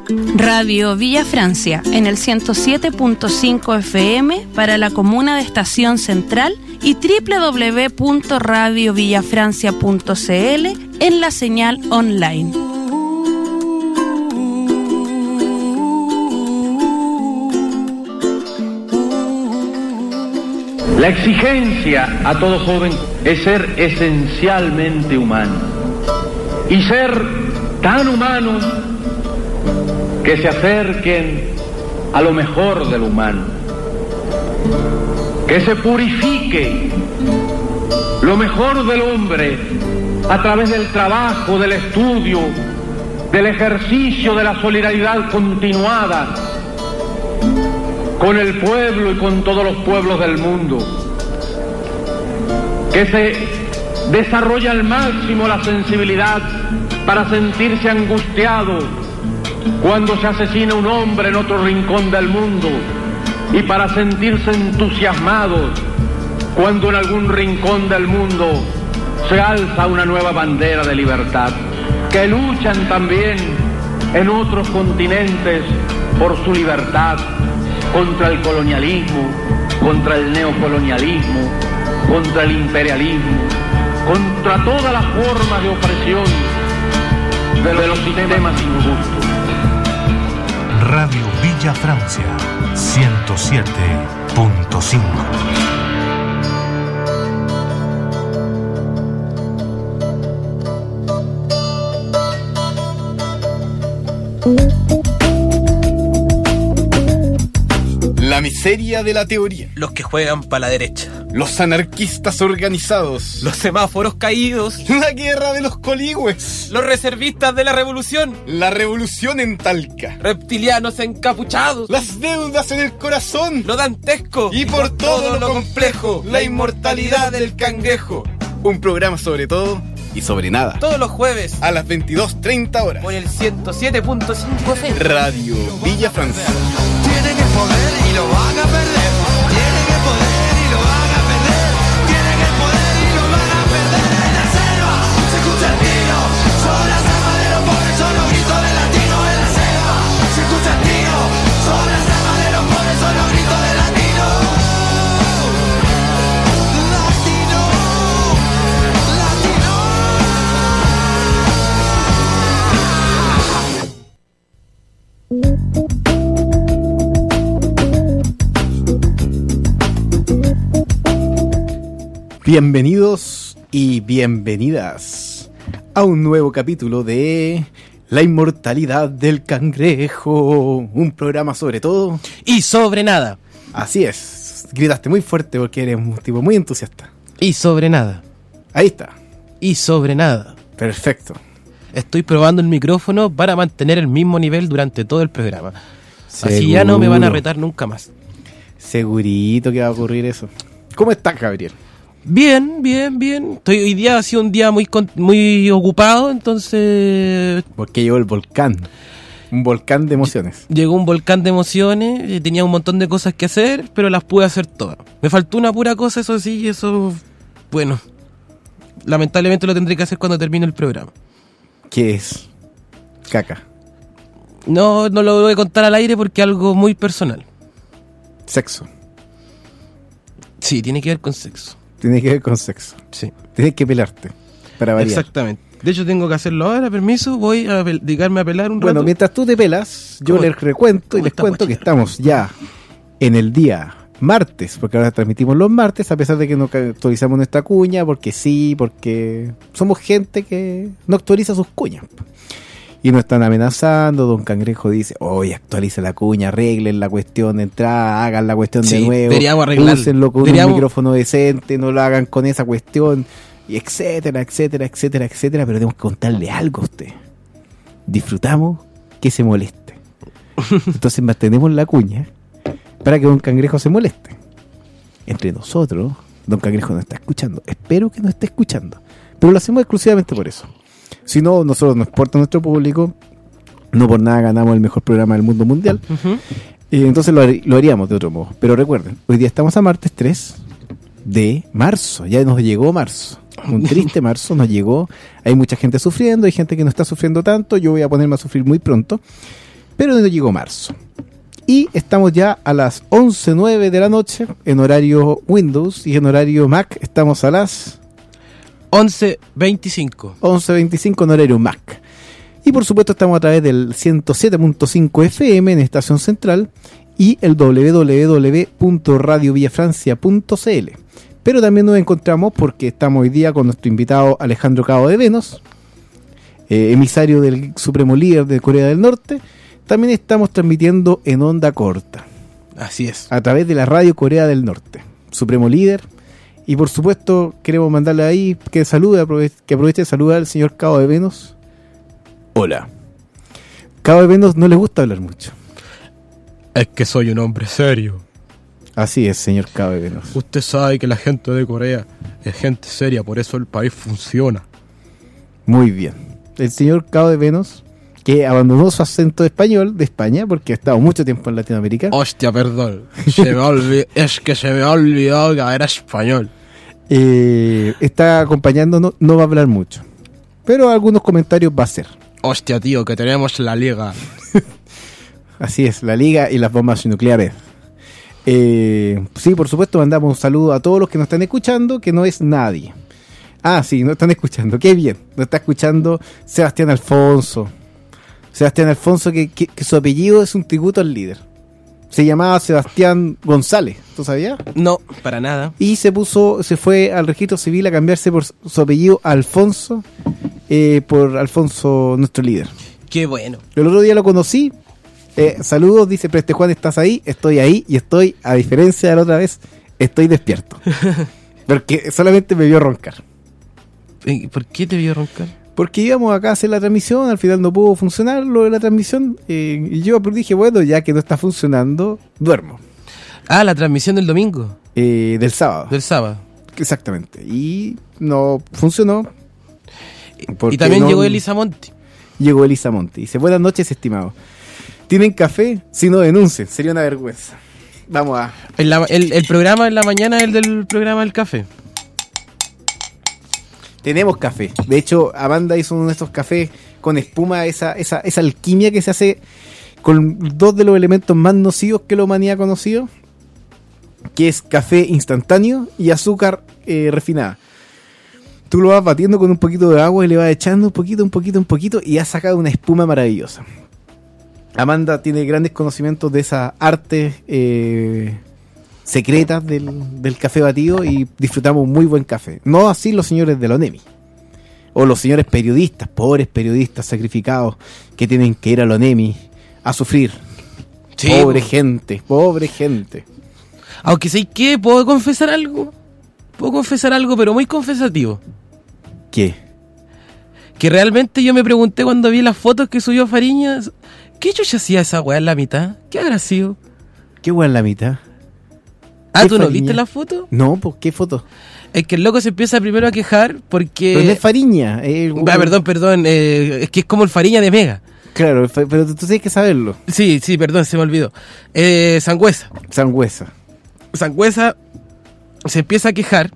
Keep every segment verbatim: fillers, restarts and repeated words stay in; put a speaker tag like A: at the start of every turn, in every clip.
A: Radio Villa Francia en el ciento siete punto cinco F M para la comuna de Estación Central y doble u doble u doble u punto radio villafrancia punto c l en la señal online.
B: La exigencia a todo joven es ser esencialmente humano y ser tan humano que se acerquen a lo mejor del humano, que se purifique lo mejor del hombre a través del trabajo, del estudio, del ejercicio de la solidaridad continuada con el pueblo y con todos los pueblos del mundo, que se desarrolle al máximo la sensibilidad para sentirse angustiado cuando se asesina un hombre en otro rincón del mundo y para sentirse entusiasmados cuando en algún rincón del mundo se alza una nueva bandera de libertad, que luchan también en otros continentes por su libertad, contra el colonialismo, contra el neocolonialismo, contra el imperialismo, contra todas las formas de opresión de los sistemas injustos.
C: Radio Villa Francia, ciento siete punto cinco.
D: La miseria de la teoría.
E: Los que juegan para la derecha.
D: Los anarquistas organizados.
E: Los semáforos caídos.
D: La guerra de los coligües.
E: Los reservistas de la revolución.
D: La revolución en Talca.
E: Reptilianos encapuchados.
D: Las deudas en el corazón.
E: Lo dantesco.
D: Y por todo lo complejo, la inmortalidad del cangrejo. Un programa sobre todo y sobre nada.
E: Todos los jueves
D: a las veintidós treinta horas.
E: Por el ciento siete punto cinco F M.
D: Radio Villa Francia.
F: Tienen el poder y lo van a perder. Tienen el poder y lo van a perder. Tienen el poder y lo van a perder. En la selva se escucha el tiro. Son las armas de los pobres, son los gritos de latino. En la selva se escucha el tiro. Son las armas de los pobres, son los gritos de latino. Latino, latino.
D: Bienvenidos y bienvenidas a un nuevo capítulo de La inmortalidad del cangrejo, un programa sobre todo
E: y sobre nada.
D: Así es, gritaste muy fuerte porque eres un tipo muy entusiasta.
E: Y sobre nada.
D: Ahí está.
E: Y sobre nada.
D: Perfecto.
E: Estoy probando el micrófono para mantener el mismo nivel durante todo el programa. ¿Seguro? Así ya no me van a retar nunca más.
D: Segurito que va a ocurrir eso. ¿Cómo estás, Gabriel?
E: Bien, bien, bien. Estoy, hoy día ha sido un día muy muy ocupado, entonces...
D: Porque llegó el volcán. Un volcán de emociones.
E: Llegó un volcán de emociones, tenía un montón de cosas que hacer, pero las pude hacer todas. Me faltó una pura cosa, eso sí, y eso... Bueno, lamentablemente lo tendré que hacer cuando termine el programa.
D: ¿Qué es? Caca.
E: No, no lo voy a contar al aire porque es algo muy personal.
D: Sexo.
E: Sí, tiene que ver con sexo.
D: Tiene que ver con sexo.
E: Sí.
D: Tienes que pelarte, para variar.
E: Exactamente. De hecho, tengo que hacerlo ahora, permiso. Voy a pel- dedicarme a pelar un
D: bueno, rato. Mientras tú te pelas, yo les recuento y les cuento que estamos ya en el día martes, porque ahora transmitimos los martes, a pesar de que no actualizamos nuestra cuña, porque sí, porque somos gente que no actualiza sus cuñas. Y nos están amenazando. Don Cangrejo dice, oye, actualiza la cuña, arreglen la cuestión de entrada, hagan la cuestión sí, de nuevo,
E: deberíamos arreglar,
D: úsenlo con
E: deberíamos...
D: un micrófono decente, no lo hagan con esa cuestión, y etcétera, etcétera, etcétera, etcétera. Pero tenemos que contarle algo a usted. Disfrutamos que se moleste. Entonces mantenemos la cuña para que Don Cangrejo se moleste. Entre nosotros, Don Cangrejo no está escuchando. Espero que no esté escuchando. Pero lo hacemos exclusivamente por eso. Si no, nosotros nos exporta nuestro público, no por nada ganamos el mejor programa del mundo mundial. Uh-huh. Y entonces lo, lo haríamos de otro modo. Pero recuerden, hoy día estamos a martes tres de marzo. Ya nos llegó marzo. Un triste marzo nos llegó. Hay mucha gente sufriendo, hay gente que no está sufriendo tanto. Yo voy a ponerme a sufrir muy pronto. pero no llegó marzo. Y estamos ya a las once nueve de la noche en horario Windows, y en horario Mac estamos a las
E: once veinticinco.
D: once veinticinco en horario Mac. Y por supuesto estamos a través del ciento siete punto cinco F M en Estación Central y el doble u doble u doble u punto radio villafrancia punto c l. Pero también nos encontramos, porque estamos hoy día con nuestro invitado Alejandro Cabo de Venos, eh, emisario del Supremo Líder de Corea del Norte. También estamos transmitiendo en onda corta,
E: Así es.
D: a través de la radio Corea del Norte, Supremo Líder. Y por supuesto queremos mandarle ahí que salude, aprove- que aproveche de saludar al señor Cabo de Venos. Hola. Cabo de Venos no le gusta hablar mucho.
E: Es que soy un hombre serio.
D: Así es, señor Cabo de Venos.
E: Usted sabe que la gente de Corea es gente seria, por eso el país funciona.
D: Muy bien. El señor Cabo de Venos, que abandonó su acento español de España, porque ha estado mucho tiempo en Latinoamérica,
E: Hostia, perdón. Se me olvi- es que se me ha olvidado que era español.
D: eh, está acompañándonos, no va a hablar mucho, pero algunos comentarios va a hacer.
E: Hostia, tío, que tenemos la liga.
D: Así es, la liga y las bombas nucleares. Eh, sí, por supuesto, mandamos un saludo a todos los que nos están escuchando, que no es nadie. Ah, sí, nos están escuchando, qué bien. Nos está escuchando Sebastián Alfonso. Sebastián Alfonso, que, que, que su apellido es un tributo al líder. Se llamaba Sebastián González, ¿tú sabías?
E: No, para nada.
D: Y se puso, se fue al registro civil a cambiarse por su apellido Alfonso, eh, por Alfonso, nuestro líder.
E: Qué bueno.
D: El otro día lo conocí. Eh, saludos, dice Preste Juan, ¿estás ahí? Estoy ahí y estoy, a diferencia de la otra vez, estoy despierto. Porque solamente me vio roncar.
E: ¿Y ¿Por qué te vio roncar?
D: Porque íbamos acá a hacer la transmisión, al final no pudo funcionar lo de la transmisión. Eh, y yo dije, bueno, ya que no está funcionando, duermo.
E: Ah, la transmisión del domingo.
D: Eh, del sábado.
E: Del sábado.
D: Exactamente. Y no funcionó.
E: Y
D: porque
E: también
D: no-
E: llegó Elisa Monti.
D: Llegó Elisa Monti. Dice, buenas noches, estimado. ¿Tienen café? Si no, denuncien. Sería una vergüenza. Vamos a...
E: En la- el, el programa en la mañana es el del programa del café.
D: Tenemos café. De hecho, Amanda hizo uno de estos cafés con espuma, esa, esa, esa alquimia que se hace con dos de los elementos más nocivos que la humanidad ha conocido, que es café instantáneo y azúcar eh, refinada. Tú lo vas batiendo con un poquito de agua y le vas echando un poquito, un poquito, un poquito y has sacado una espuma maravillosa. Amanda tiene grandes conocimientos de esas artes eh, secretas del, del café batido y disfrutamos un muy buen café. No así los señores de la ONEMI. O los señores periodistas, pobres periodistas sacrificados que tienen que ir a la ONEMI a sufrir.
E: Sí,
D: pobre
E: po.
D: gente, pobre gente.
E: Aunque sé que puedo confesar algo. Puedo confesar algo, pero muy confesativo.
D: ¿Qué?
E: Que realmente yo me pregunté cuando vi las fotos que subió Fariñas, ¿qué chucha hacía esa weá en la mitad? ¿Qué habrá sido?
D: ¿Qué hueá en la mitad?
E: Ah,
D: ¿Qué
E: ¿tú no
D: Fariña?
E: viste la foto?
D: No, pues qué foto.
E: Es que el loco se empieza primero a quejar porque...
D: Pero no es Fariña. es-
E: Ah, perdón, perdón, eh, es que es como el Fariña de Mega.
D: Claro, fa- pero tú tienes que saberlo.
E: Sí, sí, perdón, se me olvidó. Eh, Sangüesa.
D: Sangüesa.
E: Sangüesa se empieza a quejar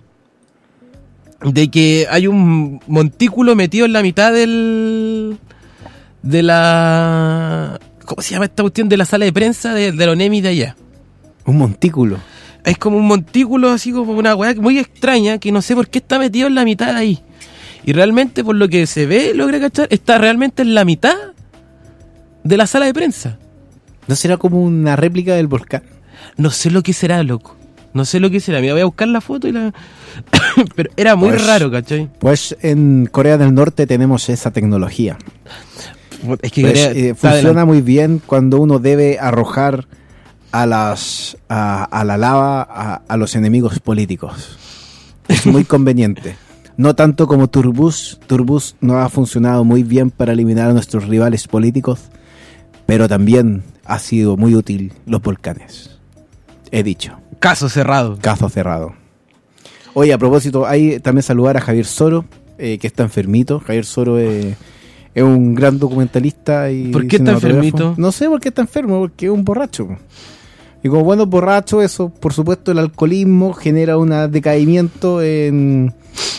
E: de que hay un montículo metido en la mitad del... de la... ¿Cómo se llama esta cuestión? De la sala de prensa de, de la ONEMI de allá.
D: Un montículo.
E: Es como un montículo, así como una weá muy extraña, que no sé por qué está metido en la mitad de ahí. Y realmente, por lo que se ve, logra cachar, está realmente en la mitad de la sala de prensa.
D: ¿No será como una réplica del volcán?
E: No sé lo que será, loco. No sé lo que será. Mira, voy a buscar la foto y la... Pero era muy
D: Pues-
E: raro, ¿cachai?
D: Pues en Corea del Norte tenemos esa tecnología.
E: Es que
D: Pues,
E: Corea
D: eh,
E: está
D: funciona
E: adelante.
D: muy bien cuando uno debe arrojar a las a, a la lava a, a los enemigos políticos. Es muy conveniente. No tanto como Turbus. Turbus no ha funcionado muy bien para eliminar a nuestros rivales políticos, pero también ha sido muy útil los volcanes. He dicho.
E: Caso cerrado.
D: Caso cerrado. Oye, a propósito, hay también saludar a Javier Soro, eh, que está enfermito. Javier Soro es, es un gran documentalista y
E: ¿Por qué está
D: cinematógrafo.
E: enfermito?
D: No sé por qué está enfermo, porque es un borracho. Y como buenos borrachos, eso, por supuesto, el alcoholismo genera un decaimiento en,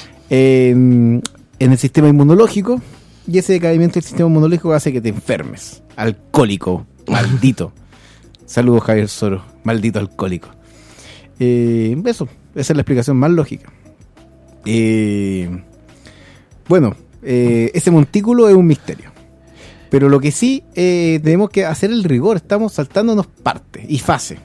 D: en, en el sistema inmunológico, y ese decaimiento del sistema inmunológico hace que te enfermes. Alcohólico, Maldito. Saludos, Javier Soro. Maldito alcohólico. Eh, eso, esa es la explicación más lógica. Eh, bueno, eh, ese montículo es un misterio. Pero lo que sí eh, tenemos que hacer el rigor. Estamos saltándonos partes y fases.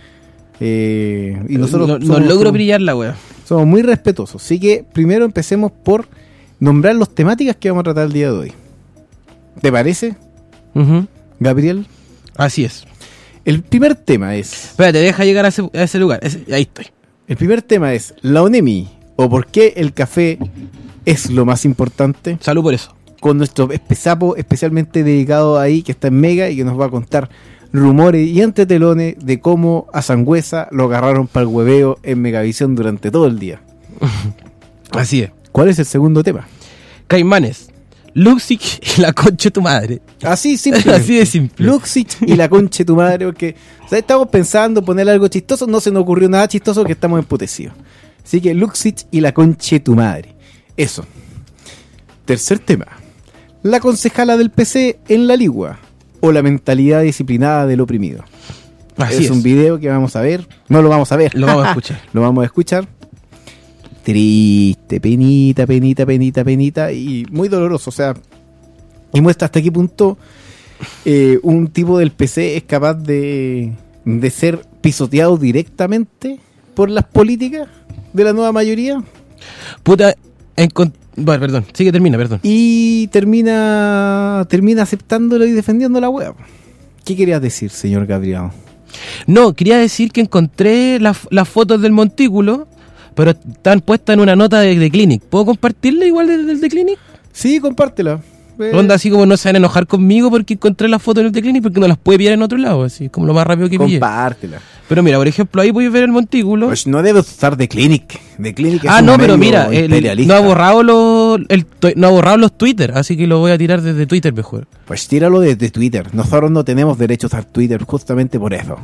D: Eh, y nosotros
E: no, no
D: somos,
E: logro
D: somos,
E: brillar la wea.
D: somos muy respetuosos. Así que primero empecemos por nombrar las temáticas que vamos a tratar el día de hoy. ¿Te parece,
E: Uh-huh.
D: Gabriel?
E: Así es.
D: El primer tema es...
E: Espérate, deja llegar a ese, a ese lugar. Ese- ahí estoy.
D: El primer tema es la ONEMI, o por qué el café es lo más importante,
E: Salud por eso.
D: con nuestro espesapo especialmente dedicado ahí, que está en Mega y que nos va a contar rumores y entretelones de cómo a Sangüesa lo agarraron para el hueveo en Megavisión durante todo el día.
E: Así es.
D: ¿Cuál es el segundo tema?
E: Caimanes, Luxich y la concha de tu madre.
D: Así simple.
E: Así de simple.
D: Luxich y la concha de tu madre, porque o sea, estamos pensando poner algo chistoso, no se nos ocurrió nada chistoso, que estamos emputecidos. Así que Luxich y la concha de tu madre. Eso. Tercer tema. La concejala del P C en la ligua, o la mentalidad disciplinada del oprimido.
E: Así
D: es,
E: es.
D: un video que vamos a ver. No lo vamos a ver.
E: Lo vamos a escuchar.
D: Lo vamos a escuchar. Triste, penita, penita, penita, penita. Y muy doloroso. O sea, y muestra hasta qué punto eh, un tipo del P C es capaz de, de ser pisoteado directamente por las políticas de la nueva mayoría.
E: Puta, encont- bueno, perdón, sí que termina, perdón.
D: Y termina termina aceptándolo y defendiendo la web. ¿Qué querías decir, señor Gabriel?
E: No, quería decir que encontré las, las fotos del montículo, pero están puestas en una nota de, de Clinic. ¿Puedo compartirla igual del de, de Clinic?
D: Sí, compártela. Eh,
E: Onda así como no se van a enojar conmigo porque encontré las fotos en el de Clinic, porque no las puede pillar en otro lado, así como lo más rápido que pillé.
D: compártela.
E: Pero mira, por ejemplo, ahí voy a ver el montículo.
D: Pues no debes usar The Clinic. The Clinic es
E: Ah,
D: un
E: no, pero
D: medio
E: mira, el-
D: imperialista.
E: no ha borrado los el, tu- no ha borrado los Twitter, así que lo voy a tirar desde Twitter mejor.
D: Pues tíralo desde Twitter. Nosotros no tenemos derecho a usar Twitter justamente por eso.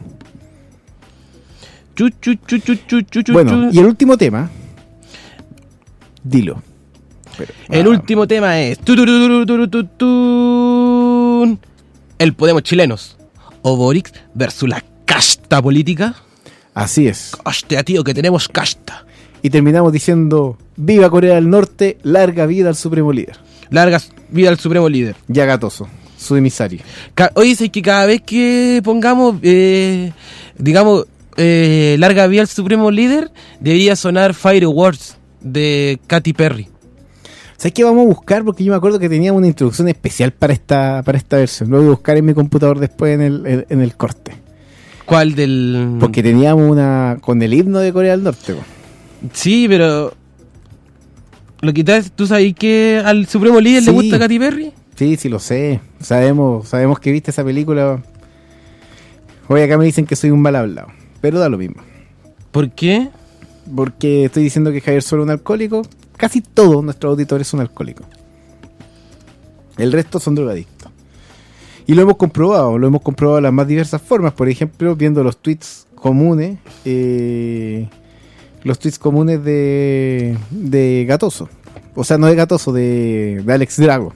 E: Chu, chu, chu, chu, chu, chu, chu,
D: Bueno,
E: chu.
D: y el último tema. Dilo. Pero,
E: El
D: ah,
E: último tema es tu, tu, tu, tu, tu, tu, tu, el Podemos chilenos o Boric versus la casta política.
D: Así es.
E: Hostia, tío, que tenemos casta.
D: Y terminamos diciendo: ¡Viva Corea del Norte! ¡Larga vida al supremo líder!
E: Larga vida al supremo líder.
D: Ya Gatoso, su emisario.
E: Ca- Oye, es que cada vez que pongamos, eh, digamos, eh, larga vida al supremo líder, debería sonar Fireworks de Katy Perry.
D: ¿Sabes qué vamos a buscar? Porque yo me acuerdo que teníamos una introducción especial para esta para esta versión. Lo voy a buscar en mi computador después en el, en, en el corte.
E: ¿Cuál del...?
D: Porque teníamos una con el himno de Corea del Norte. Po.
E: Sí, pero... Lo que te- ¿Tú sabes que al supremo líder
D: Sí.
E: le gusta Katy Perry?
D: Sí, sí lo sé. Sabemos, sabemos que viste esa película. Hoy acá me dicen que soy un mal hablado. Pero da lo mismo.
E: ¿Por qué?
D: Porque estoy diciendo que Javier Solo es un alcohólico. Casi todos nuestros auditores son alcohólicos. El resto son drogadictos. Y lo hemos comprobado, lo hemos comprobado de las más diversas formas. Por ejemplo, viendo los tweets comunes, eh, los tweets comunes de, de Gatoso. O sea, no de Gatoso, de, de Alex Drago.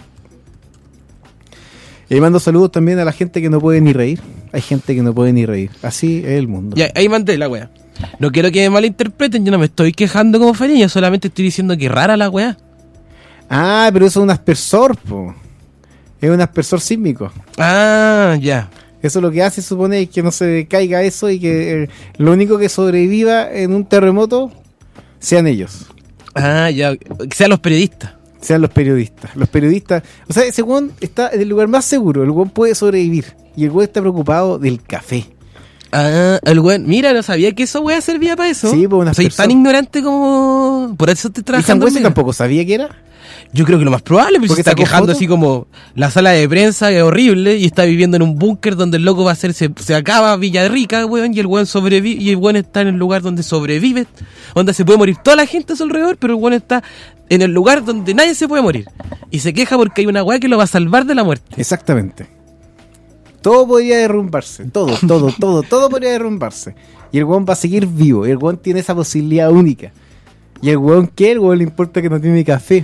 D: Y mando saludos también a la gente que no puede ni reír. Hay gente que no puede ni reír. Así es el mundo.
E: Ya, ahí mandé la wea. No quiero que me malinterpreten, yo no me estoy quejando como Fariña, solamente estoy diciendo que rara la wea.
D: Ah, pero eso es un aspersor, po. Es un aspersor sísmico.
E: Ah, ya.
D: Eso lo que hace, supone, es que no se caiga eso y que eh, lo único que sobreviva en un terremoto sean ellos,
E: Ah, ya. Que sean los periodistas.
D: sean los periodistas. Los periodistas, o sea, ese weón está en el lugar más seguro, el weón puede sobrevivir y el weón está preocupado del café.
E: Ah, el weón. Mira, no sabía que eso wea servía para eso.
D: Sí, pues, una
E: Soy
D: persona-
E: tan ignorante como. Por eso estoy
D: ¿Y
E: trabajando.
D: Sangüesa
E: en Mega.
D: tampoco sabía que era?
E: Yo creo que lo más probable, porque
D: ¿Porque
E: se está
D: sacó
E: quejando
D: fotos?
E: así como la sala de prensa es horrible y está viviendo en un búnker donde el loco va a hacer, se, se acaba Villarrica, weón, y el weón sobrevive, y el weón está en el lugar donde sobrevive, donde se puede morir toda la gente a su alrededor, pero el weón está en el lugar donde nadie se puede morir. Y se queja porque hay una weá que lo va a salvar de la muerte.
D: Exactamente. Todo podría derrumbarse, todo, todo, todo, todo podría derrumbarse. Y el weón va a seguir vivo, y el weón tiene esa posibilidad única. Y el weón, ¿qué? El weón le importa que no tiene café.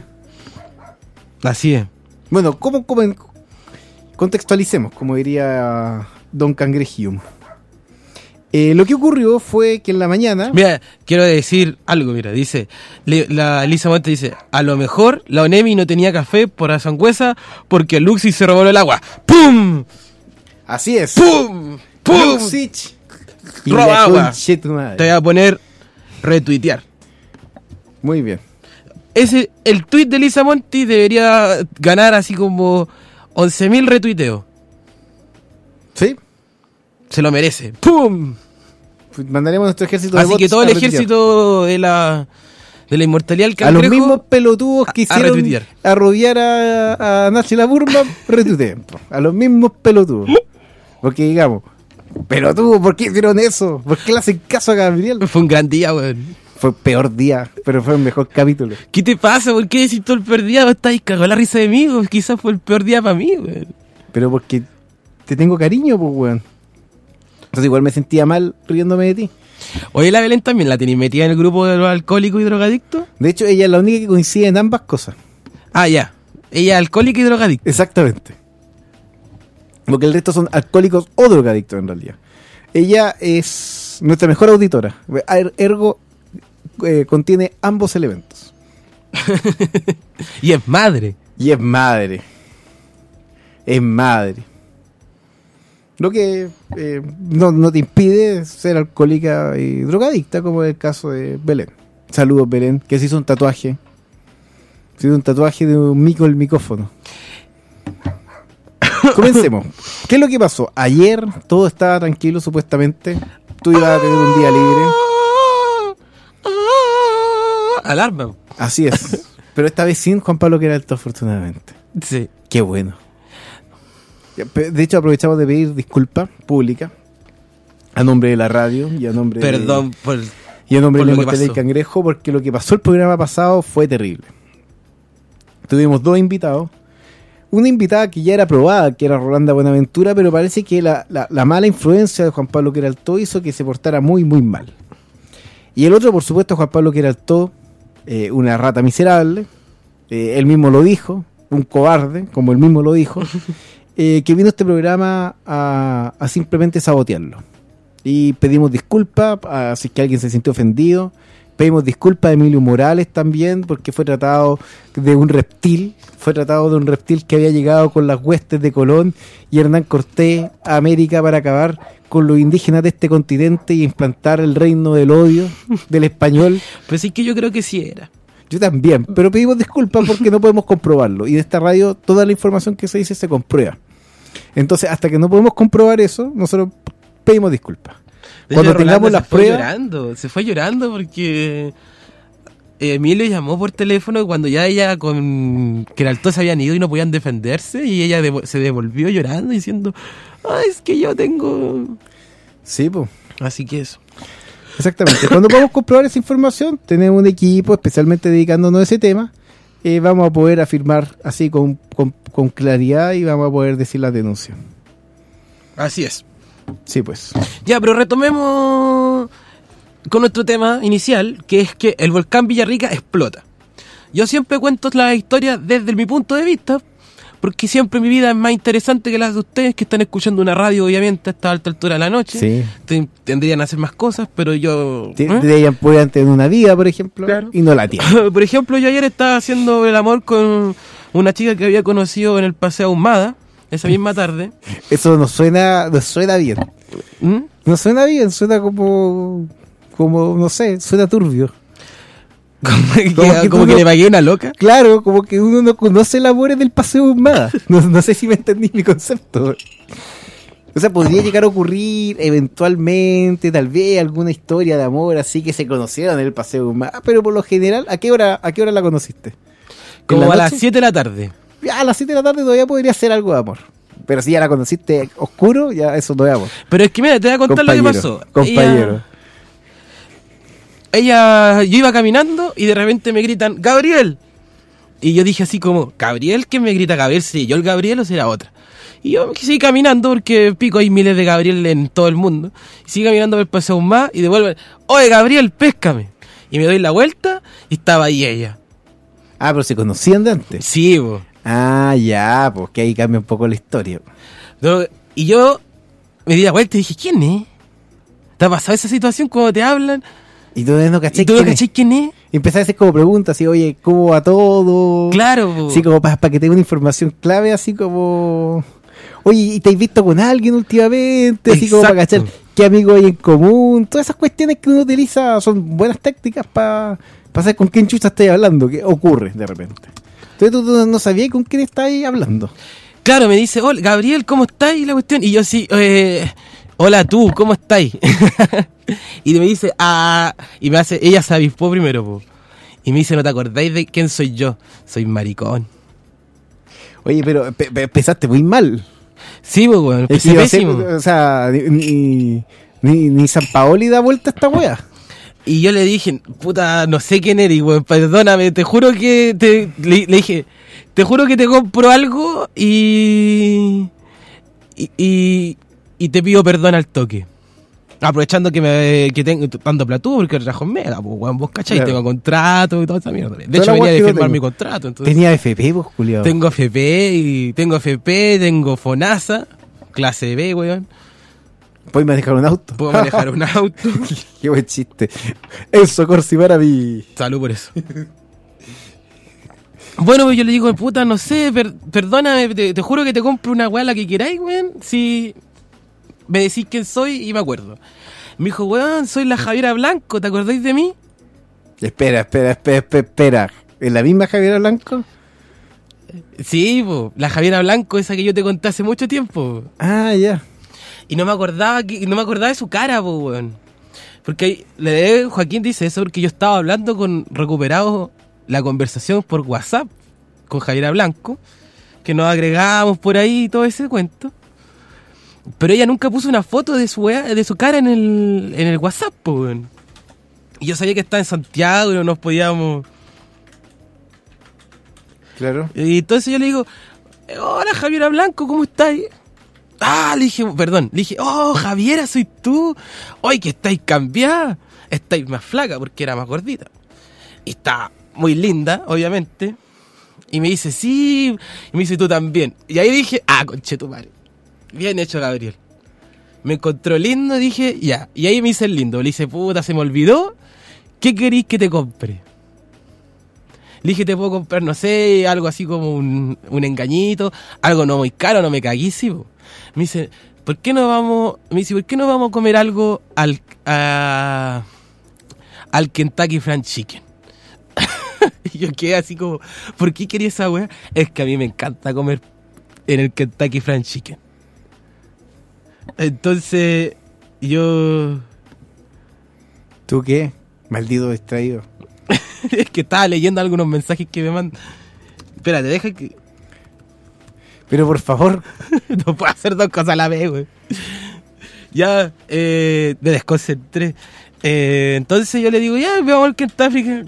E: Así es.
D: Bueno, ¿cómo, cómo en- contextualicemos? Como diría Don Cangrejium. Eh, lo que ocurrió fue que en la mañana...
E: Mira, quiero decir algo, mira, dice, le- la Elisa Monte dice, a lo mejor la Onemi no tenía café por la sangüesa porque Luxi se robó el agua. ¡Pum!
D: Así es.
E: ¡Pum! ¡Pum!
D: Luxich. Y
E: Roba
D: la
E: agua.
D: conche tu madre.
E: Te voy a poner retuitear.
D: Muy bien.
E: Ese, el tweet de Elisa Monti debería ganar así como once mil retuiteos.
D: ¿Sí?
E: Se lo merece. ¡Pum!
D: Pues mandaremos nuestro ejército de
E: Así
D: bots
E: que todo
D: a
E: el
D: retuitear.
E: ejército de la de la inmortalidad del
D: A los
E: cangrejo
D: mismos pelotudos que
E: a- a
D: hicieron
E: retuitear.
D: arrodillar a, a Nachi la Burma, retuiteen. po. A los mismos pelotudos. Porque digamos, pelotudos, ¿por qué hicieron eso? ¿Por qué le hacen caso a Gabriel?
E: Fue un gran día, weón.
D: Fue peor día, pero fue el mejor capítulo.
E: ¿Qué te pasa? ¿Por qué decís todo el peor día? Vos estás cagado la risa de mí, weón. Quizás fue el peor día para mí, weón.
D: Pero porque te tengo cariño, pues, weón. Entonces igual me sentía mal riéndome de ti.
E: Oye, la Belén también la tenés metida en el grupo de los alcohólicos y drogadictos.
D: De hecho, ella es la única que coincide en ambas cosas.
E: Ah, ya. Ella es alcohólica y drogadicta.
D: Exactamente. Porque el resto son alcohólicos o drogadictos en realidad. Ella es nuestra mejor auditora. Er- Ergo eh, contiene ambos elementos.
E: Y es madre.
D: Y es madre. Es madre. Lo que eh, no, no te impide ser alcohólica y drogadicta, como es el caso de Belén. Saludos, Belén, que se hizo un tatuaje. Se hizo un tatuaje de un mico el micófono. Comencemos. ¿Qué es lo que pasó? Ayer todo estaba tranquilo, supuestamente. Tú ibas a tener un día libre.
E: Alarma.
D: Así es. Pero esta vez sin Juan Pablo Queraltó, afortunadamente.
E: Sí.
D: Qué bueno. De hecho, aprovechamos de pedir disculpas públicas a nombre de la radio y a nombre
E: Perdón por...
D: de, y a nombre
E: por
D: de
E: lo que
D: Inmortalidad
E: pasó.
D: del Cangrejo, porque lo que pasó el programa pasado fue terrible. Tuvimos dos invitados. Una invitada que ya era probada, que era Rolanda Buenaventura, pero parece que la, la, la mala influencia de Juan Pablo Queraltó hizo que se portara muy, muy mal. Y el otro, por supuesto, Juan Pablo Queraltó, eh, una rata miserable, eh, él mismo lo dijo, un cobarde, como él mismo lo dijo, eh, que vino a este programa a, a simplemente sabotearlo. Y pedimos disculpas, a- si es que alguien se sintió ofendido. Pedimos disculpas a Emilio Morales también, porque fue tratado de un reptil, fue tratado de un reptil que había llegado con las huestes de Colón y Hernán Cortés a América para acabar con los indígenas de este continente y implantar el reino del odio del español.
E: Pues sí que yo creo que sí era.
D: Yo también, pero pedimos disculpas porque no podemos comprobarlo. Y de esta radio toda la información que se dice se comprueba. Entonces, hasta que no podemos comprobar eso, nosotros pedimos disculpas.
E: De
D: Cuando
E: hecho,
D: tengamos
E: Rolanda
D: las
E: se fue
D: pruebas...
E: llorando, se fue llorando porque Emilio llamó por teléfono cuando ya ella con Queraltó se habían ido y no podían defenderse y ella devo- se devolvió llorando diciendo, ay, es que yo tengo...
D: Sí, pues.
E: Así que eso.
D: Exactamente. Cuando podamos comprobar esa información, tenemos un equipo especialmente dedicándonos a ese tema. Eh, vamos a poder afirmar así con, con, con claridad y vamos a poder decir la denuncia.
E: Así es.
D: Sí, pues.
E: Ya, pero retomemos con nuestro tema inicial, que es que el volcán Villarrica explota. Yo siempre cuento las historias desde mi punto de vista, porque siempre mi vida es más interesante que las de ustedes, que están escuchando una radio, obviamente, a esta alta altura de la noche.
D: Sí.
E: Ten- tendrían que hacer más cosas, pero yo...
D: T-
E: ¿eh?
D: Deberían poder tener una vida, por ejemplo,
E: Claro.
D: y no la tienen.
E: Por ejemplo, yo ayer estaba haciendo el amor con una chica que había conocido en el Paseo Ahumada, esa misma tarde.
D: Eso no suena, no suena bien.
E: ¿Mm?
D: No suena bien, suena como, como no sé, suena turbio.
E: Como, que,
D: Como que
E: como
D: tú
E: que
D: no-
E: le pagué una loca.
D: Claro, como que uno no conoce el amor del Paseo Ahumada. No, no sé si me entendí mi concepto. O sea, podría llegar a ocurrir eventualmente, tal vez, alguna historia de amor así que se conocieron en el Paseo Ahumada, pero por lo general, ¿a qué hora, a qué hora la conociste? ¿En
E: Como
D: la
E: a las
D: noche?
E: siete de la tarde.
D: Ya, a las siete de la tarde todavía podría ser algo de amor. Pero si ya la conociste oscuro, ya eso no es amor.
E: Pero es que mira, te voy a contar
D: Compañero,
E: lo que pasó.
D: compañero.
E: Ella, ella, yo iba caminando y de repente me gritan, ¡Gabriel! Y yo dije así como, ¿Gabriel? ¿Quién me grita Gabriel? ¿Seré yo el Gabriel o será otra? Y yo seguí caminando porque pico hay miles de Gabriel en todo el mundo. Y sigo caminando por el Paseo más y devuelven, ¡Oye, Gabriel, péscame! Y me doy la vuelta y estaba ahí ella.
D: Ah, pero se conocían de antes.
E: Sí, bo.
D: Ah, ya, pues que ahí cambia un poco la historia.
E: No, y yo me di la vuelta y dije, ¿quién es? ¿Te ha pasado esa situación cuando te hablan?
D: Y tú no cachai
E: ¿Y tú no
D: quién es.
E: cachai quién es?
D: Y empezás a hacer como preguntas, así, oye, ¿cómo va todo?
E: Claro, po.
D: Así como para que tenga una información clave, así como... Oye, ¿y te has visto con alguien últimamente? Así como para
E: Exacto.
D: cachar qué amigos hay en común. Todas esas cuestiones que uno utiliza son buenas tácticas para saber con quién chucha estás hablando, que ocurre de repente. Entonces tú, tú no sabías con quién estás hablando.
E: Claro, me dice, hola, Gabriel, ¿cómo estás? Y la cuestión, y yo sí, eh, hola tú, ¿cómo estás? Y me dice, ah, y me hace, ella se avispó primero, po. Y me dice, ¿no te acordáis de quién soy yo? Soy maricón.
D: Oye, pero pe- pe- empezaste muy mal.
E: Sí, pues, bueno,
D: Es
E: empecé
D: que iba a ser-
E: pésimo.
D: o sea, ni, ni, ni San Paoli da vuelta a esta wea.
E: Y yo le dije, puta, no sé quién eres, weón, perdóname, te juro que te, le, le dije, te juro que te compro algo y, y, y, y te pido perdón al toque. Aprovechando que me que tengo dando platudo porque trabajo en Mega, pues, weón, vos cachai,
D: Claro.
E: tengo contrato y toda esa mierda. De
D: Toda
E: hecho,
D: la
E: venía
D: weá
E: de
D: que yo
E: firmar
D: tengo.
E: mi contrato, entonces.
D: Tenía F P, pues, culiado.
E: Tengo F P y tengo F P, tengo FONASA, clase B, weón.
D: Puedes manejar un auto.
E: Puedo manejar un auto.
D: Qué buen chiste. Eso, Corsi, para mí.
E: Salud por eso. Bueno, pues yo le digo, puta, no sé, per- perdóname, te, te juro que te compro una weá la que queráis, weón. Si me decís quién soy y me acuerdo. Me dijo, weón, soy la Javiera Blanco, ¿te acordáis de mí?
D: Espera, espera, espera, espera, espera. ¿Es la misma Javiera Blanco?
E: Sí, po, la Javiera Blanco, esa que yo te conté hace mucho tiempo.
D: Ah, ya.
E: Y no me acordaba que, no me acordaba de su cara, po, weón. Porque ahí- le- Joaquín dice eso porque yo estaba hablando con recuperado la conversación por WhatsApp con Javiera Blanco, que nos agregábamos por ahí y todo ese cuento. Pero ella nunca puso una foto de su wea- de su cara en el, en el WhatsApp, po, weón. Y yo sabía que estaba en Santiago y no nos podíamos.
D: Claro.
E: Y entonces yo le digo, hola Javiera Blanco, ¿cómo estás? Ah, le dije, perdón, le dije, oh, Javiera, soy tú. Hoy que estáis cambiada, estáis más flaca porque era más gordita. Y está muy linda, obviamente. Y me dice, sí, y me dice, tú también. Y ahí dije, ah, conchetumare. Bien hecho, Gabriel. Me encontró lindo, dije, ya. Y ahí me hice el lindo. Le dije, puta, se me olvidó. ¿Qué querís que te compre? Le dije, te puedo comprar, no sé, algo así como un, un engañito, algo no muy caro, no me caguísimo. Me dice, ¿por qué no vamos, me dice, ¿por qué no vamos a comer algo al, a, al Kentucky Fried Chicken? Y yo quedé así como, ¿por qué quería esa weá? Es que a mí me encanta comer en el Kentucky Fried Chicken. Entonces, yo...
D: ¿Tú qué? Maldito distraído.
E: Es que estaba leyendo algunos mensajes que me mandan. Espérate, deja que...
D: Pero por favor.
E: No puedo hacer dos cosas a la vez, güey. Ya, eh, me desconcentré. Eh, entonces yo le digo, ya, veamos el Kentucky.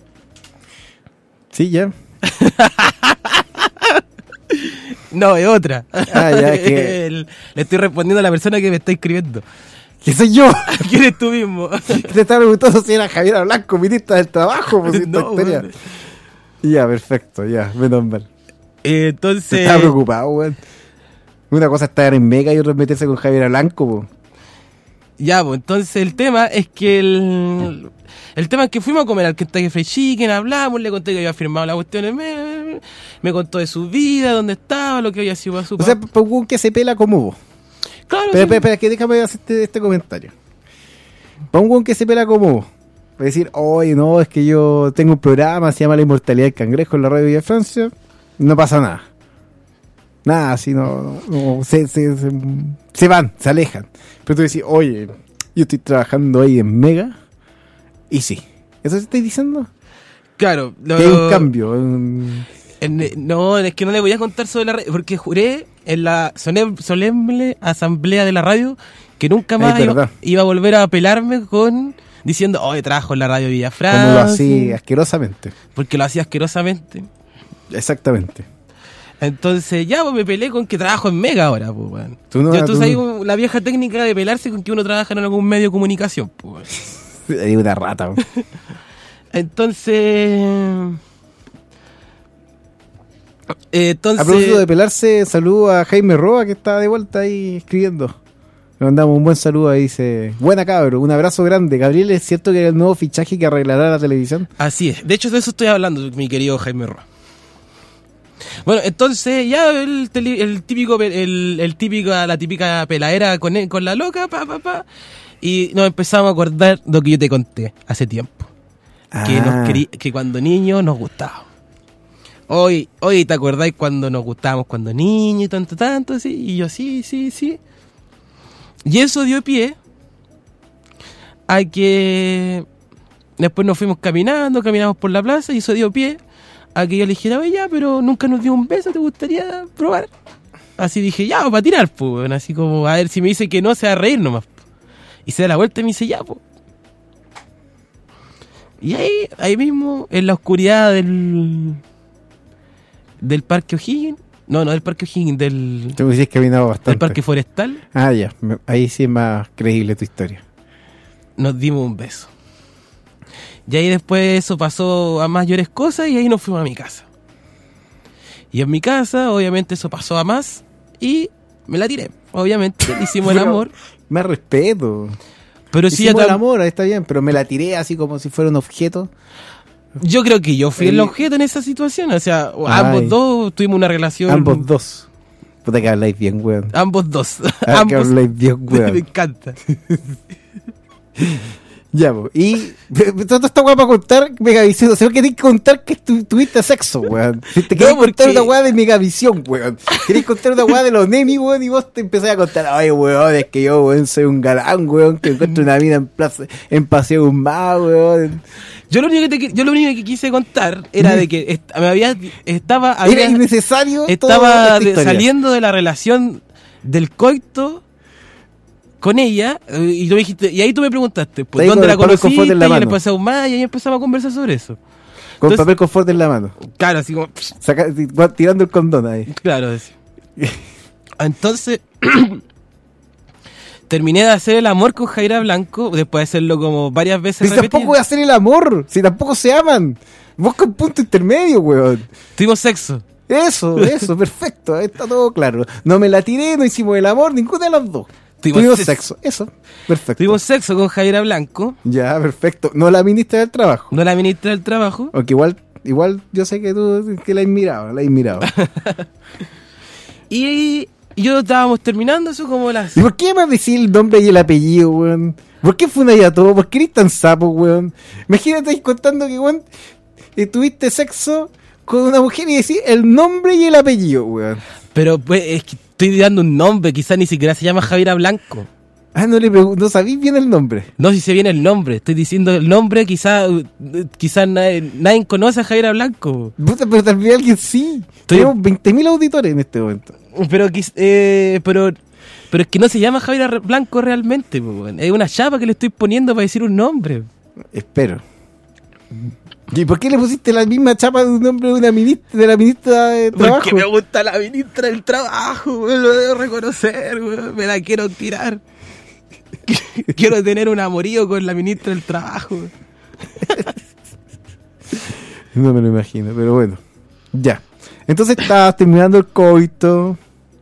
D: Sí, ya.
E: No, es otra.
D: Ah, ya, que-
E: El- le estoy respondiendo a la persona que me está escribiendo.
D: ¿Qué soy yo?
E: ¿Quién eres tú mismo?
D: Te estaba preguntando si era Javiera Blanco, ministra del trabajo, pues esta
E: No,
D: historia.
E: güey.
D: Ya, perfecto, ya, menos mal.
E: Eh,
D: Se
E: entonces...
D: estaba preocupado, weón. Una cosa es estar en Mega y otra es meterse con Javiera Blanco, po.
E: Ya, pues entonces el tema es que el, el tema es que fuimos a comer al Kentucky Fried Chicken, hablamos, le conté que había firmado la cuestión, me, me contó de su vida, dónde estaba, lo que había sido para su
D: O sea,
E: papá.
D: pues un que se pela como vos.
E: Claro,
D: Pero,
E: sí.
D: espera, espera, que déjame hacer este, este comentario. Para un weón que se pela como vos. Va a decir, oye, no, es que yo tengo un programa, se llama La Inmortalidad del Cangrejo en la radio de Francia. No pasa nada. Nada, así no, no, no, se, se, se, se van, se alejan. Pero tú decís, oye, yo estoy trabajando ahí en Mega. Y sí. ¿Eso te estoy diciendo?
E: Claro, lo-
D: Que hay un cambio. un-
E: en- no, es que no le voy a contar sobre la radio, porque juré en la solemne, solemne asamblea de la radio que nunca más
D: Es
E: iba,
D: verdad.
E: iba a volver a pelarme con diciendo, oye, trabajo en la radio Villa
D: Como lo
E: Francia,
D: hacía asquerosamente.
E: porque lo hacía asquerosamente.
D: Exactamente.
E: Entonces ya pues, me peleé con que trabajo en Mega ahora, pues, weón.
D: Tú no-
E: Yo, tú
D: tú
E: sabes
D: no-
E: la vieja técnica de pelarse con que uno trabaja en algún medio de comunicación, pues. weón.
D: Hay una rata. weón.
E: Entonces... eh, entonces...
D: A propósito de pelarse, saludo a Jaime Roa que está de vuelta ahí escribiendo. Le mandamos un buen saludo ahí, dice, buena cabro, un abrazo grande. Gabriel, ¿es cierto que era el nuevo fichaje que arreglará la televisión?
E: Así es. De hecho, de eso estoy hablando, mi querido Jaime Roa. Bueno, entonces ya el, tele- el típico, el, el típico, la típica peladera con, él- con la loca, pa, pa, pa, y nos empezamos a acordar de lo que yo te conté hace tiempo.
D: Ah.
E: Que, nos querí- que cuando niños nos gustaba. Hoy, hoy te acordáis cuando nos gustábamos cuando niños y tanto, tanto, así, y yo sí, sí, sí. Y eso dio pie a que después nos fuimos caminando, caminamos por la plaza y eso dio pie a que yo le dijera, oye, ya, pero nunca nos dio un beso, ¿te gustaría probar? Así dije, ya, para tirar, pues, bueno, así como, a ver, si me dice que no, se va a reír nomás. Po. Y se da la vuelta y me dice, ya, pues. Y ahí, ahí mismo, en la oscuridad del del Parque O'Higgins, no, no del Parque O'Higgins, del,
D: Tú me dices que caminado bastante.
E: del Parque Forestal,
D: Ah, ya, me- ahí sí es más creíble tu historia.
E: nos dimos un beso. Y ahí después eso pasó a mayores cosas y ahí nos fuimos a mi casa. Y en mi casa, obviamente, eso pasó a más y me la tiré. Obviamente, hicimos el
D: Pero-
E: amor.
D: Más respeto.
E: Pero sí,
D: Hicimos
E: ya
D: el
E: tam-
D: amor, ahí está bien, pero me la tiré así como si fuera un objeto.
E: yo creo que yo fui el
D: El-
E: objeto en esa situación. O sea,
D: Ay.
E: ambos dos tuvimos una relación.
D: Ambos dos. Puta que habláis bien, weón.
E: Ambos dos.
D: Ah, que
E: ambos.
D: habláis bien,
E: Me
D: weón.
E: encanta.
D: Ya, po. Y toda esta weá para contar Megavisión. O sea, que tenés que contar que tu- tuviste sexo, weón. Si te querés
E: No,
D: contar
E: porque-
D: una weá de Megavisión, weón. Querés contar una weá de los Nemi, weón, y vos te empezás a contar, ay, weón, es que yo, weón, soy un galán, weón, que encuentro una mina en plaza, en Paseo Humá, weón.
E: Yo lo único que, te qui- yo lo único que quise contar era de que est- me había, estaba,
D: Era
E: había-
D: innecesario toda
E: estaba
D: esta
E: de-
D: historia.
E: saliendo de la relación del coito con ella eh, y tú me dijiste, y ahí tú me preguntaste, pues,
D: Ahí con
E: ¿dónde la
D: el papel
E: conociste?
D: confort en la
E: Y le
D: mano.
E: pasé más y ahí empezamos a conversar sobre eso.
D: Con
E: Entonces-
D: papel confort en la mano.
E: Claro, así como,
D: Saca- tirando el condón ahí.
E: claro, así. Entonces, terminé de hacer el amor con Jaira Blanco, después de hacerlo como varias veces
D: Si
E: repetidas.
D: tampoco voy a hacer el amor, si tampoco se aman. Busca un punto intermedio, weón.
E: Tuvimos sexo.
D: Eso, eso, perfecto, está todo claro. No me la tiré, no hicimos el amor, ninguna de las dos.
E: Tuvimos
D: Tuvimos
E: sexo.
D: sexo, eso, perfecto.
E: Tuvimos sexo con Jaira Blanco,
D: Ya, perfecto. No la ministra del trabajo.
E: no la ministra del trabajo.
D: Aunque igual, igual yo sé que tú que la has mirado, la has mirado.
E: Y yo estábamos terminando eso como las...
D: ¿Y por qué me decís el nombre y el apellido, weón? ¿Por qué fue una ya todo? ¿Por qué eres tan sapo, weón? Imagínate ahí contando que, weón, eh, tuviste sexo con una mujer y decís el nombre y el apellido, weón.
E: Pero pues es que estoy dando un nombre, quizás ni siquiera se llama Javiera Blanco.
D: Ah, no le pregun- no sabís bien el nombre.
E: No, si se viene el nombre, estoy diciendo el nombre, quizás quizás nadie, nadie conoce a Javiera Blanco.
D: Puta, pero tal vez alguien sí.
E: Estoy-
D: Tenemos veinte mil auditores en este momento.
E: Pero, quiz- eh, pero pero es que no se llama Javiera Re- Blanco realmente, po, weón. Es una chapa que le estoy poniendo para decir un nombre.
D: Espero. ¿Y por qué le pusiste la misma chapa de un nombre de una ministra, de la ministra de trabajo?
E: Porque me gusta la ministra del trabajo, weón, lo debo reconocer, weón, me la quiero tirar. Quiero tener un amorío con la ministra del trabajo.
D: No me lo imagino, pero bueno. Ya. Entonces estabas terminando el coito.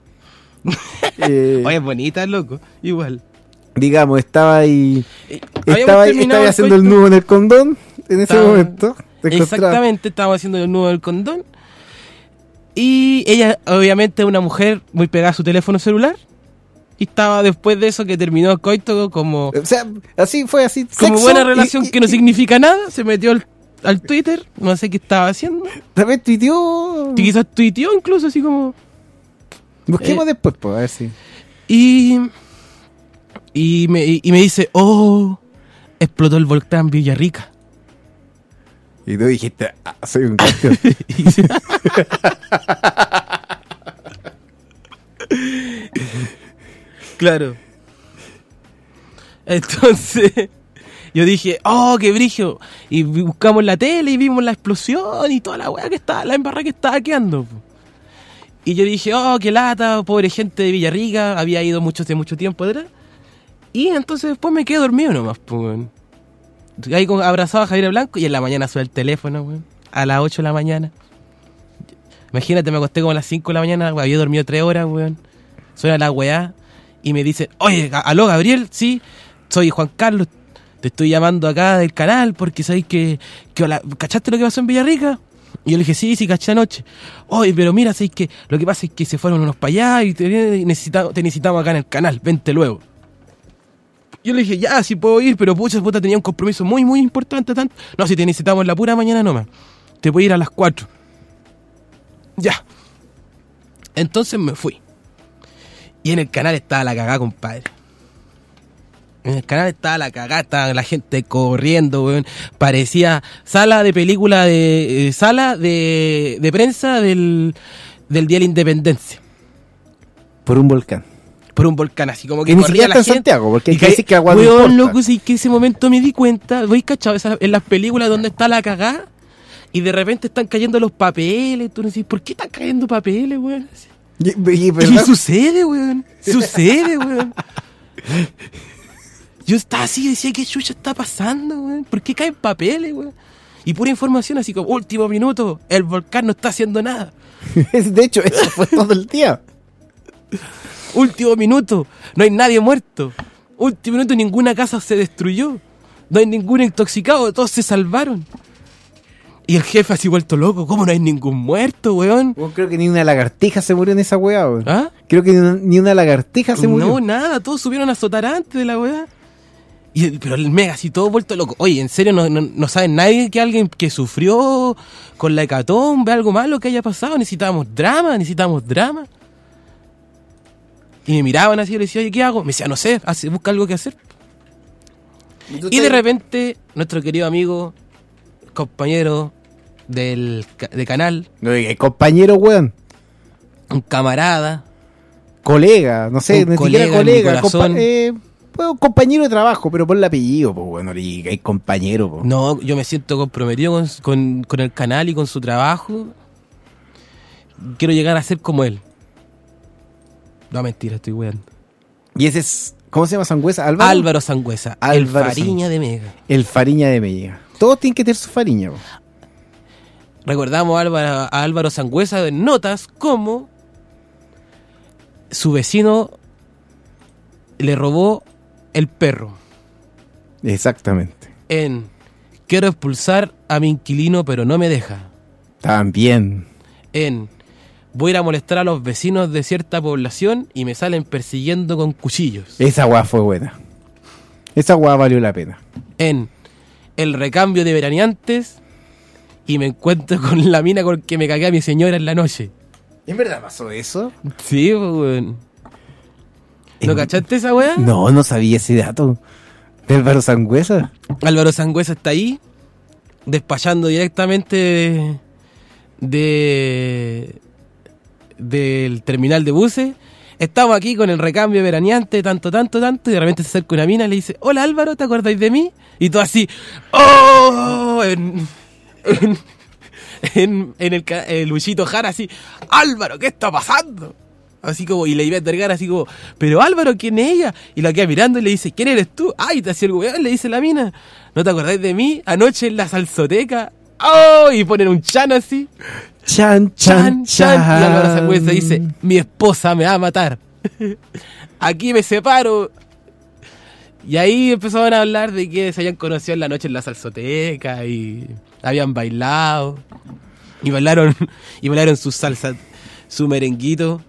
D: Eh,
E: Oye, es bonita, loco. Igual.
D: digamos, estaba ahí.
E: Eh, habíamos
D: Estaba,
E: terminado
D: estaba
E: el
D: haciendo el
E: coito.
D: nudo en el condón en ese
E: Estaba-
D: momento. Te encontraba-
E: Exactamente, estábamos haciendo el nudo del condón. Y ella, obviamente, es una mujer muy pegada a su teléfono celular. Y estaba después de eso que terminó el coito como,
D: O sea, así fue así.
E: como
D: sexo,
E: buena
D: y-
E: relación
D: y-
E: que no
D: y-
E: significa nada. Se metió al, al Twitter, no sé qué estaba haciendo.
D: Tal vez tuiteó.
E: Y quizás tuiteó incluso así como...
D: Busquemos
E: eh,
D: después, pues, a ver si.
E: Y, y, me, y me dice, oh, explotó el volcán Villarrica.
D: Y tú dijiste, ah, soy un campeón.
E: Y dice- claro. Entonces, yo dije, oh, qué brillo. Y buscamos la tele y vimos la explosión y toda la weá que estaba, la embarrada que estaba quedando. po. Y yo dije, oh, qué lata, pobre gente de Villarrica, había ido mucho hace mucho tiempo atrás. Y entonces después me quedé dormido nomás, pues, weón. Ahí con, abrazado a Javier Blanco y en la mañana suena el teléfono, weón. A las ocho de la mañana. Imagínate, me acosté como a las cinco de la mañana, había dormido tres horas, weón. Suena la weá. y me dice, oye, aló Gabriel, sí, soy Juan Carlos, te estoy llamando acá del canal porque sabéis que, que hola, ¿cachaste lo que pasó en Villarrica? Y yo le dije, sí, sí, caché anoche. Oye, pero mira, sabéis que lo que pasa es que se fueron unos para allá y te necesitamos, te necesitamos acá en el canal, vente luego. Yo le dije, ya, sí puedo ir, pero pucha, puta, tenía un compromiso muy, muy importante. Tanto. No, si te necesitamos en la pura mañana nomás. Te puedo ir a las cuatro. Ya. Entonces me fui. Y en el canal estaba la cagada, compadre. En el canal estaba la cagada, estaba la gente corriendo, weón. Parecía sala de película de... Eh, sala de, de prensa del, del Día de la Independencia.
D: Por un volcán.
E: Por un volcán, así como que
D: Y ni
E: corría
D: siquiera
E: la
D: está en
E: gente.
D: Santiago, porque hay
E: Y
D: que decir que agua no
E: weón,
D: importa.
E: loco, sí, que ese momento me di cuenta, ¿veis cachado? Esa- en las películas donde está la cagada y de repente están cayendo los papeles, tú decís, ¿por qué están cayendo papeles, weón?
D: Y, y-
E: Y
D: ¿verdad?
E: sucede, weón, sucede, weón. Yo estaba así y decía, ¿qué chucha está pasando, weón? ¿Por qué caen papeles, weón? Y pura información así como, último minuto, el volcán no está haciendo nada.
D: De hecho, eso fue todo el día.
E: Último minuto, no hay nadie muerto. Último minuto, ninguna casa se destruyó. No hay ningún intoxicado, todos se salvaron. Y el jefe así vuelto loco, ¿cómo no hay ningún muerto, weón?
D: Bueno, creo que ni una lagartija se murió en esa weá, weón.
E: ¿Ah?
D: Creo que ni una, ni una lagartija se murió.
E: No, nada, todos subieron a azotar antes de la weá. Y el- pero el mega así todo vuelto loco. Oye, ¿en serio no, no, no sabe nadie que alguien que sufrió con la hecatombe, algo malo que haya pasado? Necesitábamos drama, necesitamos drama. Y me miraban así y yo le decía, oye, ¿qué hago? Me decía, no sé, hace, busca algo que hacer. Y de repente, nuestro querido amigo, compañero del ca- de canal,
D: No, eh, compañero, weón.
E: un camarada,
D: Colega, no sé,
E: Un
D: ni siquiera
E: colega en mi
D: colega.
E: corazón.
D: compa- eh, bueno, compañero de trabajo, pero por el apellido, pues, bueno, y hay compañero, pues.
E: no, yo me siento comprometido con, con, con el canal y con su trabajo. Quiero llegar a ser como él. No, mentira, estoy weando.
D: Y ese es, ¿cómo se llama Sangüesa? Álvaro.
E: Álvaro Sangüesa, el
D: Álvaro
E: Fariña
D: Sangüesa.
E: de Mega.
D: El Fariña de Mella. Todos tienen que tener su Fariña, pues.
E: Recordamos a Álvaro, a Álvaro Sangüesa en notas como su vecino le robó el perro.
D: Exactamente.
E: En quiero expulsar a mi inquilino pero no me deja.
D: También.
E: En voy a ir a molestar a los vecinos de cierta población y me salen persiguiendo con cuchillos.
D: Esa weá fue buena. Esa weá valió la pena.
E: En el recambio de veraneantes y me encuentro con la mina con que me cagué a mi señora en la noche.
D: ¿En verdad pasó eso?
E: Sí, pues, weón. ¿No
D: En-
E: cachaste esa weá?
D: No, no sabía ese dato. ¿De Álvaro Sangüesa?
E: Álvaro Sangüesa está ahí, despachando directamente de, de- del terminal de buses. Estamos aquí con el recambio veraneante, tanto, tanto, tanto, y de repente se acerca una mina y le dice, hola Álvaro, ¿te acordáis de mí? Y todo así, ¡oh! En, en, en, en el, ca- el Luchito Jara así, Álvaro, ¿qué está pasando? Así como, y le iba a entregar así como, pero Álvaro, ¿quién es ella? Y la queda mirando y le dice, ¿quién eres tú? Ay, te hacía el weón, le dice la mina. ¿No te acordáis de mí? Anoche en la salsoteca. ¡Oh! Y ponen un chan así.
D: Chan,
E: Chan,
D: chan,
E: chan.
D: chan.
E: Y Álvaro Sangüesa dice, mi esposa me va a matar. Aquí me separo. Y ahí empezaban a hablar de que se habían conocido en la noche en la salsoteca y habían bailado. Y bailaron, y bailaron su salsa, su merenguito.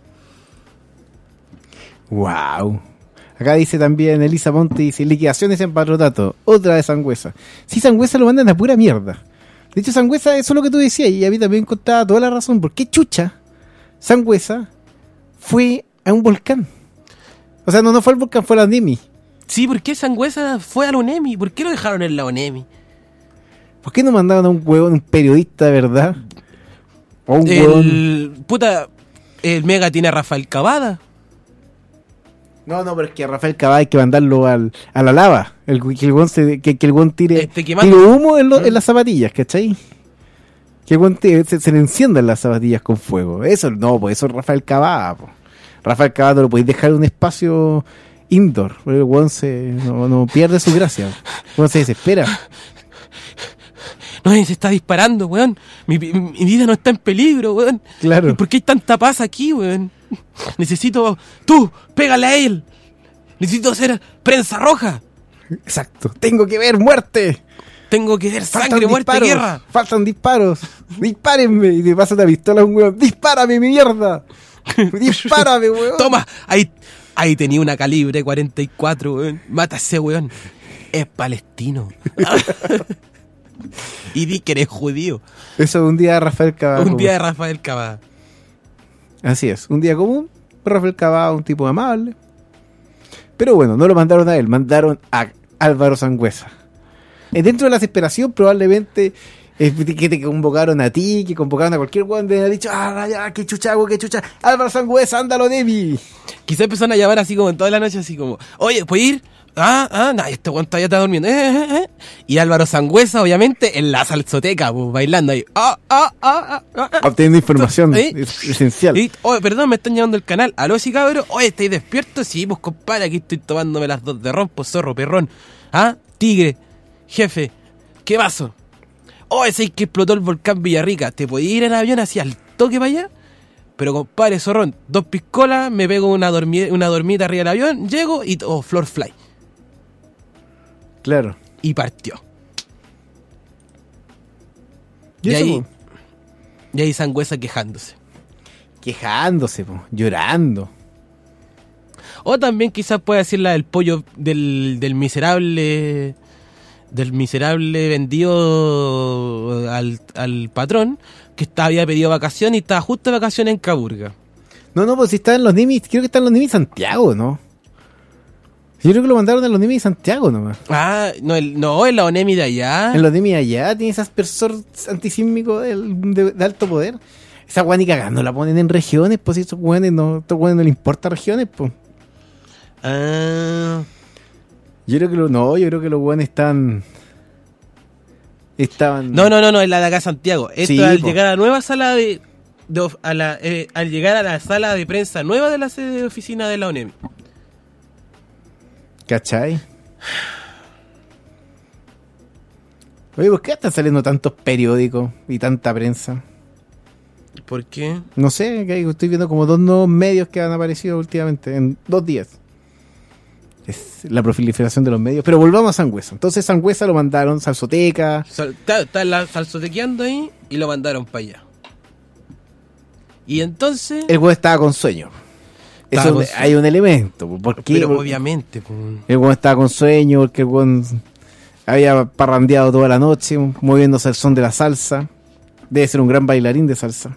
D: Wow. Acá dice también Elisa Ponte, dice liquidaciones en patronato. Otra de Sangüesa. Sí, Sangüesa lo mandan a pura mierda. De hecho, Sangüesa, eso es lo que tú decías, y a mí también contaba toda la razón. ¿Por qué chucha Sangüesa fue a un volcán? O sea, no, no fue al volcán, fue a la Nemi.
E: Sí, ¿por qué Sangüesa fue a la ONEMI? ¿Por qué lo dejaron en la ONEMI?
D: ¿Por qué no mandaban a un huevón, un periodista de verdad? O un huevón.
E: El, puta, el Mega tiene a Rafael Cavada.
D: No, no, pero es que a Rafael Cabal hay que mandarlo al, a la lava. El, que el huevón se- que, que el huevón tire,
E: Este, que manda-
D: tire humo en, lo- en las zapatillas, ¿cachai? Que el huevón te- se, se le enciendan las zapatillas con fuego. Eso no, pues eso es Rafael Cabal. Po. Rafael Cabal no lo podéis dejar en un espacio indoor. Porque el huevón se, no, no pierde su gracia. El huevón se desespera.
E: No, se está disparando, weón. Mi, mi- mi vida no está en peligro, weón.
D: Claro.
E: ¿Por qué hay tanta paz aquí, weón? Necesito... Tú, pégale a él. Necesito hacer prensa roja.
D: Exacto. Tengo que ver muerte.
E: Tengo que ver
D: Faltan
E: sangre, muerte,
D: disparos.
E: guerra.
D: Faltan disparos. Dispárenme. Y te pasa una pistola a un weón. Dispárame, mi mierda. Dispárame, weón.
E: Toma, ahí, ahí tenía una calibre cuarenta y cuatro, weón. Mata a ese weón. Es palestino. Y di que eres judío.
D: Eso es un día de Rafael Cavada.
E: Un día de Rafael Cavada.
D: Así es. Un día común. Rafael Cavada, un tipo amable. Pero bueno, no lo mandaron a él. Mandaron a Álvaro Sangüesa. Eh, Dentro de la desesperación, probablemente eh, que te convocaron a ti, que convocaron a cualquier weón, te han dicho, ah, ya, qué chucha hago, qué chucha. Álvaro Sangüesa, ándalo, Debbie.
E: Quizás empezaron a llamar así como en toda la noche, así como, oye, ¿puedes ir? Ah, ah, no, este weón todavía está durmiendo. Eh, eh, eh. Y Álvaro Sangüesa, obviamente, en la salsoteca, pues, bailando ahí. Ah, ah, ah, ah, ah.
D: Obteniendo información
E: ¿Eh?
D: es- esencial.
E: Y, oye, perdón, me están llamando el canal. Aló, sí, cabrón. Oye, ¿estáis despiertos? Sí, pues, compadre, aquí estoy tomándome las dos de ron, pues, zorro, perrón. Ah, tigre, jefe, ¿qué pasó? Oye, ¿sabes que explotó el volcán Villarrica? ¿Te podías ir en avión así al toque para allá? Pero, compadre, zorrón, dos piscolas, me pego una, dormi una dormita arriba del avión, llego y todo, oh, floor fly.
D: Claro.
E: Y partió.
D: Y,
E: Y
D: eso,
E: ahí,
D: po,
E: y ahí Sangüesa quejándose.
D: quejándose, po, llorando.
E: O también quizás puede decir la del pollo del, del miserable del miserable vendido al, al patrón que estaba, había pedido vacaciones y estaba justo de vacaciones en Caburga.
D: No, no, pues si está en los Nimis, creo que está en los Nimis Santiago, ¿no? Yo creo que lo mandaron a los Nimis Santiago nomás.
E: Ah, no, el, no, en la ONEMI de allá.
D: En los Nimis allá tiene ese aspersor antisísmico del- de, de alto poder. Esa weá ni cagando la ponen en regiones, pues si estos weones no, estos weones no le importa regiones, pues.
E: Ah,
D: Yo creo que lo, no, yo creo que los weones están. Estaban.
E: no, no, no, no, es la de acá Santiago. Esto
D: Sí,
E: al
D: po.
E: llegar a la nueva sala de, de of- a la, eh, al llegar a la sala de prensa nueva de la sede de oficina de la ONEMI.
D: ¿Cachai? Oye, ¿por qué están saliendo tantos periódicos y tanta prensa?
E: ¿Por qué?
D: No sé, que estoy viendo como dos nuevos medios que han aparecido últimamente, en dos días. Es la proliferación de los medios. Pero volvamos a Sangüesa. Entonces Sangüesa lo mandaron, Salsoteca.
E: Sal- Está, está la salsotequeando ahí y lo mandaron para allá. Y entonces...
D: El weón estaba con sueño.
E: Estaba
D: Eso
E: con
D: es-
E: sueño.
D: hay un elemento. ¿Por qué?
E: Pero
D: Por-
E: obviamente, pues,
D: El weón estaba con sueño porque el weón había parrandeado toda la noche, moviéndose al son de la salsa. Debe ser un gran bailarín de salsa.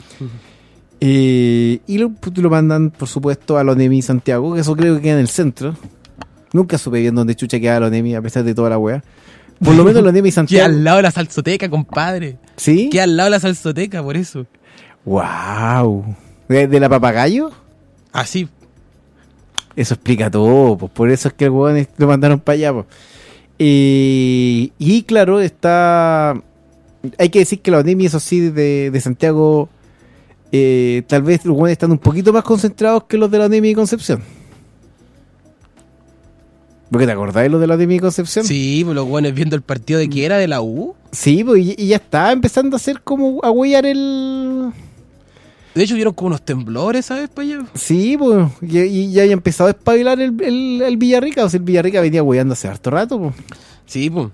D: Eh, y lo, pues, lo mandan, por supuesto, a la ONEMI Santiago, que eso creo que queda en el centro. Nunca supe bien dónde chucha queda la ONEMI, a pesar de toda la wea. Por lo menos la ONEMI
E: queda
D: Santiago.
E: al lado de la salsoteca, compadre.
D: ¿Sí?
E: Queda al lado de la salsoteca, por eso.
D: ¡Wow! ¿De, de la Papagayo?
E: Así.
D: Eso explica todo, pues por eso es que el weón es- lo mandaron para allá, pues. Eh, y claro, está. Hay que decir que la ONEMI, eso sí, de, de Santiago, eh, tal vez los weones están un poquito más concentrados que los de la ONEMI de Concepción. ¿Porque te acordás de los de la ONEMI de Concepción?
E: Sí, pues los buenos viendo el partido de que era de la U.
D: Sí, pues, y, y ya está empezando a hacer como a huellar el.
E: De hecho, vieron como unos temblores, ¿sabes? Para allá.
D: Sí, pues, y, y ya haya empezado a espabilar el, el, el Villarrica. O sea, el Villarrica venía hueando hace harto rato, pues.
E: Sí, pues.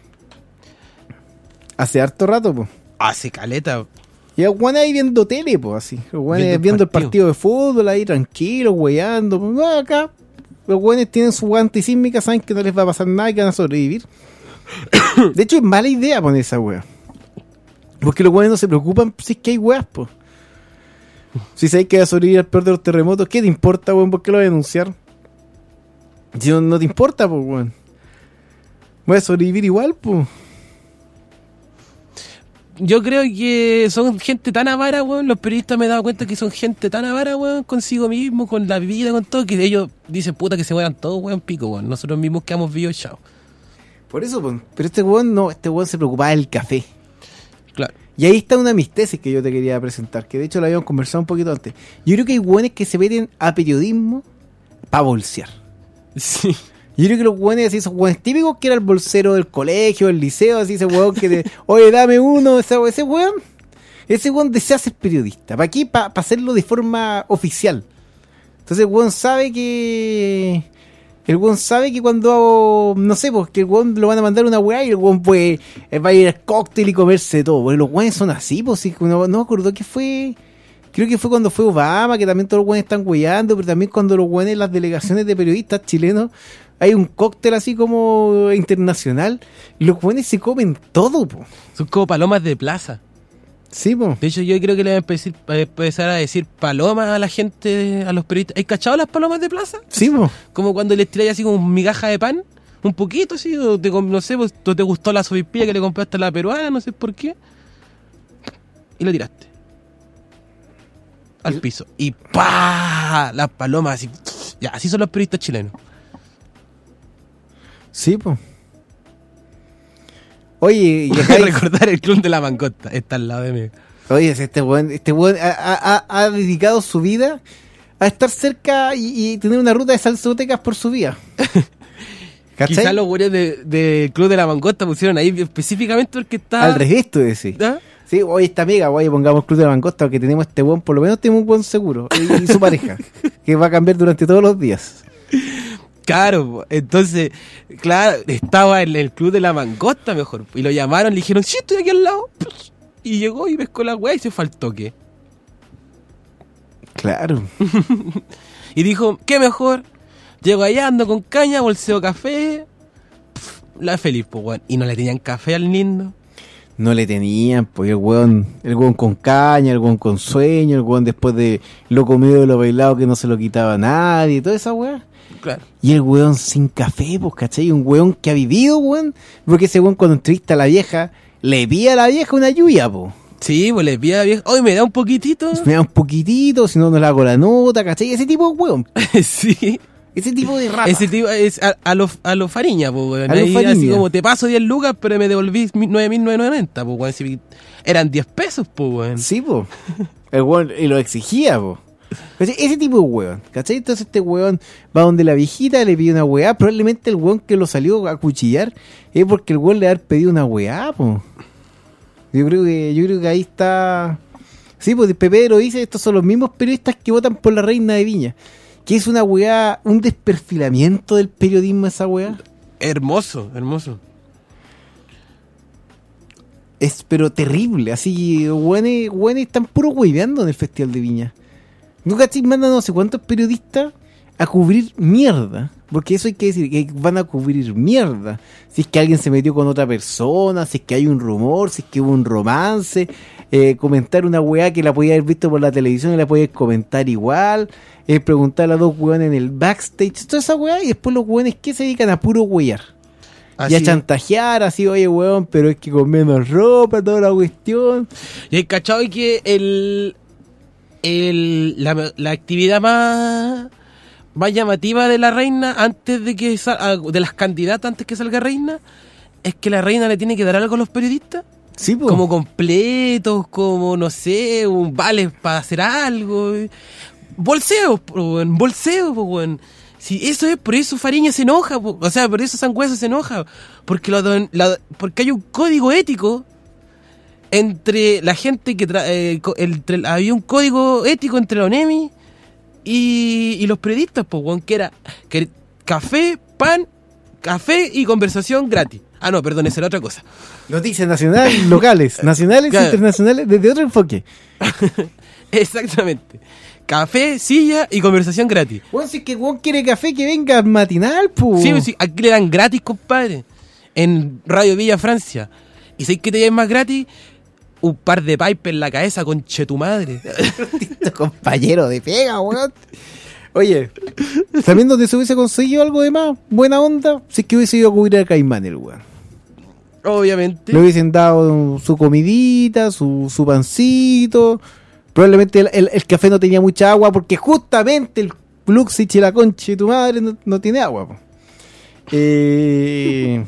D: Hace harto rato, pues.
E: Hace caleta.
D: Y el weón ahí viendo tele, pues así. Los weones
E: Viendo el
D: viendo el
E: partido.
D: partido de fútbol ahí tranquilos, weyando. Pues, ah, acá los weones tienen su weá antisísmica, saben que no les va a pasar nada y que van a sobrevivir. De hecho, es mala idea poner esa weá. Porque los weones no se preocupan si es que hay weas, pues. Si sabes que va a sobrevivir al peor de los terremotos, ¿qué te importa, weón? ¿Por qué lo vas a denunciar? Si no, no te importa, pues, weón. Voy a sobrevivir igual, pues.
E: Yo creo que son gente tan avara, weón. Los periodistas me he dado cuenta que son gente tan avara, weón, consigo mismo, con la vida, con todo, que ellos dicen, puta, que se mueran todos, weón, pico, weón. Nosotros mismos quedamos vivos, chao.
D: Por eso, pues. Pero este weón no, este weón se preocupaba del café.
E: Claro.
D: Y ahí está una de mis tesis que yo te quería presentar, que de hecho la habíamos conversado un poquito antes. Yo creo que hay hueones que se meten a periodismo para bolsear.
E: Sí.
D: Yo creo que los hueones así, esos hueones típicos que era el bolsero del colegio, del liceo, así ese hueón que te, oye, dame uno, ese, ese hueón, ese hueón desea ser periodista. ¿Para qué? Para hacerlo de forma oficial. Entonces el hueón sabe que El weón sabe que cuando, no sé, pues que el weón lo van a mandar una weá y el weón puede, va a ir al cóctel y comerse todo. Porque los weones son así, pues sí, no, no me acuerdo que fue, creo que fue cuando fue Obama, que también todos los weones están weyando, pero también cuando los weones, las delegaciones de periodistas chilenos, hay un cóctel así como internacional, y los weones se comen todo, pues.
E: Son como palomas de plaza.
D: Sí, pues.
E: De hecho, yo creo que le voy a empezar, a empezar a decir palomas a la gente, a los periodistas. ¿Has cachado las palomas de plaza?
D: Sí, pues.
E: Como cuando les tiráis así como migaja de pan, un poquito así, o te, no sé, pues, o te gustó la sopaipilla que le compraste a la peruana, no sé por qué, y lo tiraste al piso. Y ¡pah! Las palomas así. Ya, así son los periodistas chilenos.
D: Sí, pues. Oye, y
E: Voy
D: acá
E: a
D: hay-
E: recordar el club de la mangosta, está al lado de mí.
D: Oye, este weón, este weón ha, ha- ha- ha dedicado su vida a estar cerca y, y tener una ruta de salsotecas por su vida. ¿Cachai?
E: Quizás los güeyes del de club de la mangosta pusieron ahí específicamente porque está...
D: Al revés, tú decís.
E: ¿Ah?
D: Sí, oye, esta amiga, oye, pongamos Club de la Mangosta porque tenemos este weón, por lo menos tenemos un buen seguro. Y, y su pareja, que va a cambiar durante todos los días.
E: Claro, entonces, claro, estaba en el club de la mangosta mejor. Y lo llamaron, le dijeron, sí, estoy aquí al lado. Y llegó y pescó la weá y se fue al toque.
D: Claro.
E: Y dijo, ¿qué mejor? Llego allá, ando con caña, bolseo café. Pff, la feliz, pues, weón. Y no le tenían café al lindo.
D: No le tenían, pues el weón, el weón con caña, el weón con sueño, el weón después de lo comido y lo bailado que no se lo quitaba a nadie, toda esa weá.
E: Claro.
D: Y el weón sin café, pues, ¿cachai? Un weón que ha vivido, weón. Porque ese weón cuando entrevista a la vieja, le pide a la vieja una lluvia, pues.
E: Sí, pues le pide a la vieja, hoy me da un poquitito.
D: Me da un poquitito, si no, no le hago la nota, ¿cachai? Ese tipo de weón.
E: Sí.
D: Ese tipo de rata.
E: Ese tipo es a, a los a lo Fariña, pues, weón.
D: A lo
E: Ahí
D: Fariña.
E: así como te paso diez lucas, pero me devolví nueve mil novecientos noventa, pues, weón. Si eran diez pesos, pues, weón.
D: Sí, po. El weón, y lo exigía, po. ¿Cachai? Ese tipo de weón, ¿cachai? Entonces este weón va donde la viejita, le pide una weá. Probablemente el weón que lo salió a cuchillar es porque el weón le ha pedido una weá, po. Yo creo que, yo creo que ahí está. Sí, pues Pepe lo dice, estos son los mismos periodistas que votan por la reina de Viña. Que es una weá, un desperfilamiento del periodismo esa weá.
E: Hermoso, hermoso.
D: Es pero terrible, así, weones, weones están puro hueveando en el Festival de Viña. ¿No cachai? Mandan no sé cuántos periodistas a cubrir mierda. Porque eso hay que decir, que van a cubrir mierda. Si es que alguien se metió con otra persona, si es que hay un rumor, si es que hubo un romance, eh, comentar una weá que la podía haber visto por la televisión y la podía comentar igual, eh, preguntarle a dos weones en el backstage, toda esa weá, y después los weones que se dedican a puro huear. Y a
E: Así.
D: chantajear, así, oye weón, pero es que con menos ropa, toda la cuestión.
E: Y hay cachado que el, el la, la actividad más, más llamativa de la reina antes de que sal- de las candidatas antes que salga reina es que la reina le tiene que dar algo a los periodistas.
D: Sí, po.
E: Como completos, como no sé, un vale para hacer algo. Bolseos, po, weón, bolseos, po, weón. Si eso es, por eso Fariña se enoja, po. O sea, por eso Sangüesa se enoja, porque lo don- la- porque hay un código ético entre la gente que tra- eh, co- entre- había un código ético entre la ONEMI y, y los periodistas, pues, weón, que era que café, pan, café y conversación gratis. Ah, no, perdón, esa era otra cosa.
D: Noticias nacionales, locales, nacionales,
E: Claro.
D: internacionales, desde otro enfoque.
E: Exactamente. Café, silla y conversación gratis.
D: Weón, si es que weón quiere café, que venga matinal, po.
E: Sí, sí, aquí le dan gratis, compadre. En Radio Villa Francia. ¿Y sabes qué te llevan más gratis? Un par de pipes en la cabeza, conche tu madre.
D: Este compañero de pega, weón. Oye, también donde se hubiese conseguido algo de más, buena onda, si es que hubiese ido a cubrir a Caimán el weón.
E: Obviamente.
D: Le hubiesen dado su comidita, su, su pancito. Probablemente el, el- el café no tenía mucha agua porque justamente el Luxich y la concha de tu madre no, no tiene agua, po. Eh...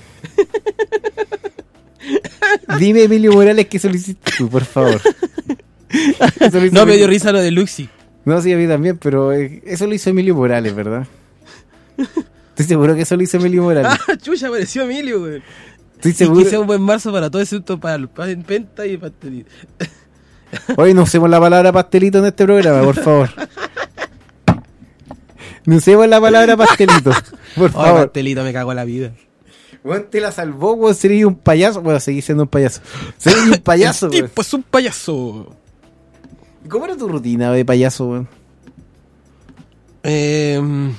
D: Dime, Emilio Morales, que eso lo hiciste tú, por favor. Eso lo hizo
E: No me dio
D: Emilio-
E: risa lo de Luxi.
D: No, sí, a mí también, pero eh, eso lo hizo Emilio Morales, ¿verdad? Estoy seguro que eso lo hizo Emilio Morales.
E: Ah, chucha, apareció Emilio, güey.
D: Estoy
E: Y
D: seguro.
E: que sea un buen marzo para todo ese asunto, para el pan- penta y pastelito.
D: Hoy no usemos la palabra pastelito en este programa, por favor. No usemos la palabra pastelito. Por
E: Oh,
D: favor.
E: pastelito, me cago en la vida.
D: Weón, te la salvó, weón. Sería un payaso. Bueno, seguí siendo un payaso. Sería un payaso,
E: El
D: weón.
E: tipo es un payaso.
D: ¿Cómo era tu rutina de payaso, weón?
E: Eh,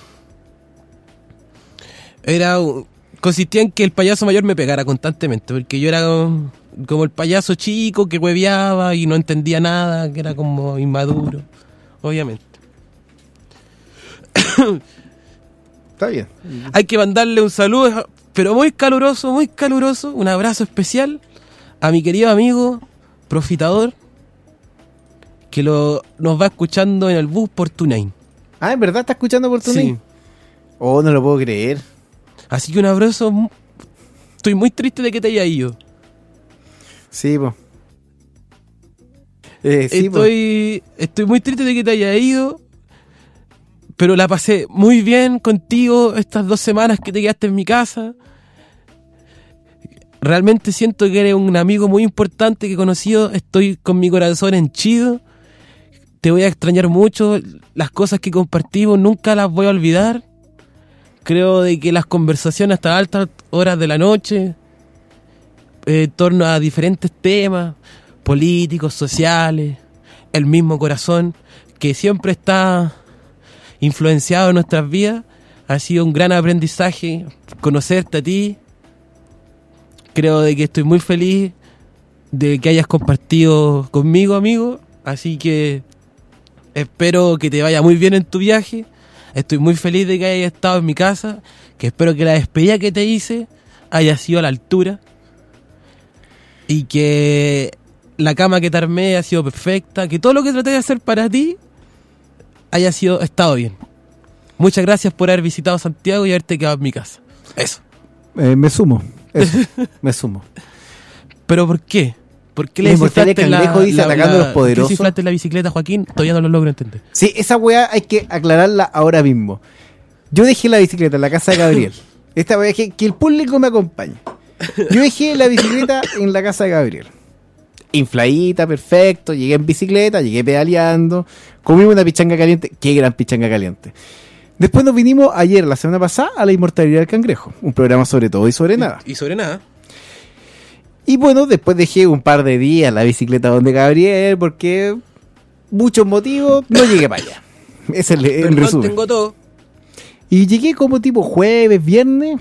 E: era consistía en que el payaso mayor me pegara constantemente, porque yo era como, como el payaso chico que hueveaba y no entendía nada, que era como inmaduro, obviamente.
D: Está bien.
E: Hay que mandarle un saludo, pero muy caluroso, muy caluroso, un abrazo especial a mi querido amigo Profitador, que lo nos va escuchando en el bus por TuneIn.
D: Ah, ¿en verdad está escuchando por tu
E: Sí.
D: link? Oh, no lo puedo creer.
E: Así que un abrazo. mu- Estoy muy triste de que te haya ido.
D: Sí, po. Eh, sí, po.
E: estoy, estoy muy triste de que te haya ido. Pero la pasé muy bien contigo estas dos semanas que te quedaste en mi casa. Realmente siento que eres un amigo muy importante que he conocido. Estoy con mi corazón henchido. Te voy a extrañar mucho. Las cosas que compartimos nunca las voy a olvidar. Creo de que las conversaciones hasta altas horas de la noche, eh, en torno a diferentes temas políticos, sociales, el mismo corazón que siempre está influenciado en nuestras vidas, ha sido un gran aprendizaje conocerte a ti. Creo de que estoy muy feliz de que hayas compartido conmigo, amigo, así que espero que te vaya muy bien en tu viaje. Estoy muy feliz de que hayas estado en mi casa, que espero que la despedida que te hice haya sido a la altura y que la cama que te armé ha sido perfecta, que todo lo que traté de hacer para ti haya sido estado bien. Muchas gracias por haber visitado Santiago y haberte quedado en mi casa. Eso.
D: Eh, me sumo. Eso. Me sumo.
E: ¿Pero por qué? ¿Por qué
D: La
E: le
D: inmortalidad
E: desinflaste la,
D: Cangrejo dice,
E: la-
D: atacando
E: la-
D: a los poderosos.
E: ¿por qué desinflaste la bicicleta, Joaquín? Todavía no lo logro entender.
D: Sí, esa weá hay que aclararla ahora mismo. Yo dejé la bicicleta en la casa de Gabriel. Esta weá que, que el público me acompañe. Yo dejé la bicicleta en la casa de Gabriel. Infladita, perfecto. Llegué en bicicleta, llegué pedaleando. Comimos una pichanga caliente. Qué gran pichanga caliente. Después nos vinimos ayer, la semana pasada, a La Inmortalidad del Cangrejo. Un programa sobre todo y sobre nada.
E: Y sobre nada.
D: Y bueno, después dejé un par de días la bicicleta donde Gabriel, porque muchos motivos, no llegué para allá. Ese es el, el
E: Perdón,
D: resumen.
E: tengo todo.
D: Y llegué como tipo jueves, viernes.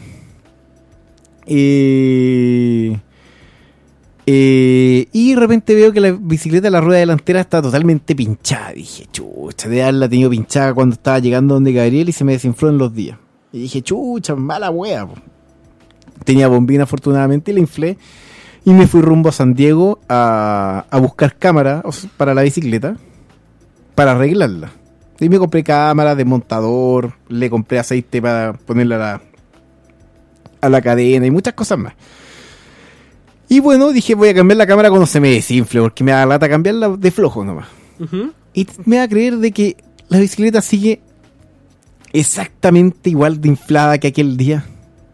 D: Eh, eh, y de repente veo que la bicicleta, la rueda delantera está totalmente pinchada. Dije, chucha, de haberla tenido pinchada cuando estaba llegando donde Gabriel y se me desinfló en los días. Y dije, chucha, mala wea. po. Tenía bombina afortunadamente y la inflé. Y me fui rumbo a San Diego a, a buscar cámaras para la bicicleta para arreglarla. Y me compré cámaras, desmontador, le compré aceite para ponerla a la, a la cadena y muchas cosas más. Y bueno, dije voy a cambiar la cámara cuando se me desinfle, porque me da lata cambiarla de flojo nomás.
E: Ujú.
D: Y me va a creer de que la bicicleta sigue exactamente igual de inflada que aquel día.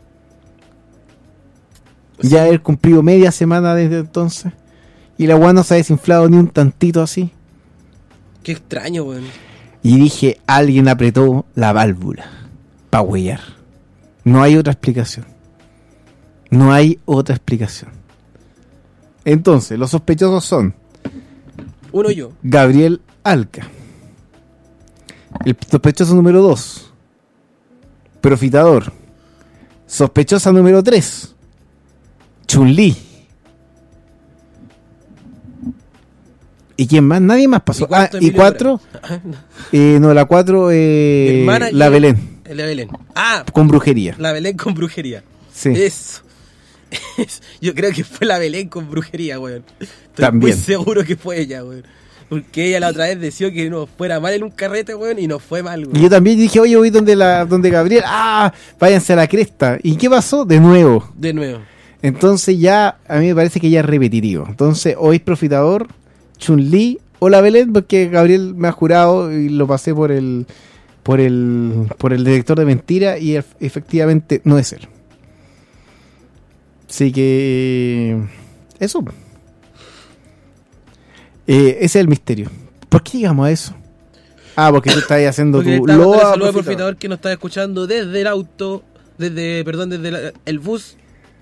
D: Ya haber cumplido media semana desde entonces. Y la weá no se ha desinflado ni un tantito así.
E: Qué extraño, weón.
D: Y dije, alguien apretó la válvula para huellar. No hay otra explicación. No hay otra explicación. Entonces, los sospechosos son
E: Uno yo.
D: Gabriel Alca. El sospechoso número dos, Profitador. Sospechosa número tres, Chun-Li. ¿Y quién más? Nadie más pasó.
E: Y cuarto,
D: Ah, y
E: Emilio
D: cuatro.
E: Morales.
D: Eh, no, la cuatro, eh,
E: Mi hermana y
D: la
E: el-
D: Belén.
E: La Belén. Ah,
D: Con brujería.
E: la Belén con brujería.
D: Sí.
E: Eso. Es- Yo creo que fue la Belén con brujería, weón. Estoy
D: También.
E: muy seguro que fue ella, weón. Porque ella la otra vez decía que no fuera mal en un carrete, weón, y no fue mal,
D: Y
E: weón.
D: yo también dije, oye, voy donde, la, donde Gabriel. Ah, váyanse a la cresta. ¿Y qué pasó? De nuevo.
E: De nuevo.
D: Entonces ya, a mí me parece que ya es repetitivo. Entonces, hoy es Profitador, Chun-Li o la Belén, porque Gabriel me ha jurado y lo pasé por el por el por el detector de mentiras y ef- efectivamente no es él. Así que eso. Eh, ese es el misterio. ¿Por qué llegamos a eso? Ah, porque tú estás ahí haciendo
E: Porque
D: tu
E: estaba dándole
D: loa
E: saludo al
D: profitador.
E: profitador que nos está escuchando desde el auto, desde, perdón, desde la- el bus.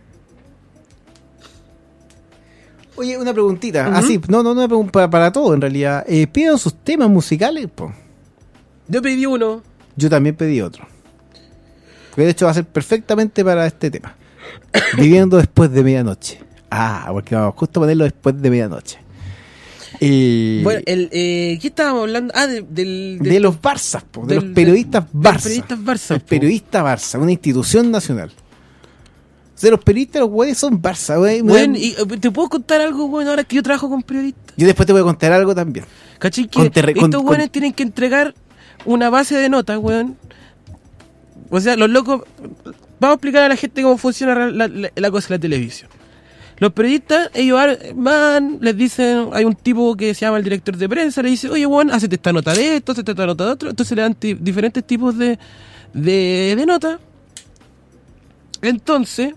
D: Oye, una preguntita.
E: Ujú.
D: Así, no, no, no, una pregunta para, para todo en realidad. Eh, ¿Piden sus temas musicales? Po?
E: Yo pedí uno.
D: Yo también pedí otro. Que de hecho va a ser perfectamente para este tema. Viviendo después de medianoche. Ah, porque vamos justo a ponerlo después de medianoche. Eh,
E: Bueno, el, eh, ¿qué estábamos hablando? Ah, de, del,
D: de los Barzas, po, de
E: del-
D: los periodistas
E: del-
D: Barça.
E: del periodistas Barça,
D: El
E: po.
D: periodista Barça, una institución nacional. O sea, los periodistas, los güeyes son Barça, güey.
E: Bueno, y, eh, ¿te puedo contar algo, bueno, ahora que yo trabajo con periodistas?
D: Yo después te voy a contar algo también.
E: ¿Cachai? Que
D: Con terre-
E: estos
D: con-
E: weones
D: con-
E: tienen que entregar una base de notas, weón. O sea, los locos... Vamos a explicar a la gente cómo funciona la, la- la cosa de la televisión. Los periodistas, ellos van, les dicen, hay un tipo que se llama el director de prensa, le dice, oye, weón, hacete esta nota de esto, hacete esta nota de otro. Entonces le dan ti- diferentes tipos de, de, de notas. Entonces,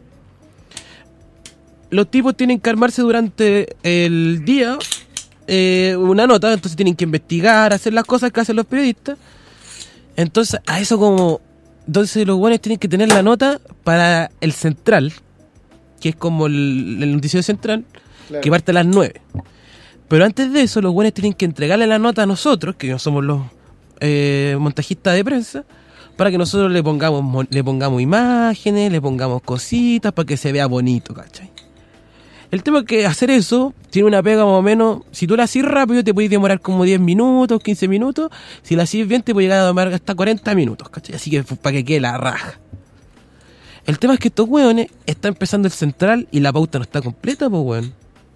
E: los tipos tienen que armarse durante el día eh, una nota, entonces tienen que investigar, hacer las cosas que hacen los periodistas. Entonces, a eso como... Entonces los buenos tienen que tener la nota para el central, que es como el, el noticiero central, que parte a las nueve. Pero antes de eso, los buenos tienen que entregarle la nota a nosotros, que no somos los eh, montajistas de prensa, para que nosotros le pongamos mo- le pongamos imágenes, le pongamos cositas, para que se vea bonito, ¿cachai? El tema es que hacer eso tiene una pega más o menos, si tú la haces rápido te puedes demorar como diez minutos, quince minutos, si la haces bien te puede llegar a demorar hasta cuarenta minutos, ¿cachai? Así que para que quede la raja. El tema es que estos hueones está empezando el central y la pauta no está completa, pues weón.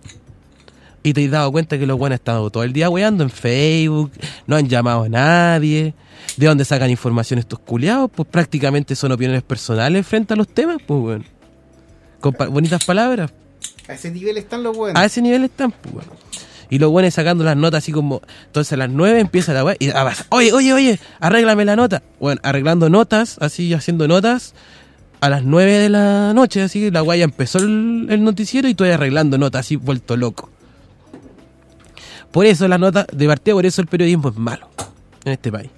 E: Y te has dado cuenta que los hueones han estado todo el día weando en Facebook, no han llamado a nadie. ¿De dónde sacan información estos culiados? Pues prácticamente son opiniones personales frente a los temas, pues weón. Con pa- bonitas palabras.
D: A ese nivel están los buenos.
E: A ese nivel están, pues, bueno. Y los buenos sacando las notas así como... Entonces a las nueve empieza la weá y ah, vas, oye, oye, oye, arréglame la nota. Bueno, arreglando notas, así haciendo notas. A las nueve de la noche, así la weá ya empezó el, el noticiero y estoy arreglando notas, así vuelto loco. Por eso la nota, de partida, por eso el periodismo es malo en este país.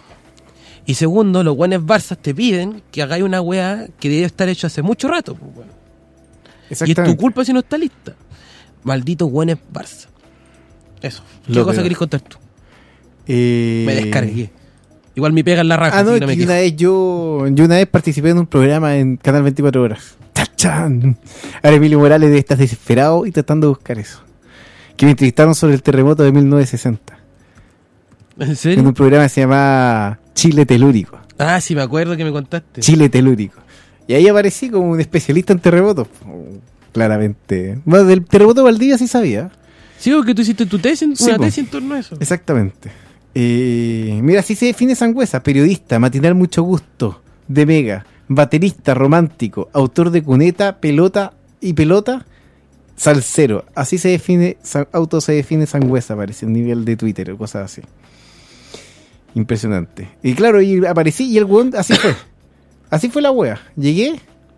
E: Y segundo, los buenos Barzas te piden que hagáis una weá que debe estar hecho hace mucho rato, pues, bueno. Y es tu
D: Exactamente.
E: culpa si no está lista. Malditos buenos Barça. Eso. ¿Qué
D: Lo
E: cosa
D: peor.
E: querés contar tú?
D: Eh,
E: Me descargué. Igual mi pega en la raja.
D: Ah, no,
E: así que no me
D: que
E: quejo.
D: una vez yo, yo una vez participé en un programa en Canal veinticuatro horas. ¡Chachán! Ahora Emilio Morales debe estar desesperado y tratando de buscar eso. Que me entrevistaron sobre el terremoto de mil novecientos sesenta.
E: ¿En
D: En
E: serio?
D: un programa que se llamaba Chile Telúrico.
E: Ah, sí, me acuerdo que me contaste.
D: Chile Telúrico. Y ahí aparecí como un especialista en terremotos. Claramente. Bueno, del terremoto de Valdivia sí sabía.
E: Sí, porque tú hiciste tu tesis,
D: Sí,
E: una
D: po.
E: tesis en torno a eso.
D: Exactamente. Eh, mira, así se define Sangüesa: periodista, matinal mucho gusto, de Mega, baterista romántico, autor de Cuneta, Pelota y Pelota, salsero. Así se define, sa- auto se define Sangüesa, parece, en nivel de Twitter o cosas así. Impresionante. Y claro, y aparecí y el weón, así fue. Así fue la wea. Llegué.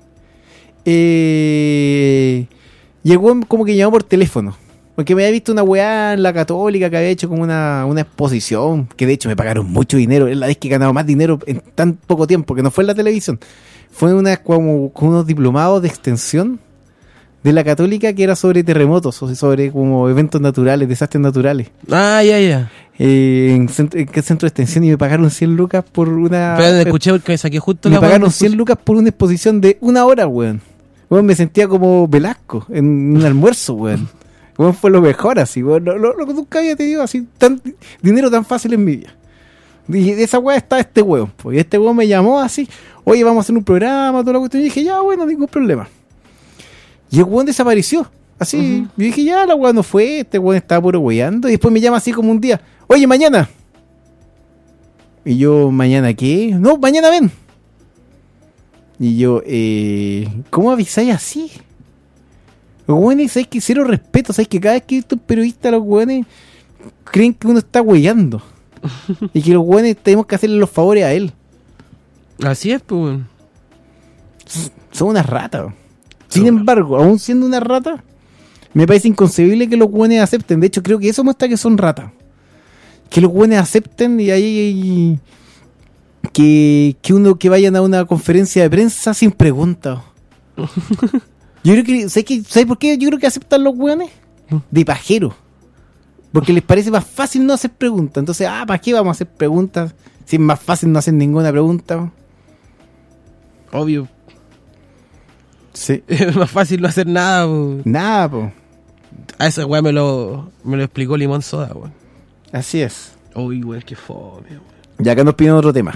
D: Eh, y el weón como que llamó por teléfono. Porque me había visto una weá en la Católica que había hecho como una, una exposición, que de hecho me pagaron mucho dinero, es la vez que he ganado más dinero en tan poco tiempo, que no fue en la televisión, fue en una como con unos diplomados de extensión de la Católica que era sobre terremotos, o sobre como eventos naturales, desastres naturales,
E: Ah, ya, ya.
D: eh, en, centro, en el centro de extensión, y me pagaron cien lucas por una...
E: Pero escuché porque me saqué justo
D: me
E: la weá,
D: pagaron
E: me
D: cien
E: puse-
D: lucas por una exposición de una hora, weón. Weón, me sentía como Velasco en un almuerzo, weón. Weón, fue lo mejor, así, weón. Lo, lo- lo que nunca había tenido así, tan, dinero tan fácil en mi vida. Y de esa weá está este weón, pues. Y este weón me llamó así, oye, vamos a hacer un programa, toda la cuestión. Y dije, ya, bueno, ningún problema. Y el weón desapareció. Así,
E: Ujú.
D: yo dije, ya, la weá no fue, este weón estaba puro weyando. Y después me llama así como un día, oye, mañana. Y yo, ¿mañana qué? No, mañana ven. Y yo, eh, ¿cómo avisáis así? Los güeyes, ¿sabes que cero respeto? ¿Sabes que cada vez que he visto un periodista, los güeyes creen que uno está weyando? Y que los güeyes tenemos que hacerle los favores a él.
E: Así es, pues, weón.
D: Son unas ratas. Sin embargo, aún siendo una rata, me parece inconcebible que los güeyes acepten. De hecho, creo que eso muestra que son ratas. que los buenos acepten y ahí que, que uno que vayan a una conferencia de prensa sin preguntas. Yo creo que, ¿sabes qué? ¿Sabes por qué? Yo creo que aceptan los buenos de pajero. Porque les parece más fácil no hacer preguntas. Entonces, ah, ¿para qué vamos a hacer preguntas? Si es más fácil no hacer ninguna pregunta.
E: Obvio.
D: Sí.
E: Es más fácil no hacer nada, po.
D: Nada, po.
E: A esa weá me lo, me lo explicó Limón Soda, weón.
D: Así es.
E: Uy, weón, qué fome, weón.
D: Y acá nos piden otro tema.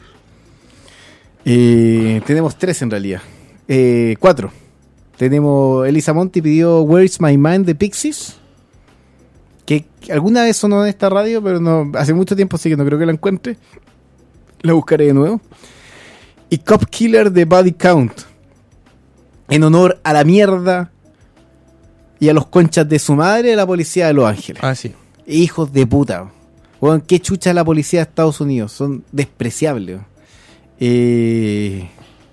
D: Eh, tenemos tres en realidad. Eh, cuatro. Tenemos, Elisa Monti pidió Where's My Mind de Pixies. Que alguna vez sonó en esta radio, pero no hace mucho tiempo, así que no creo que la encuentre. La buscaré de nuevo. Y Cop Killer de Body Count. En honor a la mierda y a los conchas de su madre de la policía de Los Ángeles.
E: Ah, sí.
D: Hijos de puta. Weón, qué chucha la policía de Estados Unidos. Son despreciables. Eh...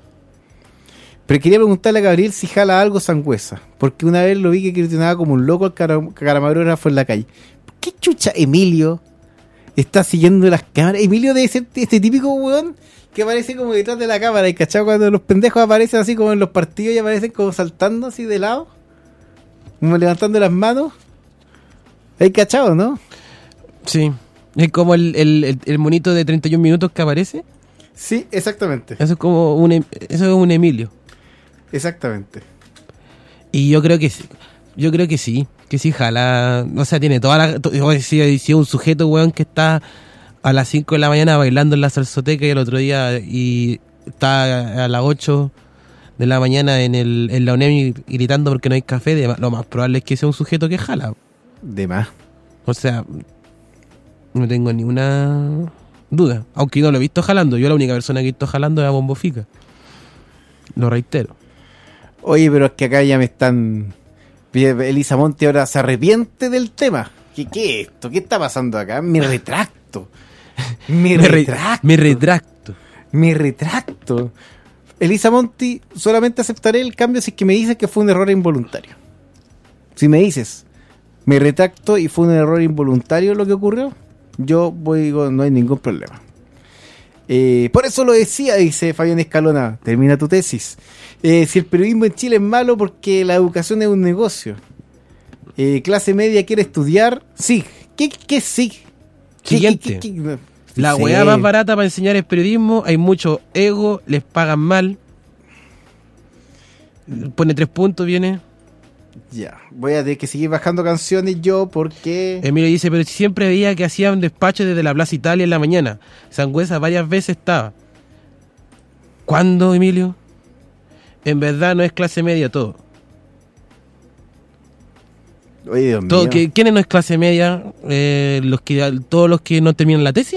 D: Pero quería preguntarle a Gabriel si jala algo Sangüesa. Porque una vez lo vi que criticaba como un loco al cara- camarógrafo en la calle. ¿Qué chucha Emilio está siguiendo las cámaras? Emilio debe ser este típico weón que aparece como detrás de la cámara. ¿Y cachado? Cuando los pendejos aparecen así como en los partidos y aparecen como saltando así de lado. Como levantando las manos. ¿Hay cachado, no?
E: Sí. Es como el, el, el, el monito de treinta y un minutos que aparece.
D: Sí, exactamente.
E: Eso es como un, em- eso es un Emilio.
D: Exactamente.
E: Y yo creo que sí. Yo creo que sí. Que sí, jala. O sea, tiene toda la. To, si, si un sujeto, weón, que está a las cinco de la mañana bailando en la salsoteca y el otro día y está a las ocho de la mañana en, el, en la UNEM gritando porque no hay café, de, lo más probable es que sea un sujeto que jala.
D: De más.
E: O sea, no tengo ninguna duda. Aunque yo no lo he visto jalando. Yo la única persona que he visto jalando es a Bombo Fica. Lo reitero.
D: Oye, pero es que acá ya me están... Elisa Monti ahora se arrepiente del tema. ¿Qué, qué es esto? ¿Qué está pasando acá? Me retracto. Me
E: Me, re-
D: retracto.
E: me retracto.
D: Me retracto. Elisa Monti, solamente aceptaré el cambio si es que me dices que fue un error involuntario. Si me dices, me retracto y fue un error involuntario lo que ocurrió, yo voy, digo, no hay ningún problema. Eh, por eso lo decía, dice Fabián Escalona, termina tu tesis. Eh, si el periodismo en Chile es malo porque la educación es un negocio. Eh, clase media quiere estudiar, sí. ¿Qué, qué sí? ¿Qué,
E: Siguiente.
D: qué, qué, qué?
E: La
D: Sí.
E: weá más barata para enseñar es periodismo. Hay mucho ego, les pagan mal. Pone tres puntos, viene.
D: Ya, voy a tener que seguir bajando canciones yo porque...
E: Emilio dice, pero si siempre veía que hacían despacho desde la Plaza Italia en la mañana. Sangüesa varias veces estaba. ¿Cuándo, Emilio? En verdad no es clase media todo.
D: Oye, Dios
E: todo
D: mío.
E: que, ¿Quiénes no es clase media? Eh, los que, ¿Todos los que no terminan la tesis?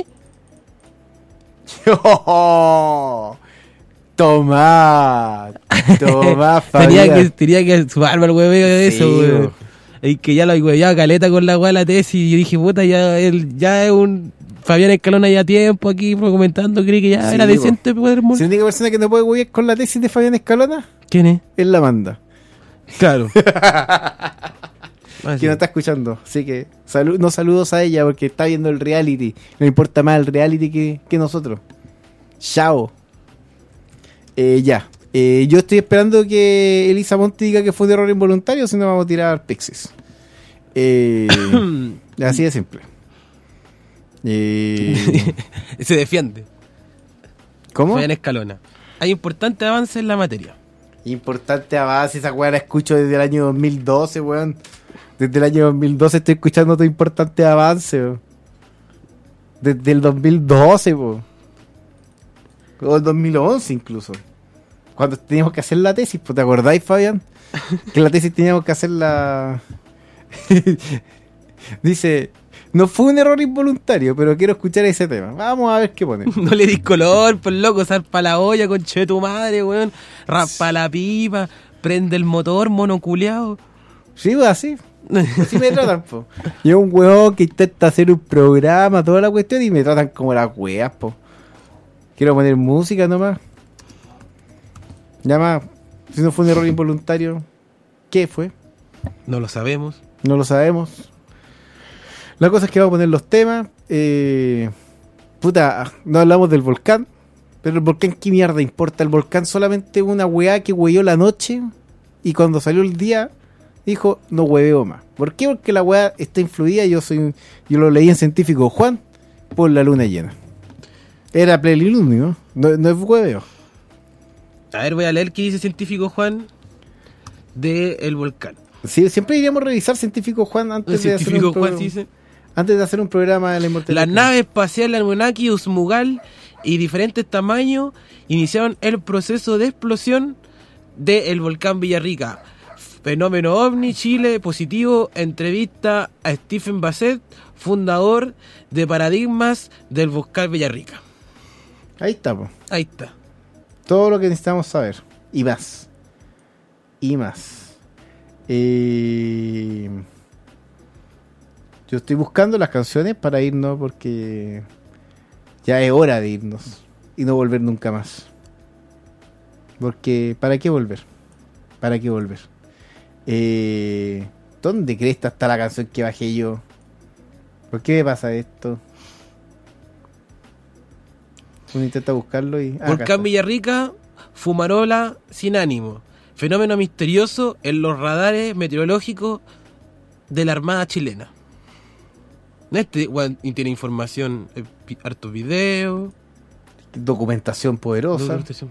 D: Tomá, tomá,
E: tenía,
D: Fabián.
E: que, tenía que sumarme al hueveo de
D: Sí,
E: eso, weón.
D: weón.
E: Es que ya lo hueveaba caleta con la weá de la tesis y yo dije, puta, ya, él, ya es un... Fabián Escalona ya tiempo aquí comentando, creí que ya
D: Sí,
E: era
D: po.
E: decente poder
D: Si la única persona que no puede huir con la tesis de Fabián Escalona
E: ¿Quién es?
D: es la Amanda,
E: Claro. Ah, sí.
D: que no está escuchando. Así que salu- no saludos a ella porque está viendo el reality. No importa más el reality que, que nosotros. Chao. Eh, ya. Eh, yo estoy esperando que Elisa Monti diga que fue un error involuntario, si no vamos a tirar Pixies. Eh, así de simple. Eh,
E: Se defiende.
D: ¿Cómo?
E: Fabián Escalona. Hay importante avance en la materia.
D: Importante avance, esa weá la escucho desde el año dos mil doce, weón. Desde el año dos mil doce estoy escuchando todo importante avance, weón. Desde el dos mil doce, weón. O el dos mil once incluso. Cuando teníamos que hacer la tesis, pues, ¿te acordáis, Fabián? Que la tesis teníamos que hacer la... Dice, no fue un error involuntario, pero quiero escuchar ese tema. Vamos a ver qué pone.
E: No le dis color, pues loco, zarpa la olla, conche de tu madre, weón. Raspa la pipa, prende el motor, mono culiao.
D: Sí, pues así. Así me tratan, po. Y es un weón que intenta hacer un programa, toda la cuestión, y me tratan como las weas, po. Quiero poner música nomás. Ya más, si no fue un error involuntario, ¿qué fue?
E: No lo sabemos.
D: No lo sabemos. La cosa es que vamos a poner los temas. Eh, puta, no hablamos del volcán. Pero el volcán, ¿qué mierda importa? El volcán solamente una weá que hueó la noche. Y cuando salió el día, dijo, no hueveo más. ¿Por qué? Porque la weá está influida. Yo soy, yo lo leí en Científico Juan por la luna llena. Era plenilunio, ¿no? No, no es hueveo.
E: A ver, voy a leer qué dice Científico Juan de el volcán.
D: Sí, siempre iríamos a revisar Científico Juan antes
E: El
D: de hacer
E: Científico
D: un
E: Juan
D: programa,
E: dice...
D: antes de hacer un programa de la inmortalidad.
E: Las naves espaciales Anunnaki, Usmugal y diferentes tamaños iniciaron el proceso de explosión del volcán Villarrica. Fenómeno OVNI Chile positivo. Entrevista a Stephen Bassett, fundador de Paradigmas del volcán Villarrica.
D: Ahí está, po.
E: Ahí está.
D: Todo lo que necesitamos saber. Y más. Y más. Eh... Yo estoy buscando las canciones para irnos porque ya es hora de irnos y no volver nunca más. Porque, ¿para qué volver? ¿Para qué volver? Eh, ¿Dónde crees que está la canción que bajé yo? ¿Por qué me pasa esto? Uno intenta buscarlo y... ah,
E: Volcán Villarrica, fumarola sin ánimo. Fenómeno misterioso en los radares meteorológicos de la Armada chilena. Este bueno, y tiene información, eh, hartos videos.
D: Documentación poderosa.
E: Documentación.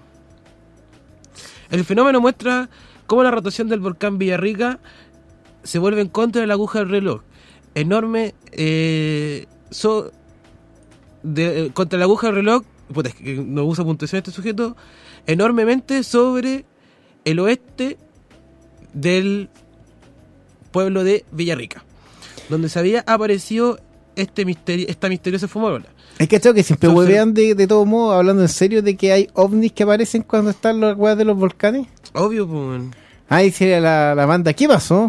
E: El fenómeno muestra cómo la rotación del volcán Villarrica se vuelve en contra de la aguja del reloj. Enorme eh, so, de, contra la aguja del reloj, puta, es que no usa puntuación este sujeto, enormemente sobre el oeste del pueblo de Villarrica, donde se había aparecido este misteri- esta misteriosa fumarola.
D: Es que que siempre
E: Entonces-
D: huevean de, de todo modo, hablando en serio, de que hay ovnis que aparecen cuando están las weas de los volcanes.
E: Obvio, pues.
D: Ah, dice la, la banda, ¿qué pasó?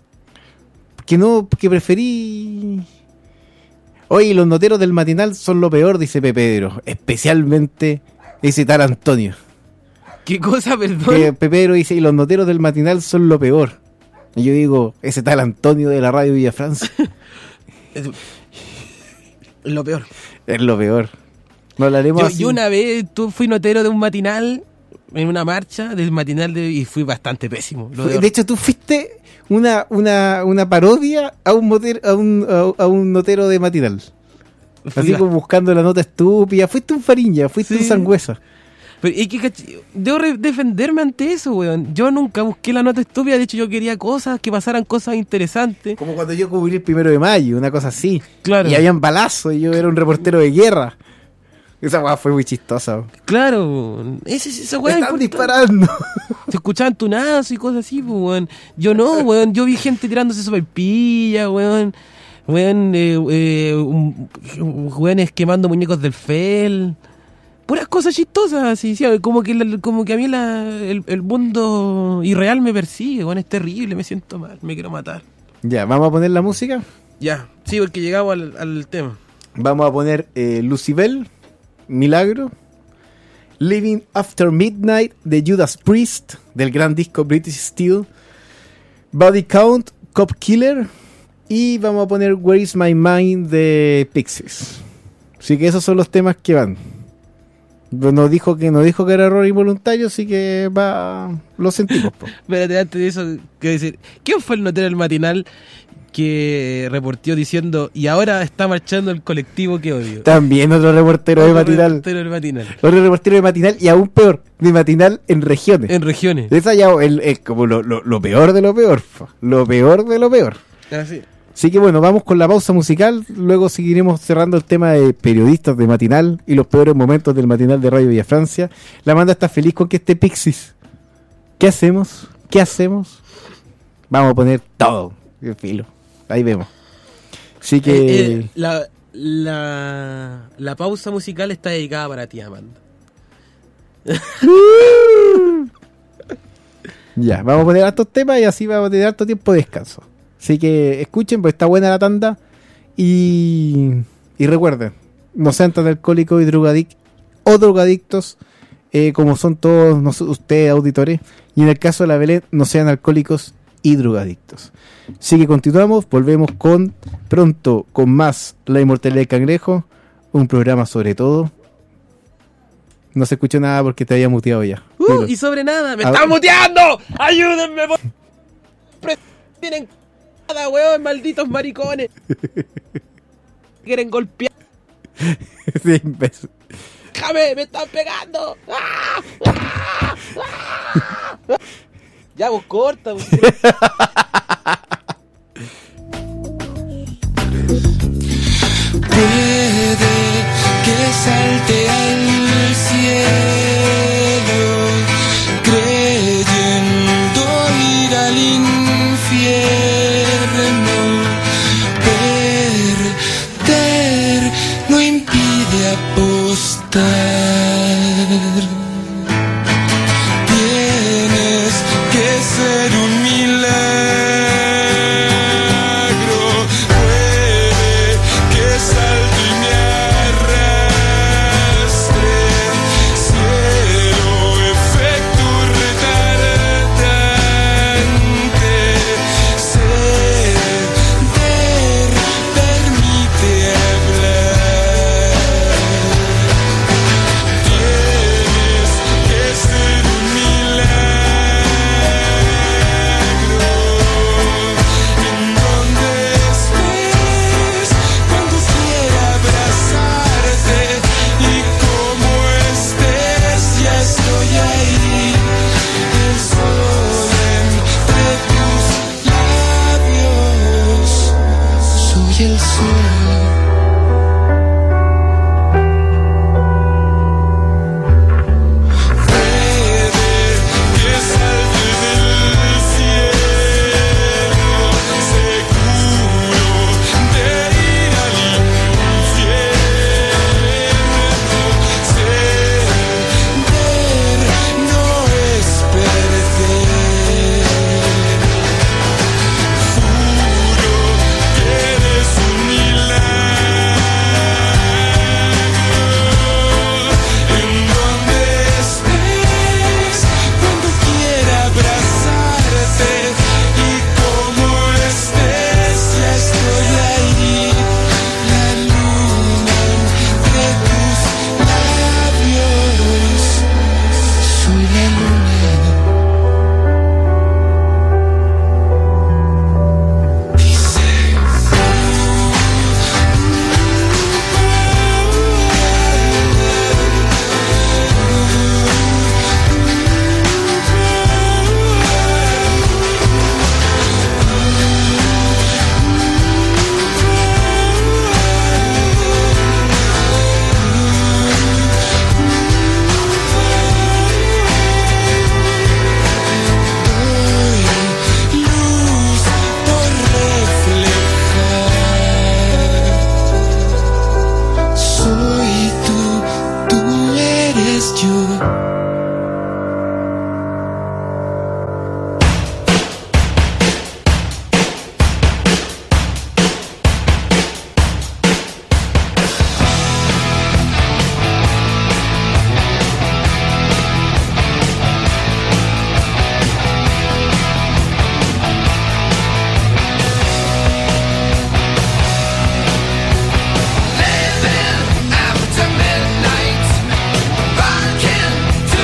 D: Que no, que preferí... Oye, los noteros del matinal son lo peor, dice Pepedro. Especialmente ese tal Antonio.
E: ¿Qué cosa, perdón?
D: Que Pepedro dice, y los noteros del matinal son lo peor. Y yo digo, ese tal Antonio de la radio Villa Francia
E: Es lo peor.
D: es lo peor. No hablaremos
E: Yo,
D: así.
E: yo una vez tú fui notero de un matinal, en una marcha del matinal de, y fui bastante pésimo. Lo
D: Fue-
E: de-
D: de hecho, tú fuiste una, una, una parodia a un, moter- a, un, a, a un notero de matinal.
E: fui
D: Así
E: ba-
D: como buscando la nota estúpida. Fuiste un Fariña, fuiste
E: Sí.
D: un Sangüesa.
E: Pero es que cach- debo re- defenderme ante eso, weón. Yo nunca busqué la nota estúpida, de hecho yo quería cosas, que pasaran cosas interesantes.
D: Como cuando yo cubrí el primero de mayo, una cosa así.
E: Claro.
D: Y habían balazos y yo era un reportero de guerra. Esa weá fue muy chistosa.
E: Claro, weón. Esa, esa weá
D: Están
E: importante.
D: disparando.
E: Se escuchaban tunazos y cosas así, pues, weón. Yo no, weón. Yo vi gente tirándose sopaipilla, weón. Weón, eh, eh, un- un- weones quemando muñecos del F E L. Puras cosas chistosas, así, sí, como que, la- como que a mí la, el, el mundo irreal me persigue, weón. Es terrible, me siento mal, me quiero matar.
D: Ya, vamos a poner la música.
E: Ya, sí, porque llegamos al, al tema.
D: Vamos a poner eh, Lucibel, Milagro. Living After Midnight de Judas Priest, del gran disco British Steel. Body Count, Cop Killer. Y vamos a poner Where Is My Mind de Pixies. Así que esos son los temas que van. Nos dijo que, nos dijo que era error involuntario, así que va, lo sentimos. Po.
E: Espérate, antes de eso, quiero decir, ¿quién fue el notero del matinal que reportió diciendo, y ahora está marchando el colectivo que odio?
D: También otro reportero de
E: Otro
D: matinal.
E: reportero del matinal.
D: Otro reportero de matinal y aún peor, de matinal en regiones.
E: En regiones.
D: Esa ya el- es como lo, lo- lo peor de lo peor. po. Lo peor de lo peor.
E: Así.
D: Así que bueno, vamos con la pausa musical. Luego seguiremos cerrando el tema de periodistas de matinal y los peores momentos del matinal de Radio Villa Francia. La banda está feliz con que esté Pixies. ¿Qué hacemos? ¿Qué hacemos? Vamos a poner todo. En filo. Ahí vemos. Así que...
E: Eh, eh, la, la, la pausa musical está dedicada para ti, Amanda.
D: Ya, vamos a poner altos temas y así vamos a tener alto tiempo de descanso. Así que escuchen, pues está buena la tanda. Y, y recuerden, no sean tan alcohólicos y drogadic o drogadictos eh, como son todos nos- ustedes, auditores. Y en el caso de la Belén, no sean alcohólicos y drogadictos. Así que continuamos, volvemos con pronto con más La Inmortalidad del Cangrejo, un programa sobre todo. No se escuchó nada porque te había muteado ya.
E: Uh,
D: Dilo.
E: y sobre nada, ¡me
D: A-
E: están muteando! ¡Ayúdenme! por- Pre- Tienen nada, weón, malditos maricones. Quieren golpear.
D: Sí, imbécil.
E: ¡Déjame! ¡Me están pegando! ¡Ah! ¡Ah! ¡Ah! Ya, vos corta, vos.
F: Puede que salte al cielo creyendo ir al infierno. Perder no impide apostar. Tienes que ser un milagro. Puede que salte y me arrastre. Cielo, efecto retardante. Ceder permite hablar. Tienes que ser un milagro. En donde estés, cuando quiera abrazarte y como estés, ya estoy ahí. El sol entre tus labios, soy el sol. Puede que salte del cielo, seguro de ir al infierno. Ceder no es perder. Juro que eres un milagro. En donde estés, cuando quiera abrazarte y como estés, ya estoy ahí. La luna entre tus labios, soy la luna. Dice. Doy luz por reflejar. Soy tú, tú eres yo. After midnight, barking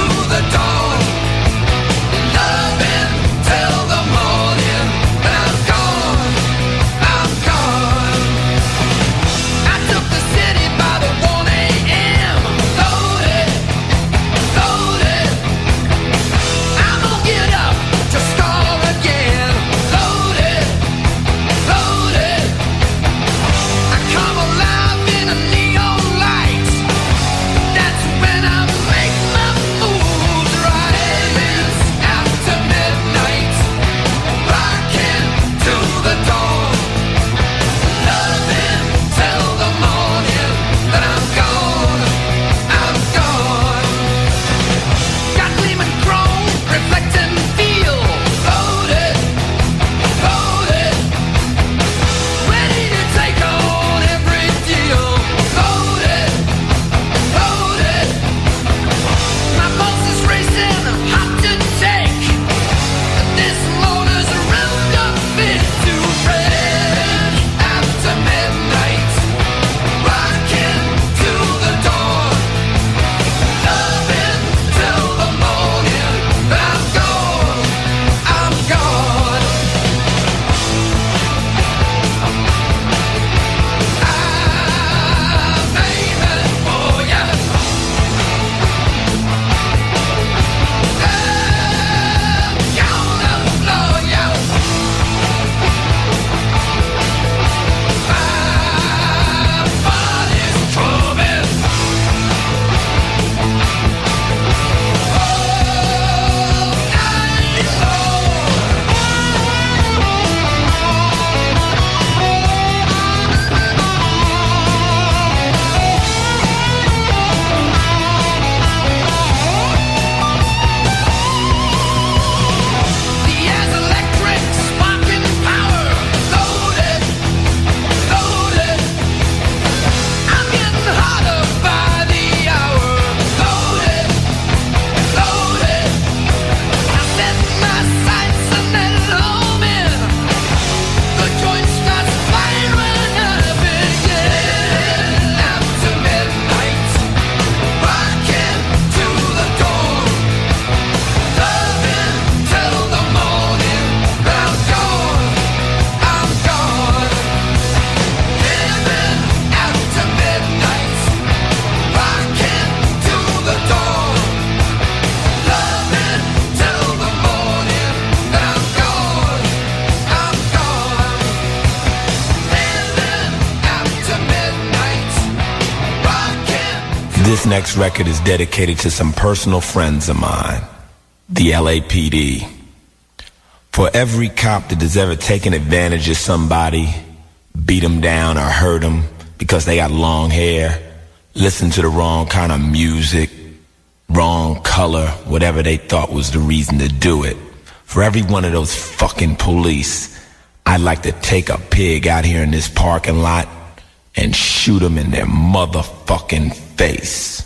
G: next record is dedicated to some personal friends of mine, the L A P D. For every cop that has ever taken advantage of somebody, beat them down or hurt them because they got long hair, listened to the wrong kind of music, wrong color, whatever they thought was the reason to do it. For every one of those fucking police, I'd like to take a pig out here in this parking lot and shoot them in their motherfucking face.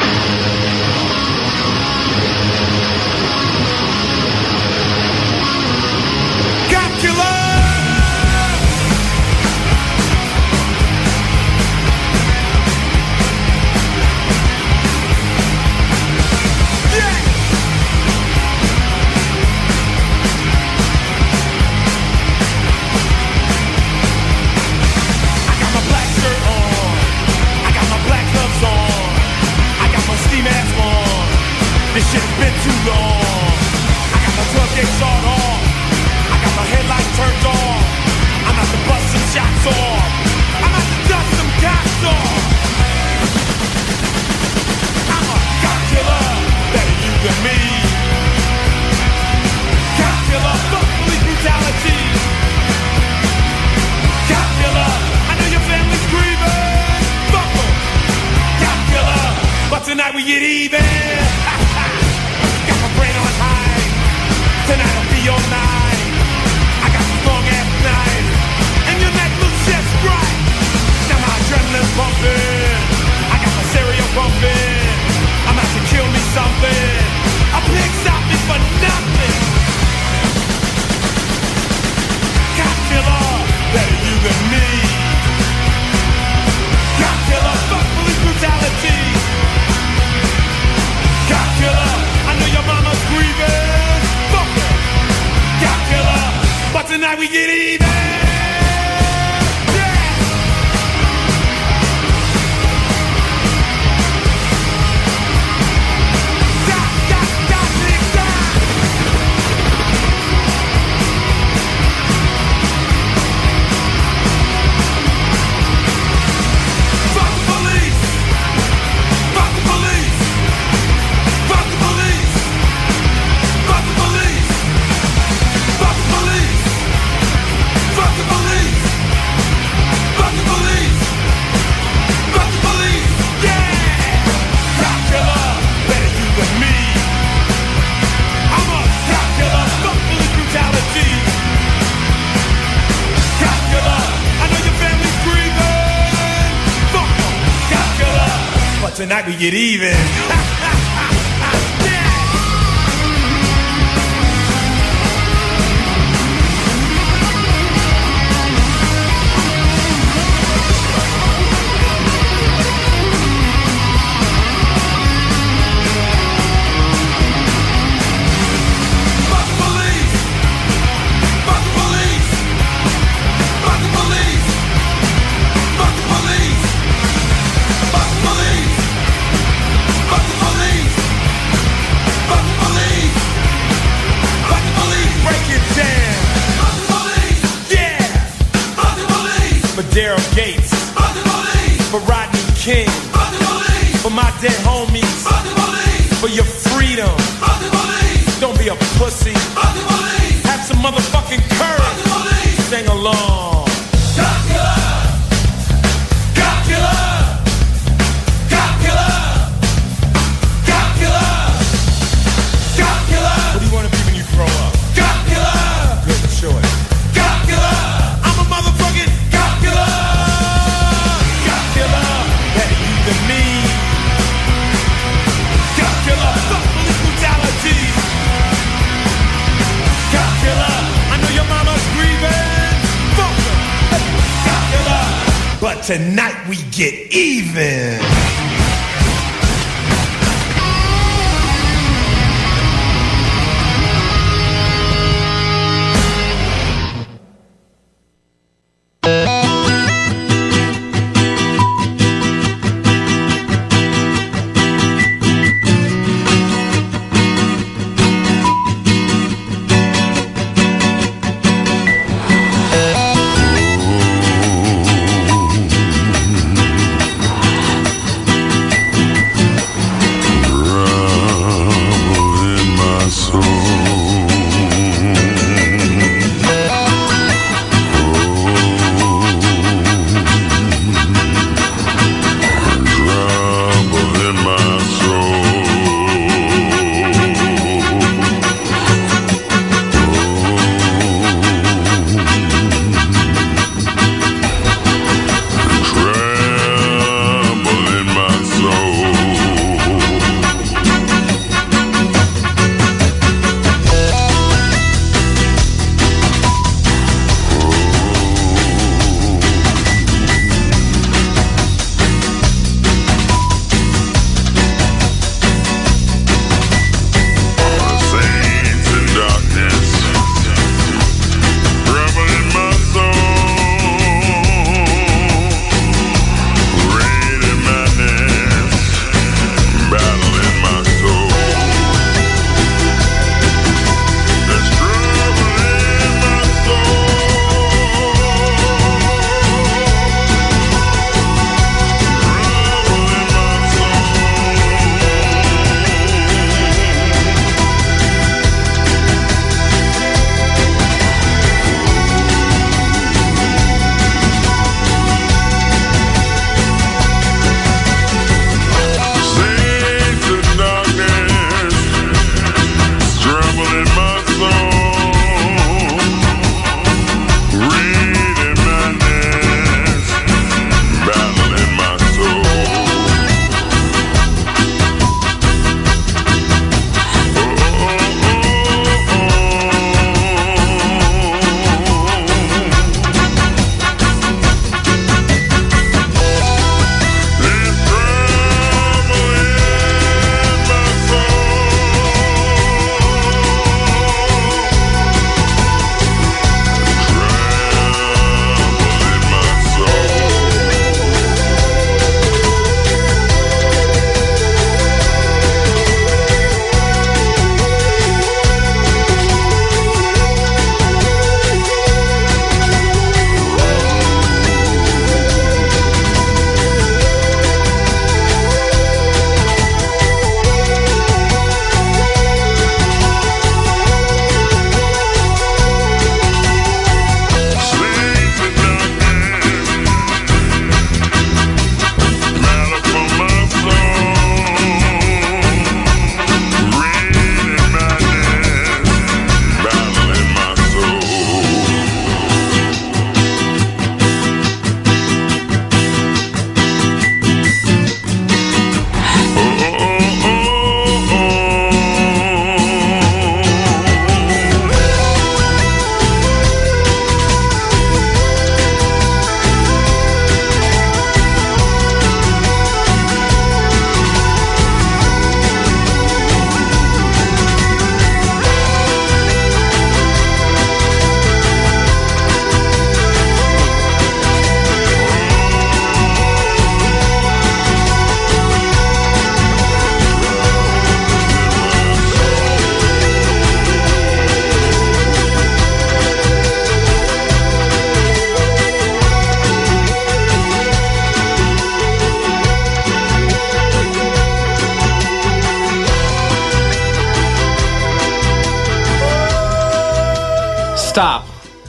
F: Tonight we get even. Got my brain on high. Tonight I'll be all night. I got some strong ass night, and your neck looks just right. Now my adrenaline's pumping. I got my stereo pumping. I'm out to kill me something. A pig stop me for nothing. Cop killer, better you than me. Cop killer, fuck police brutality. Cop killer, I know your mama's grieving. Fuck her. Cop killer, but tonight we get even. Tonight we get even. Daryl Gates, for Rodney King, for my dead homies, for your freedom. Don't be a pussy. Have some motherfucking courage. Sing along. Cop killer, cop killer, cop killer, cop killer, cop killer. What do you want to be when you grow up? Cop killer. Good choice. Cop killer. I'm a motherfucking cop killer. Cop killer. Better you than me. Cop killer. Fuck police brutality. Cop killer. I know your mama's grieving. Fuck her. Cop killer. But tonight we get even.
H: Stop.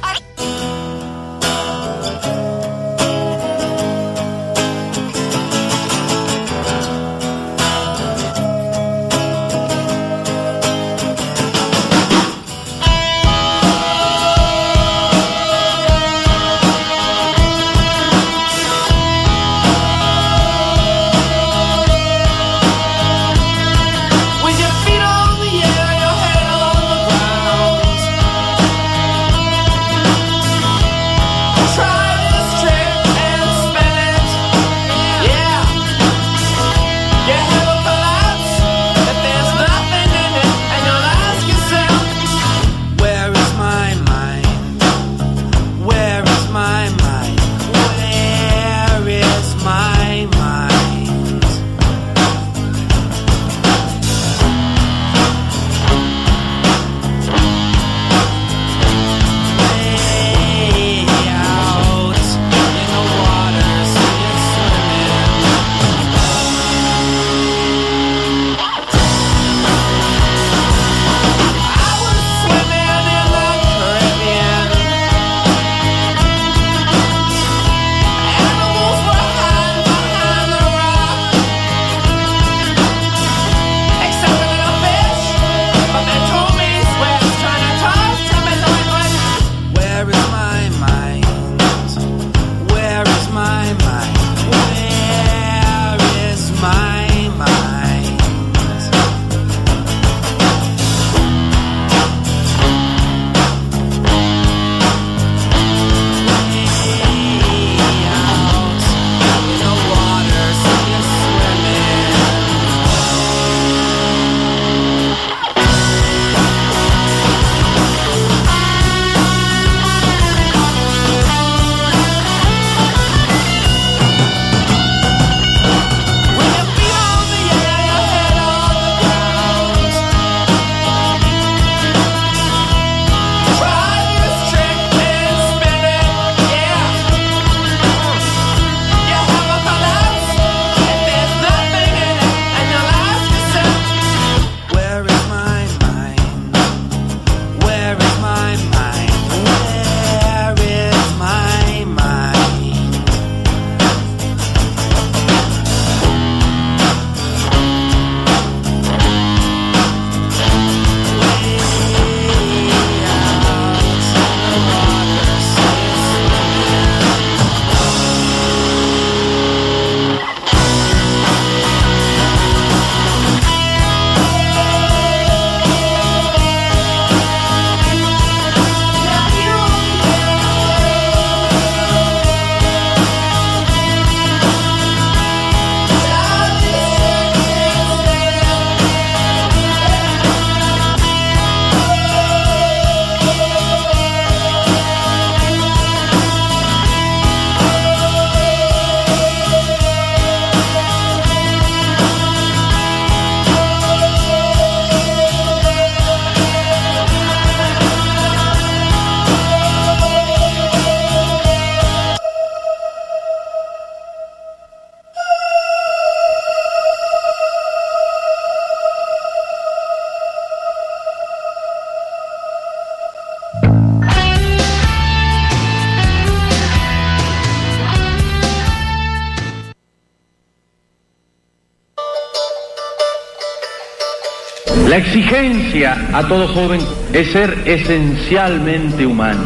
B: La exigencia a todo joven es ser esencialmente humano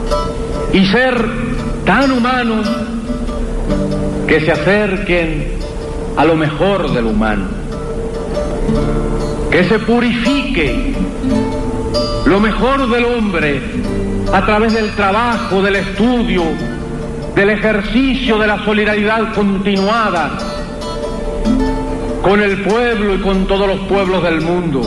B: y ser tan humano que se acerquen a lo mejor del humano, que se purifique lo mejor del hombre a través del trabajo, del estudio, del ejercicio de la solidaridad continuada con el pueblo y con todos los pueblos del mundo,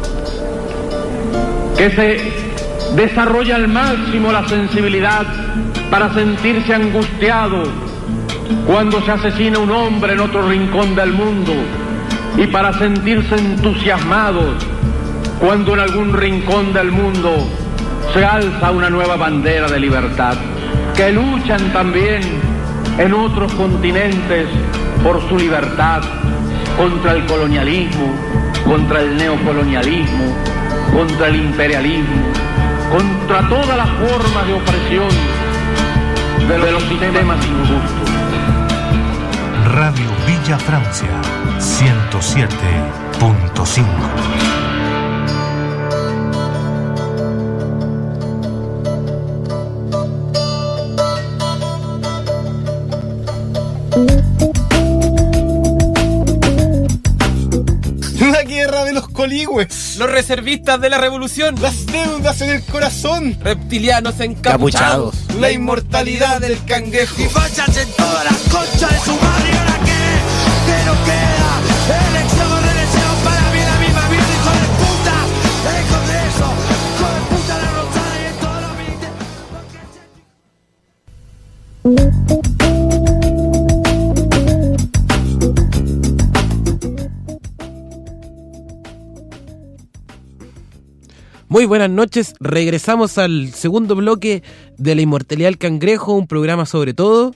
B: que se desarrolla al máximo la sensibilidad para sentirse angustiado cuando se asesina un hombre en otro rincón del mundo y para sentirse entusiasmados cuando en algún rincón del mundo se alza una nueva bandera de libertad, que luchan también en otros continentes por su libertad, contra el colonialismo, contra el neocolonialismo, contra el imperialismo, contra todas las formas de opresión de los sistemas injustos.
C: Radio Villa Francia, ciento siete punto cinco.
D: La guerra de los coligües,
E: Los reservistas de la revolución.
D: las deudas en el corazón,
E: Reptilianos encapuchados.
D: la inmortalidad del cangrejo.
F: Y fachas en todas las conchas de su madre. ¿Y ahora qué? ¿Qué nos queda? Elección o reelección, para mí la misma mierda, hijo de puta. El Congreso, hijo de puta, la Rosada y en todos los
E: Muy buenas noches, regresamos al segundo bloque de La Inmortalidad del Cangrejo, un programa sobre todo.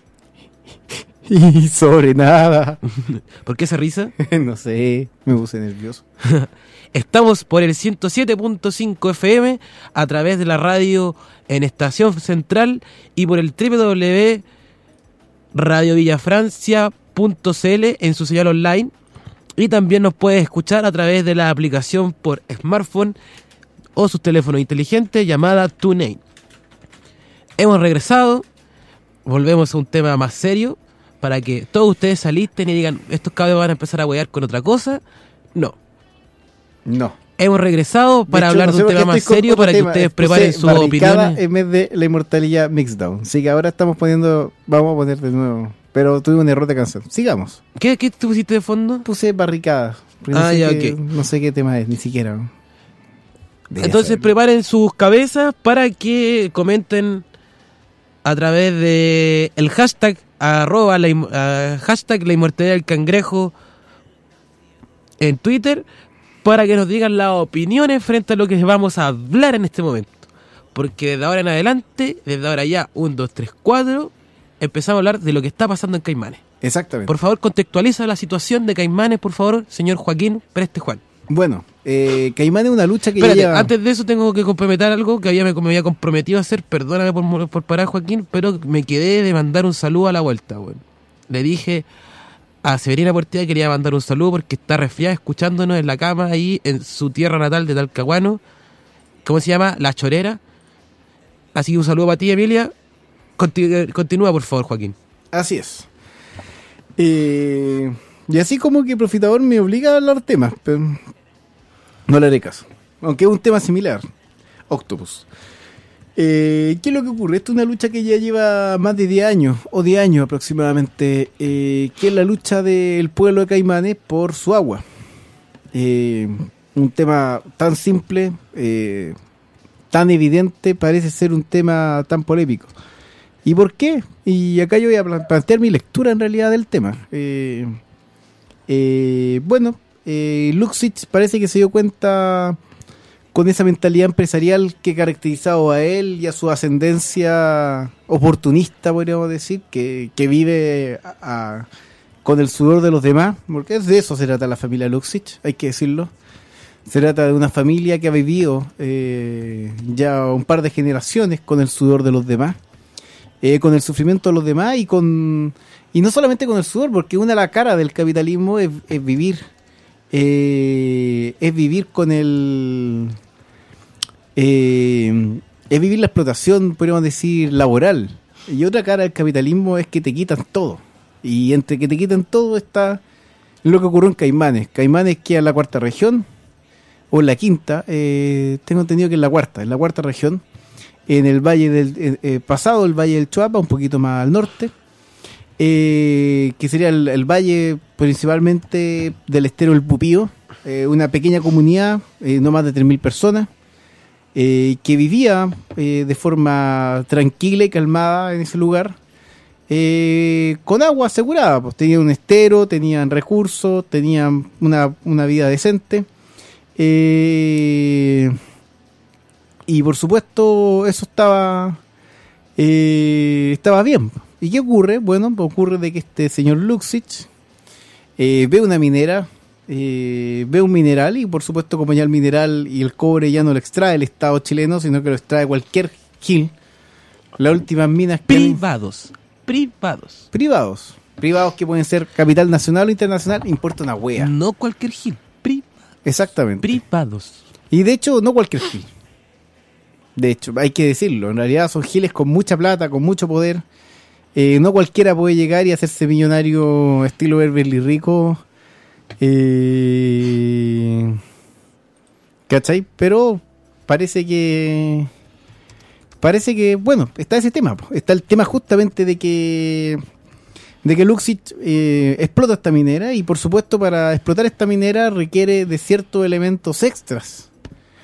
D: Y sobre nada.
E: ¿Por qué esa risa?
D: No sé, me puse nervioso.
E: Estamos por el ciento siete punto cinco F M a través de la radio en Estación Central y por el doble u doble u doble u punto radio villafrancia punto c l en su señal online, y también nos puede escuchar a través de la aplicación por smartphone o sus teléfonos inteligentes llamada TuneIn. Hemos regresado, volvemos a un tema más serio para que todos ustedes salisten y digan, estos cabros van a empezar a huear con otra cosa. No.
D: No.
E: Hemos regresado para
D: De hecho,
E: hablar
D: no
E: de
D: sé
E: un
D: por qué
E: tema más
D: estoy con
E: serio
D: otro
E: para que
D: tema.
E: ustedes
D: Puse
E: preparen sus
D: barricada
E: opiniones.
D: en vez de la inmortalidad Mixdown. Así que ahora estamos poniendo, vamos a poner de nuevo. Pero tuve un error de canción. Sigamos.
E: ¿Qué, ¿Qué te pusiste de fondo?
D: Puse barricada. porque No
E: Ah,
D: sé
E: ya,
D: qué,
E: ok.
D: No sé qué tema es, ni siquiera. Debería
E: Entonces
D: saberlo.
E: preparen sus cabezas para que comenten a través de el hashtag arroba la, im- ah, hashtag la inmortalidad del cangrejo en Twitter, para que nos digan las opiniones frente a lo que vamos a hablar en este momento. Porque desde ahora en adelante, desde ahora ya, uno, dos, tres, cuatro, empezamos a hablar de lo que está pasando en Caimanes.
D: Exactamente.
E: Por favor, contextualiza la situación de Caimanes, por favor, señor Joaquín Preste Juan.
D: Bueno, eh, Caimán es una lucha que
E: Espérate,
D: ya lleva...
E: antes de eso tengo que comprometer algo que había, me, me había comprometido a hacer. Perdóname por, por parar, Joaquín, pero me quedé de mandar un saludo a la vuelta, weón. Le dije a Severina Portilla que quería mandar un saludo porque está resfriada escuchándonos en la cama ahí en su tierra natal de Talcahuano. ¿Cómo se llama? La Chorera. Así que un saludo para ti, Emilia. Conti- continúa, por favor, Joaquín.
D: Así es. Eh, y así como que Profitador me obliga a hablar temas, pero no le haré caso. Aunque es un tema similar. Octopus. Eh, ¿Qué es lo que ocurre? Esta es una lucha que ya lleva más de diez años, o diez años aproximadamente, eh, que es la lucha del pueblo de Caimanes por su agua. Eh, un tema tan simple, eh, tan evidente, parece ser un tema tan polémico. ¿Y por qué? Y acá yo voy a pla- plantear mi lectura en realidad del tema. Eh, eh, bueno, eh, Luxich parece que se dio cuenta con esa mentalidad empresarial que caracterizaba a él y a su ascendencia oportunista, podríamos decir, que, que vive a- a- con el sudor de los demás, porque de eso se trata la familia Luxich, hay que decirlo. Se trata de una familia que ha vivido eh, ya un par de generaciones con el sudor de los demás. Eh, con el sufrimiento de los demás y con y no solamente con el sudor, porque una de las caras del capitalismo es, es vivir eh, es vivir con el eh, es vivir la explotación, podríamos decir, laboral, y otra cara del capitalismo es que te quitan todo, y entre que te quitan todo está lo que ocurrió en Caimanes. Caimanes queda en la cuarta región o en la quinta, eh, tengo entendido que en la cuarta, en la cuarta región, en el valle del eh, eh, pasado el valle del Choapa, un poquito más al norte, eh, que sería el, el valle principalmente del estero del Pupío, eh, una pequeña comunidad, eh, no más de tres mil personas, eh, que vivía eh, de forma tranquila y calmada en ese lugar, eh, con agua asegurada, pues tenían un estero, tenían recursos, tenían una, una vida decente. Eh, Y por supuesto eso estaba eh, estaba bien. ¿Y qué ocurre? Bueno, ocurre de que este señor Luxich eh, ve una minera eh, ve un mineral y por supuesto como ya el mineral y el cobre ya no lo extrae el Estado chileno, sino que lo extrae cualquier gil, las últimas minas que
E: Privados. Privados.
D: privados, privados que pueden ser capital nacional o internacional, importa una wea.
E: No cualquier gil. Pri-
D: Exactamente.
E: privados.
D: Y de hecho, no cualquier gil. De hecho, hay que decirlo. En realidad son giles con mucha plata, con mucho poder. Eh, no cualquiera puede llegar y hacerse millonario estilo Beverly Rico. Eh, ¿Cachai? Pero parece que... Parece que, bueno, está ese tema. Po. Está el tema justamente de que... De que Luxich eh, explota esta minera y por supuesto para explotar esta minera requiere de ciertos elementos extras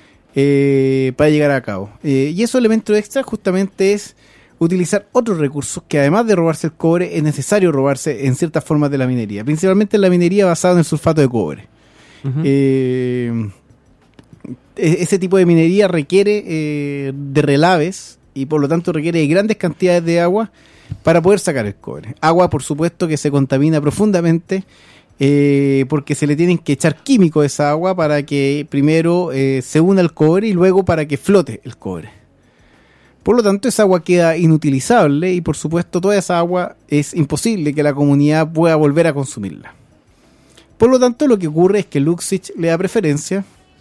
D: eh, para llegar a cabo. Eh, y esos elementos extras justamente es utilizar otros recursos que además de robarse el cobre es necesario robarse en ciertas formas de la minería. Principalmente en la minería basada en el sulfato de cobre.
E: Ujú.
D: Eh, e- ese tipo de minería requiere eh, de relaves y por lo tanto requiere de grandes cantidades de agua para poder sacar el cobre. Agua, por supuesto, que se contamina profundamente eh, porque se le tienen que echar químicos a esa agua para que primero eh, se una el cobre y luego para que flote el cobre. Por lo tanto, esa agua queda inutilizable y, por supuesto, toda esa agua es imposible que la comunidad pueda volver a consumirla. Por lo tanto, lo que ocurre es que Luxich le da preferencia,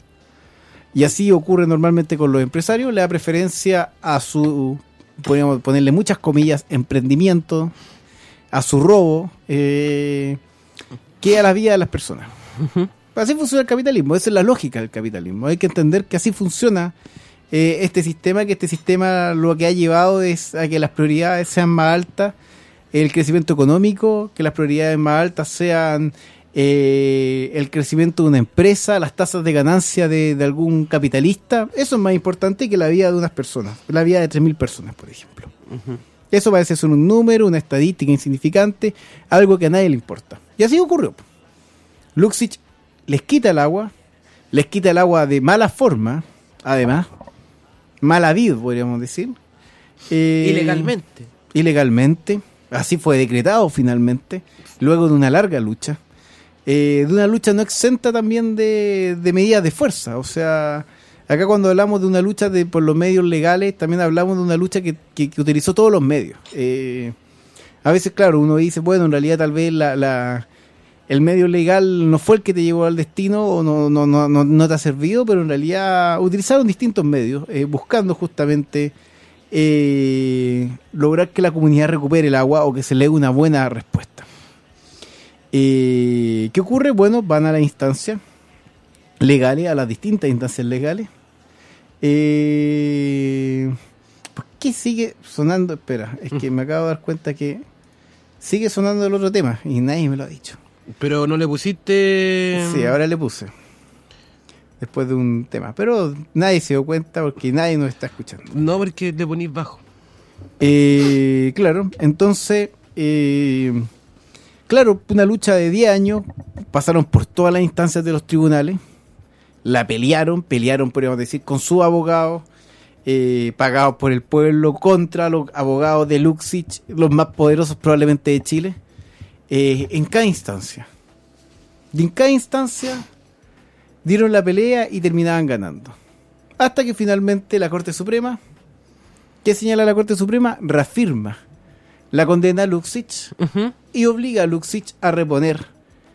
D: y así ocurre normalmente con los empresarios, le da preferencia a su... podríamos ponerle muchas comillas, emprendimiento, a su robo, eh, que a la vida de las personas.
E: Ujú.
D: Así funciona el capitalismo, esa es la lógica del capitalismo. Hay que entender que así funciona eh, este sistema, que este sistema lo que ha llevado es a que las prioridades sean más altas, el crecimiento económico, que las prioridades más altas sean eh, el crecimiento de una empresa, las tasas de ganancia de, de algún capitalista. Eso es más importante que la vida de unas personas, la vida de tres mil personas, por ejemplo.
E: Ujú.
D: Eso parece ser un número, una estadística insignificante, algo que a nadie le importa. Y así ocurrió. Luxich les quita el agua, les quita el agua de mala forma, además, mala vid, podríamos decir. Eh,
E: Ilegalmente.
D: Ilegalmente, así fue decretado finalmente, luego de una larga lucha. Eh, de una lucha no exenta también de, de medidas de fuerza. O sea, acá cuando hablamos de una lucha de por los medios legales, también hablamos de una lucha que, que, que utilizó todos los medios. Eh, a veces, claro, uno dice, bueno, en realidad tal vez la, la, el medio legal no fue el que te llevó al destino o no, no, no, no, no te ha servido, pero en realidad utilizaron distintos medios, eh, buscando justamente eh, lograr que la comunidad recupere el agua o que se le dé una buena respuesta. Eh, ¿Qué ocurre? Bueno, van a las instancias legales, a las distintas instancias legales. Eh, ¿Por qué sigue sonando? Espera, es que me acabo de dar cuenta que sigue sonando el otro tema y nadie me lo ha dicho.
E: Pero no le pusiste...
D: Sí, ahora le puse. Después de un tema. Pero nadie se dio cuenta porque nadie nos está escuchando.
E: No, porque le ponís bajo.
D: Eh, claro, entonces... Eh, Claro, una lucha de diez años, pasaron por todas las instancias de los tribunales, la pelearon, pelearon, podríamos decir, con sus abogados, eh, pagados por el pueblo, contra los abogados de Luxich, los más poderosos probablemente de Chile, eh, en cada instancia. Y en cada instancia dieron la pelea y terminaban ganando. Hasta que finalmente la Corte Suprema, ¿qué señala la Corte Suprema? Reafirma la condena a Luxich
E: Ujú.
D: y obliga a Luxich a reponer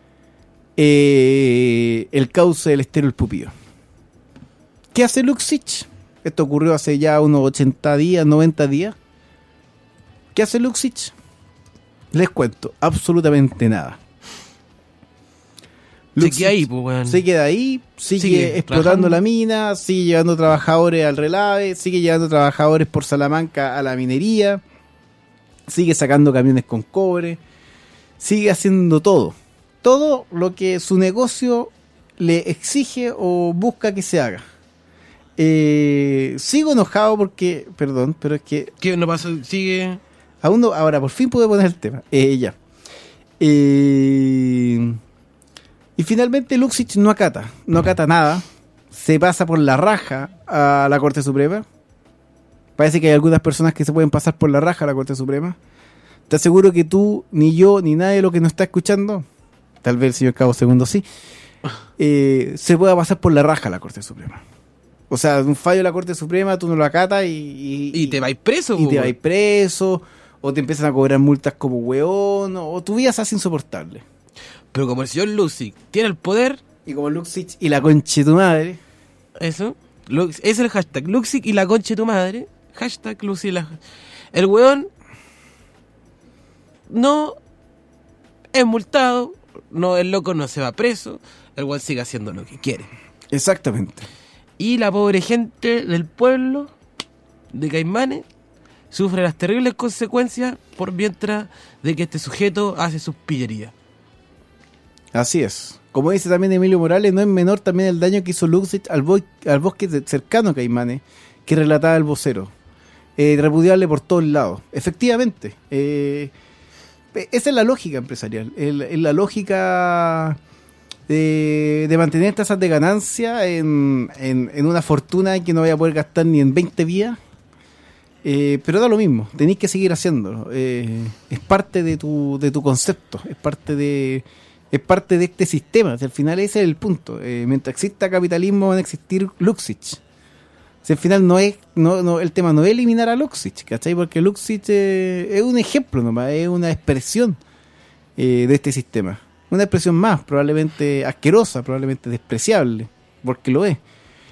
D: eh, el cauce del estero El Pupío. ¿Qué hace Luxich? Esto ocurrió hace ya unos ochenta días, noventa días. ¿Qué hace Luxich? Les cuento, absolutamente nada.
E: Se queda ahí, pues, weón.
D: Se queda ahí, sigue,
E: Sigue
D: explotando
E: trabajando.
D: la mina, sigue llevando trabajadores al relave, sigue llevando trabajadores por Salamanca a la minería, sigue sacando camiones con cobre, sigue haciendo todo. Todo lo que su negocio le exige o busca que se haga. Eh, sigo enojado porque, perdón, pero es que
E: ¿Qué no pasa? Sigue...
D: aún no, ahora por fin pude poner el tema. Eh, ya. Eh, y finalmente Luxich no acata, no acata nada. Se pasa por la raja a la Corte Suprema. Parece que hay algunas personas que se pueden pasar por la raja a la Corte Suprema. Te aseguro que tú, ni yo, ni nadie de lo que nos está escuchando, tal vez el señor Cabo Segundo sí, eh, se pueda pasar por la raja la Corte Suprema. O sea, un fallo de la Corte Suprema, tú no lo acatas y... Y,
E: Y te vais preso,
D: y
E: po,
D: te
E: weón.
D: vais preso, o te empiezan a cobrar multas como weón, o tu vida se hace insoportable.
E: Pero como el señor Luxic tiene el poder,
D: Y como Luxich y la concha de tu madre,
E: eso, Lux- es el hashtag Luxic y la concha de tu madre. Hashtag Luxic y la... El weón no es multado, no, el loco no se va preso, el weón sigue haciendo lo que quiere.
D: exactamente.
E: Y la pobre gente del pueblo de Caimanes sufre las terribles consecuencias por mientras de que este sujeto hace sus pillerías.
D: Así es. Como dice también Emilio Morales, no es menor también el daño que hizo Luxich al, bo- al bosque de- cercano a Caimanes, que relataba el vocero. Eh, repudiable por todos lados. Efectivamente. Eh, esa es la lógica empresarial. Es la- es la lógica de, de mantener tasas de ganancia en, en, en una fortuna que no vaya a poder gastar ni en veinte vías. Eh, pero da lo mismo, tenéis que seguir haciéndolo. Eh, es parte de tu, de tu concepto, es parte de, es parte de este sistema. Si al final ese es el punto. Eh, mientras exista capitalismo van a existir Luxich. Si al final no es, no, no, el tema no es eliminar a Luxich, ¿cachai? Porque Luxich eh, es un ejemplo nomás, es una expresión eh, de este sistema. Una expresión más, probablemente asquerosa, probablemente despreciable, porque lo es.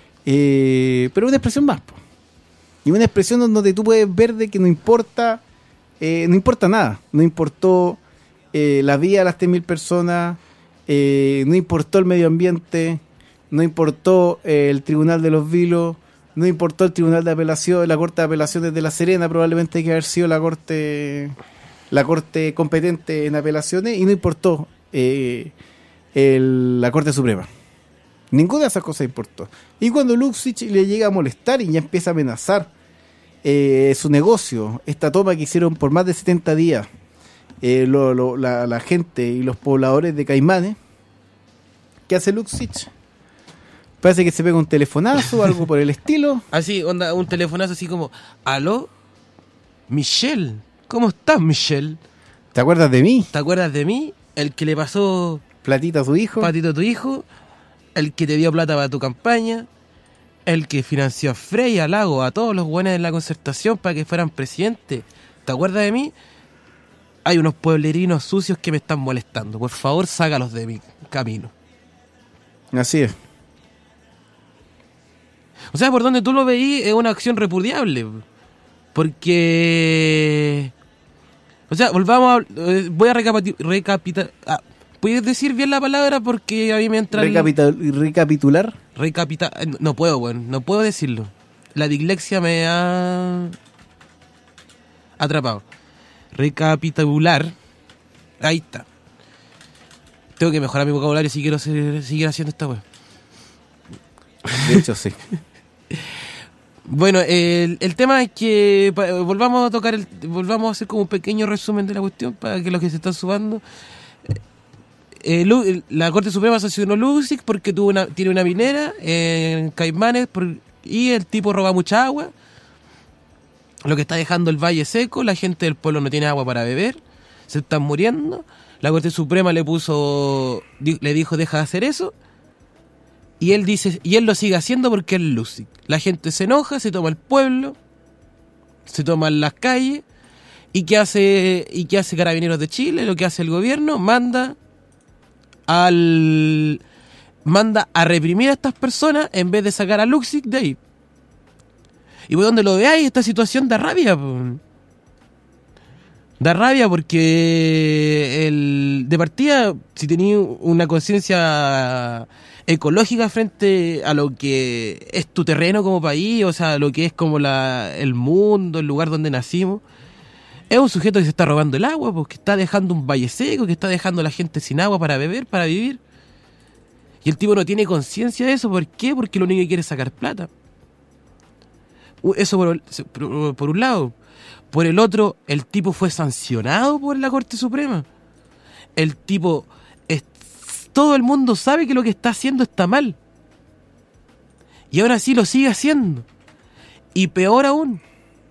D: Eh, pero una expresión más, po. Y una expresión donde tú puedes ver de que no importa, eh, no importa nada. No importó eh, la vida de las tres mil personas, eh, no importó el medio ambiente, no importó eh, el Tribunal de los Vilos, no importó el Tribunal de Apelación, la Corte de Apelaciones de La Serena, probablemente hay que haber sido la corte, la corte competente en apelaciones, y no importó eh, el, la Corte Suprema. Ninguna de esas cosas importó. Y cuando Luxich le llega a molestar y ya empieza a amenazar eh, su negocio, esta toma que hicieron por más de setenta días eh, lo, lo, la, la gente y los pobladores de Caimanes, ¿qué hace Luxich? Parece que se pega un telefonazo o algo por el estilo.
E: Así, onda, un telefonazo así como, ¿aló? Michelle, ¿cómo estás, Michelle?
D: ¿Te acuerdas de mí?
E: ¿Te acuerdas de mí? El que le pasó
D: Platita a su hijo.
E: patito a tu hijo, el que te dio plata para tu campaña, el que financió a Frey, a Lago, a todos los buenos de la concertación para que fueran presidentes. ¿Te acuerdas de mí? Hay unos pueblerinos sucios que me están molestando. Por favor, sácalos de mi camino.
D: Así es.
E: O sea, por donde tú lo veís es una acción repudiable. Porque... O sea, volvamos a... eh, voy a recapitular... Recapita, ah, ¿puedes decir bien la palabra? Porque a mí me entra... el-
D: Recapita- recapitular.
E: Recapita... eh, No puedo, weón. No puedo decirlo. La dislexia me ha... atrapado. Recapitular. Ahí está. Tengo que mejorar mi vocabulario si quiero ser- seguir haciendo esta weón.
D: De hecho, sí.
E: Bueno, el, el tema es que pa- volvamos a tocar, el, volvamos a hacer como un pequeño resumen de la cuestión para que los que se están sumando. Eh, Lu- el- la Corte Suprema sancionó Luxic porque tuvo una, tiene una minera en Caimanes por- y el tipo roba mucha agua, lo que está dejando el valle seco, la gente del pueblo no tiene agua para beber, se están muriendo. La Corte Suprema le puso, di- le dijo deja de hacer eso. Y él dice, y él lo sigue haciendo porque es Luxic. La gente se enoja, se toma el pueblo, se toman las calles, y qué hace, y qué hace Carabineros de Chile, lo que hace el gobierno, manda al manda a reprimir a estas personas en vez de sacar a Luxic de ahí. Y por donde lo veáis, esta situación da rabia, po. Da rabia porque el, de partida, si tenéis una conciencia ecológica frente a lo que es tu terreno como país, o sea, lo que es como la, el mundo, el lugar donde nacimos, es un sujeto que se está robando el agua, porque está dejando un valle seco, que está dejando a la gente sin agua para beber, para vivir. Y el tipo no tiene conciencia de eso. ¿Por qué? Porque lo único que quiere es sacar plata. U- Eso por, por, por un lado. Por el otro, el tipo fue sancionado por la Corte Suprema. El tipo... Es, todo el mundo sabe que lo que está haciendo está mal. Y ahora sí lo sigue haciendo. Y peor aún,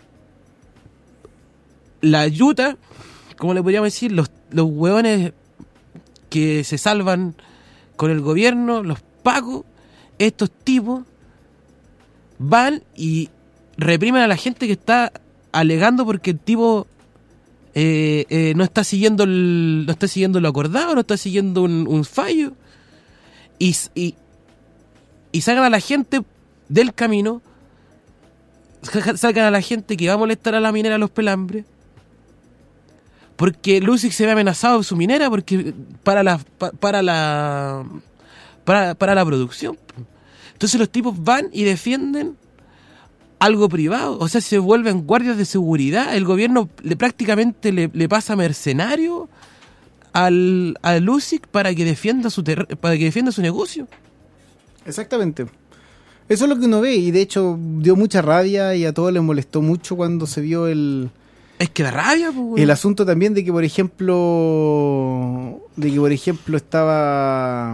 E: la yuta, como le podríamos decir, los, los hueones que se salvan con el gobierno, los pacos, estos tipos van y reprimen a la gente que está alegando porque el tipo eh, eh, no está siguiendo el, no está siguiendo lo acordado, no está siguiendo un, un fallo, y, y, y sacan a la gente del camino, sacan a la gente que va a molestar a la minera Los Pelambres, porque Lusic se ve amenazado en su minera, porque para la pa, para la para, para la producción. Entonces los tipos van y defienden algo privado, o sea, se vuelven guardias de seguridad. El gobierno le prácticamente le, le pasa mercenario al a Lusic para que defienda su ter- para que defienda su negocio.
D: Exactamente. Eso es lo que uno ve, y de hecho dio mucha rabia y a todos les molestó mucho cuando se vio el
E: Es que da rabia, pues,
D: el asunto también de que por ejemplo de que por ejemplo estaba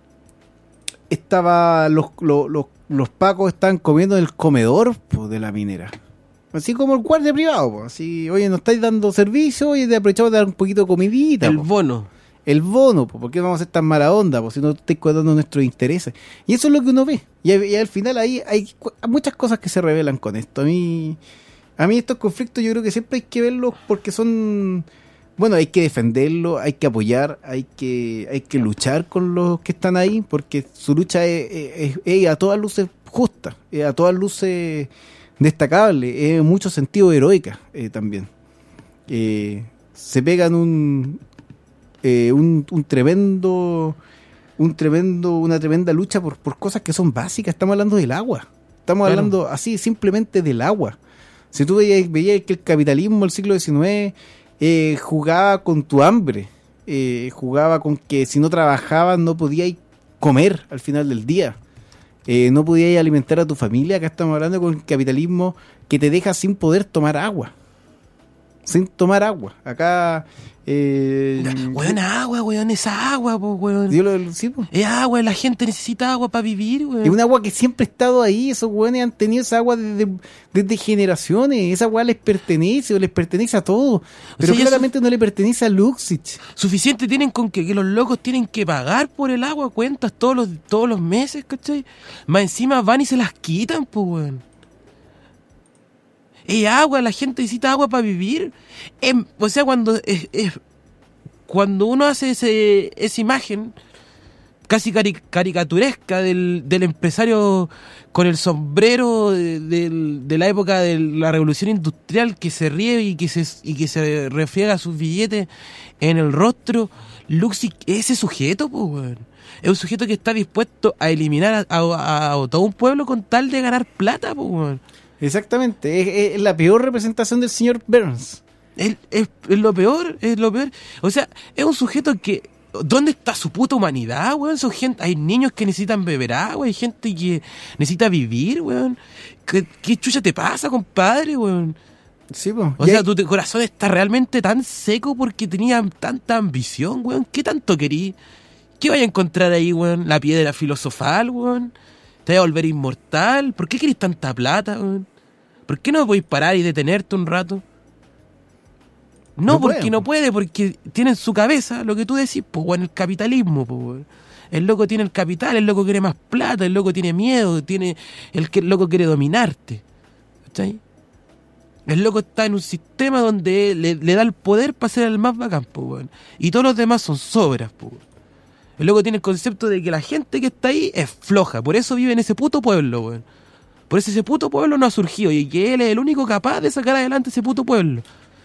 D: estaba los los, los, los pacos estaban comiendo en el comedor, pues, de la minera, así como el guardia privado, pues, así, oye, nos estáis dando servicio, oye, te aprovechamos de dar un poquito de comidita,
E: el
D: pues.
E: bono.
D: El bono, pues, ¿por qué vamos a ser tan mala onda? Pues si no estáis cuidando nuestros intereses. Y eso es lo que uno ve. Y, y al final ahí hay cu- muchas cosas que se revelan con esto. A mí, a mí estos conflictos yo creo que siempre hay que verlos porque son... Bueno, hay que defenderlos, hay que apoyar, hay que hay que luchar con los que están ahí, porque su lucha es, es, es a todas luces justa, es a todas luces destacable, es en muchos sentidos heroica eh, también. Eh, se pegan un... Eh, un, un tremendo un tremendo una tremenda lucha por, por cosas que son básicas. Estamos hablando del agua, estamos
E: Claro.
D: hablando así simplemente del agua. Si tú veías, veías que el capitalismo del siglo diecinueve eh, jugaba con tu hambre, eh, jugaba con que si no trabajabas no podías comer al final del día, eh, no podías alimentar a tu familia. Acá estamos hablando con el capitalismo que te deja sin poder tomar agua, sin tomar agua. Acá eh,
E: Weón, agua, weón, esa agua, pues, weón.
D: Dios lo- sí, po.
E: Es agua, la gente necesita agua para vivir, weón.
D: Es un agua que siempre ha estado ahí. Esos hueones han tenido esa agua desde, desde generaciones. Esa agua les pertenece o les pertenece a todos. Pero
E: sea, ya
D: claramente no le pertenece a Luxich.
E: Suficiente tienen con que, que los locos tienen que pagar por el agua, cuentas todos los, todos los meses, ¿cachai? Más encima van y se las quitan, pues, weón. Es agua, la gente necesita agua para vivir. Em, o sea, cuando es, es- cuando uno hace ese, esa imagen casi cari- caricaturesca del, del empresario con el sombrero de, del- de la época de la revolución industrial, que se ríe y que se, y que se refriega sus billetes en el rostro, Luxich es ese sujeto, pues, weón. Es un sujeto que está dispuesto a eliminar a, a- a todo un pueblo con tal de ganar plata, pues, weón.
D: Exactamente. Es, es la peor representación del señor Burns.
E: Es, es- es lo peor, es lo peor. O sea, es un sujeto que... ¿Dónde está su puta humanidad, weón? Son gente, hay niños que necesitan beber agua, hay gente que necesita vivir, weón. ¿Qué, qué chucha te pasa, compadre, weón?
D: Sí, po.
E: O
D: Y
E: sea,
D: hay-
E: tu te- corazón está realmente tan seco porque tenía tanta ambición, weón. ¿Qué tanto querí? ¿Qué vaya a encontrar ahí, weón? La piedra filosofal, weón. ¿Te vas a volver inmortal? ¿Por qué querés tanta plata, weón? ¿Por qué no podéis parar y detenerte un rato? No,
D: No
E: porque
D: puede,
E: no
D: po.
E: puede, porque tiene en su cabeza lo que tú decís, pues, weón, el capitalismo, pues, weón. El loco tiene el capital, el loco quiere más plata, el loco tiene miedo, tiene el, que, el loco quiere dominarte. ¿Cachai? El loco está en un sistema donde le, le da el poder para ser el más bacán, pues, weón. Y todos los demás son sobras, pues, weón. El loco tiene el concepto de que la gente que está ahí es floja, por eso vive en ese puto pueblo, weón. Por eso ese puto pueblo no ha surgido y que él es el único capaz de sacar adelante ese puto pueblo.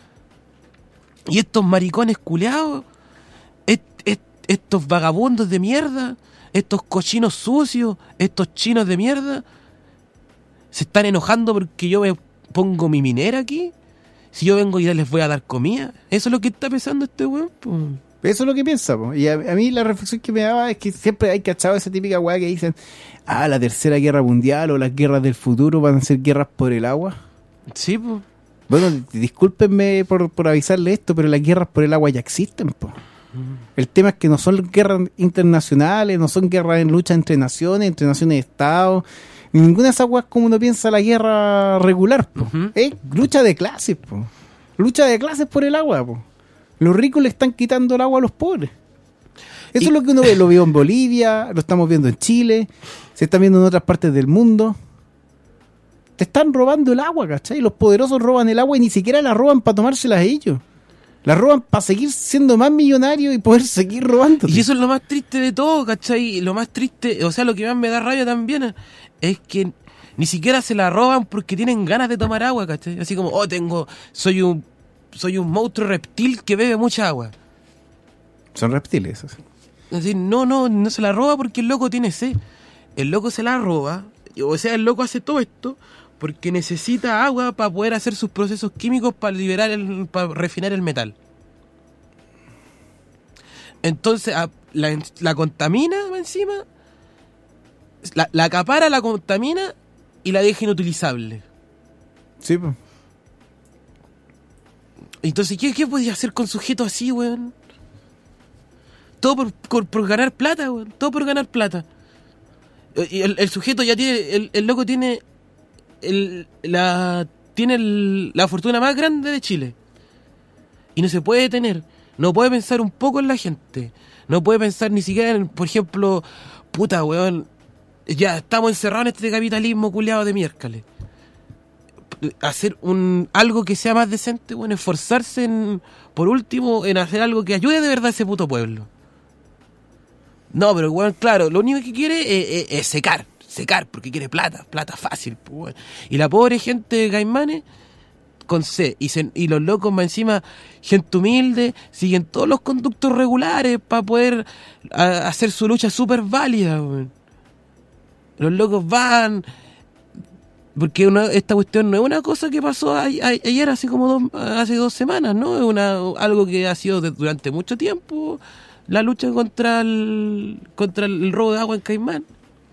E: Y estos maricones culeados, est- est- estos vagabundos de mierda, estos cochinos sucios, estos chinos de mierda, se están enojando porque yo me pongo mi minera aquí. Si yo vengo y ya les voy a dar comida, eso es lo que está pensando este weón, pues.
D: Eso es lo que piensa, po. Y a, a mí la reflexión que me daba es que siempre hay cachado esa típica weá que dicen, ah, la tercera guerra mundial o las guerras del futuro van a ser guerras por el agua.
E: Sí, pues.
D: Bueno, discúlpenme por, por avisarle esto, pero las guerras por el agua ya existen, po. El tema es que no son guerras internacionales, no son guerras en lucha entre naciones, entre naciones de Estado, ni ninguna de esas weas como uno piensa la guerra regular, po.
E: Ujú.
D: Es lucha de clases, po. Lucha de clases por el agua, po. Los ricos le están quitando el agua a los pobres. Eso
E: Y-
D: es lo que uno ve, lo veo en Bolivia, lo estamos viendo en Chile, se está viendo en otras partes del mundo. Te están robando el agua, ¿cachai? Los poderosos roban el agua y ni siquiera la roban para tomárselas a ellos. La roban para seguir siendo más millonarios y poder seguir robando.
E: Y eso es lo más triste de todo, ¿cachai? Y lo más triste, o sea, lo que más me da rabia también es que ni siquiera se la roban porque tienen ganas de tomar agua, ¿cachai? Así como, oh, tengo, soy un, soy un monstruo reptil que bebe mucha agua.
D: Son reptiles. Así.
E: Así, no, no, no se la roba porque el loco tiene sed. El loco se la roba, o sea, el loco hace todo esto porque necesita agua para poder hacer sus procesos químicos para liberar, el, para refinar el metal. Entonces, a- la, la contamina encima, la, la acapara, la contamina y la deja inutilizable.
D: Sí, pues.
E: Entonces, ¿qué, qué podía hacer con sujetos así, weón? Todo por, por, por ganar plata, weón. Todo por ganar plata. Y el, el sujeto ya tiene, el, el loco tiene el, la tiene el- la fortuna más grande de Chile. Y no se puede detener. No puede pensar un poco en la gente. No puede pensar ni siquiera en, por ejemplo, puta, weón, ya estamos encerrados en este capitalismo culiado de miércoles. Hacer un algo que sea más decente, bueno, esforzarse en, por último, en hacer algo que ayude de verdad a ese puto pueblo. No, pero bueno, claro, lo único que quiere es, es- es secar, secar, porque quiere plata, plata fácil, pues, weón. Y la pobre gente de Caimanes, con C, y, se- y los locos más encima, gente humilde, siguen todos los conductos regulares para poder a- hacer su lucha súper válida, weón. Los locos van... Porque una, esta cuestión no es una cosa que pasó a, a- ayer, hace como dos, hace dos semanas, ¿no? Es una, algo que ha sido de- durante mucho tiempo la lucha contra el, contra el robo de agua en Caimán.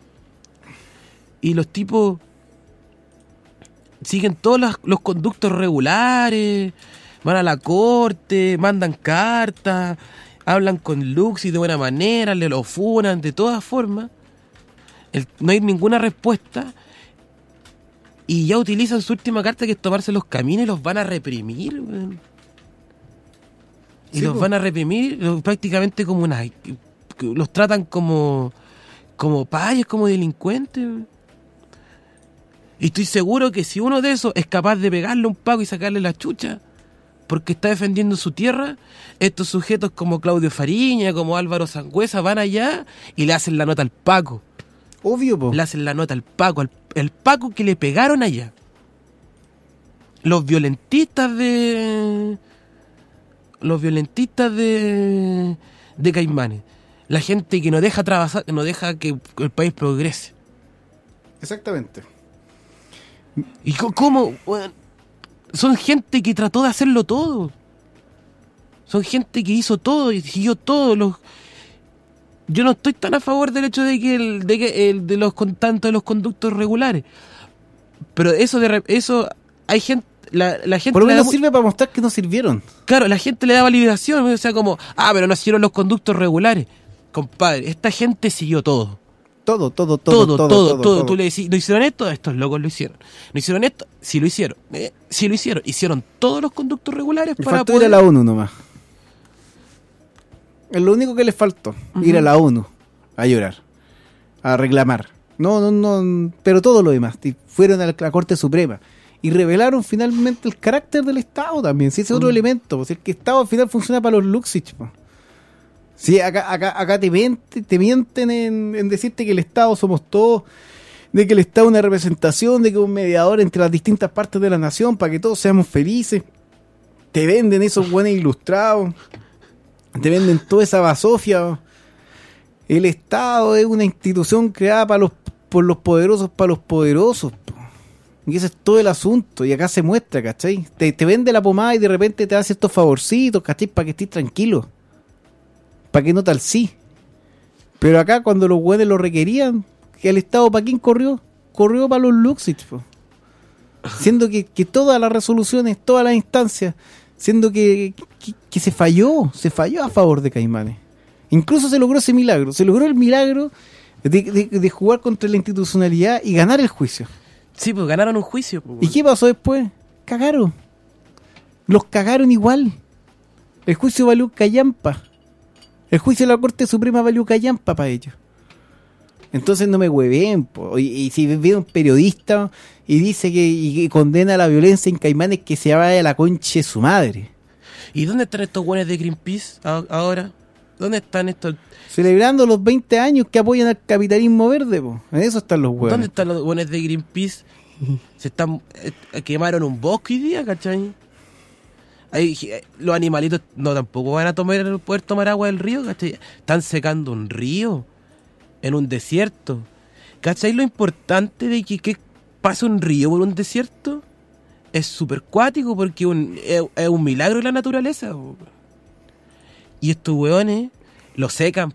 E: Y los tipos siguen todos los, los conductos regulares, van a la corte, mandan cartas, hablan con Luxi de buena manera, le lo funan de todas formas. El- no hay ninguna respuesta. Y ya utilizan su última carta, que es tomarse los caminos, y los van a reprimir, weón. Y
D: Sí,
E: los
D: po.
E: van a reprimir lo- prácticamente como una... que- que los tratan como... como payas, como delincuentes, weón. Y estoy seguro que si uno de esos es capaz de pegarle a un paco y sacarle la chucha porque está defendiendo su tierra, estos sujetos como Claudio Fariña, como Álvaro Sangüesa, van allá y le hacen la nota al paco.
D: Obvio, po.
E: Le hacen la nota al Paco, al, el Paco que le pegaron allá. Los violentistas de... Los violentistas de... de Caimanes. La gente que no deja trabajar, no deja que el país progrese.
D: Exactamente.
E: ¿Y co- cómo? Weón? Son gente que trató de hacerlo todo. Son gente que hizo todo y siguió todo. Los... Yo no estoy tan a favor del hecho de que el, de que el, de los con tanto de los conductos regulares. Pero eso de re- eso hay gente la, la gente
D: Por lo
E: le da
D: menos
E: mu-
D: sirve para mostrar que no sirvieron.
E: claro, la gente le da validación, o sea, como, ah, pero no siguieron los conductos regulares. Compadre, esta gente siguió todo.
D: Todo, todo, todo,
E: Todo, todo, todo,
D: todo.
E: Tú le decís, ¿no hicieron esto? Estos locos lo hicieron. ¿No hicieron esto? Sí lo hicieron. Eh, sí lo hicieron. Hicieron todos los conductos regulares
D: Le
E: para
D: faltó
E: poder...
D: ir a la ONU nomás. Es lo único que les faltó. Ir a la ONU a llorar, a reclamar. No, no, no, pero todo lo demás. Y fueron a la, la Corte Suprema y revelaron finalmente el carácter del Estado también. Si ese es otro
E: Mm.
D: elemento, pues, el que Estado al final funciona para los Luxich. Pues. Si acá, acá, acá te mienten, te mienten en, en decirte que el Estado somos todos, de que el Estado es una representación, de que es un mediador entre las distintas partes de la nación para que todos seamos felices. Te venden esos buenos ilustrados. Te venden toda esa basofia. El Estado es una institución creada para los, por los poderosos, para los poderosos. Po. Y ese es todo el asunto. Y acá se muestra, ¿cachai? Te, te vende la pomada y de repente te hace estos favorcitos, ¿cachai? Para que estés tranquilo. Para que no tal sí. Pero acá cuando los güeyes lo requerían, que el Estado, ¿para quién corrió? Corrió para los Luxich, po. Siendo que, que todas las resoluciones, todas las instancias, siendo que, que, que se falló, se falló a favor de Caimanes. Incluso se logró ese milagro, se logró el milagro de, de, de jugar contra la institucionalidad y ganar el juicio.
E: Sí, pues ganaron un juicio. Pues,
D: ¿Y qué pasó después? Cagaron. Los cagaron igual. El juicio valió callampa. El juicio de la Corte Suprema valió callampa para ellos. Entonces no me hueven, po. Y, y si viene un periodista y dice que y, y condena la violencia en Caimanes, que se vaya a la concha de su madre.
E: ¿Y dónde están estos güeyes de Greenpeace a- ahora? ¿Dónde están estos?
D: Celebrando los veinte años que apoyan al capitalismo verde, po. En eso están los huevos.
E: ¿Dónde están los güeyes de Greenpeace? Se están eh, quemaron un bosque hoy día, ¿cachai? Ahí, eh, los animalitos no tampoco van a tomar poder tomar agua del río, ¿cachai? Están secando un río en un desierto. ¿Cachai? Lo importante de que, que pase un río por un desierto es súper cuático porque un, es, es un milagro de la naturaleza. Po. Y estos hueones lo secan.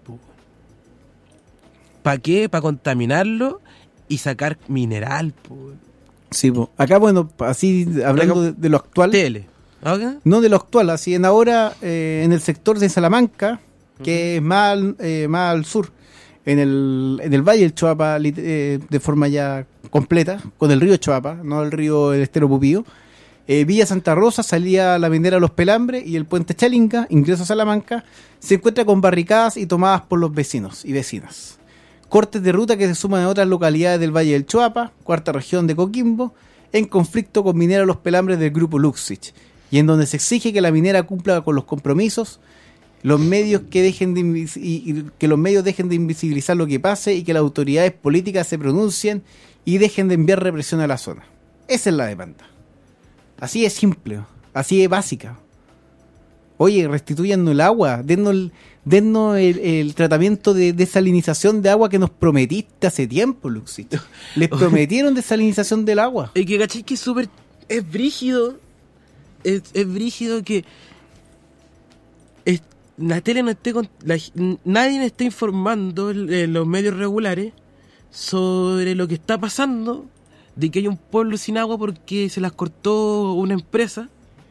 E: ¿Para qué? Para contaminarlo y sacar mineral. Po.
D: Sí, po. Acá, bueno, así hablando de, de lo actual.
E: Tele. ¿Okay?
D: No de lo actual, así en ahora eh, en el sector de Salamanca, que uh-huh. es más al, eh, más al sur, en el, en el Valle del Choapa, eh, de forma ya completa, con el río Choapa, no el río el Estero Pupío. Eh, Villa Santa Rosa, salía la minera Los Pelambres y el puente Chalinga, ingreso a Salamanca, se encuentra con barricadas y tomadas por los vecinos y vecinas. Cortes de ruta que se suman a otras localidades del Valle del Choapa, cuarta región de Coquimbo, en conflicto con minera Los Pelambres del grupo Luxich, y en donde se exige que la minera cumpla con los compromisos, los medios que dejen de invis- y, y que los medios dejen de invisibilizar lo que pase y que las autoridades políticas se pronuncien y dejen de enviar represión a la zona. Esa es la demanda. Así es simple, así es básica. Oye, restituyannos el agua, dennos el, dennos el, el tratamiento de desalinización de agua que nos prometiste hace tiempo, Luxito. Les prometieron desalinización del agua.
E: Y que cachai que es súper, es brígido, es, es brígido que es, la tele no esté, con, la, nadie me está informando en los medios regulares sobre lo que está pasando, de que hay un pueblo sin agua porque se las cortó una empresa.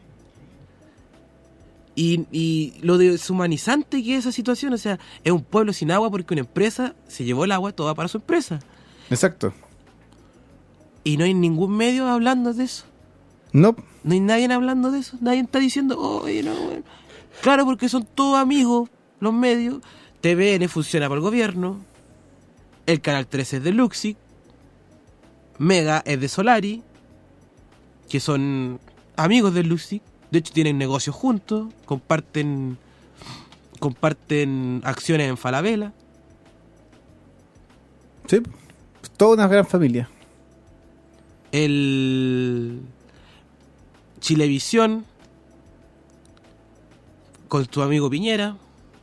E: Y, y lo deshumanizante que es esa situación, o sea, es un pueblo sin agua porque una empresa se llevó el agua toda para su empresa.
D: Exacto.
E: Y no hay ningún medio hablando de eso.
D: No.
E: No hay nadie hablando de eso. Nadie está diciendo, oye, no, bueno. Claro, porque son todos amigos los medios. T V N funciona para el gobierno. El Canal trece es de Luxic. Mega es de Solari. Que son amigos de Luxic. De hecho, tienen negocios juntos, comparten comparten acciones en Falabella.
D: Sí, toda una gran familia.
E: El Chilevisión con tu amigo Piñera.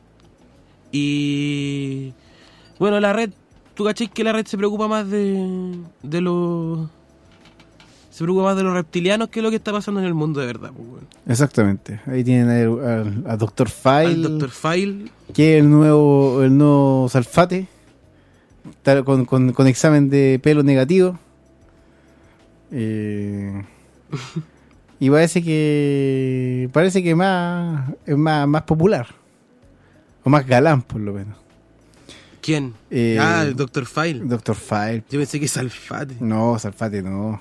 E: Y bueno, la red, tú cachai que la red se preocupa más de de los se preocupa más de los reptilianos que lo que está pasando en el mundo de verdad, pues, bueno.
D: Exactamente. Ahí tienen al, al, al doctor File.
E: Al doctor File.
D: Que es el nuevo, el nuevo Salfate. Está con, con, con examen de pelo negativo. Eh, y parece que. Parece que más. Es más, más popular. O más galán, por lo menos.
E: ¿Quién?
D: Eh,
E: ah, el doctor File.
D: doctor File.
E: Yo pensé que es Salfate.
D: No, Salfate no.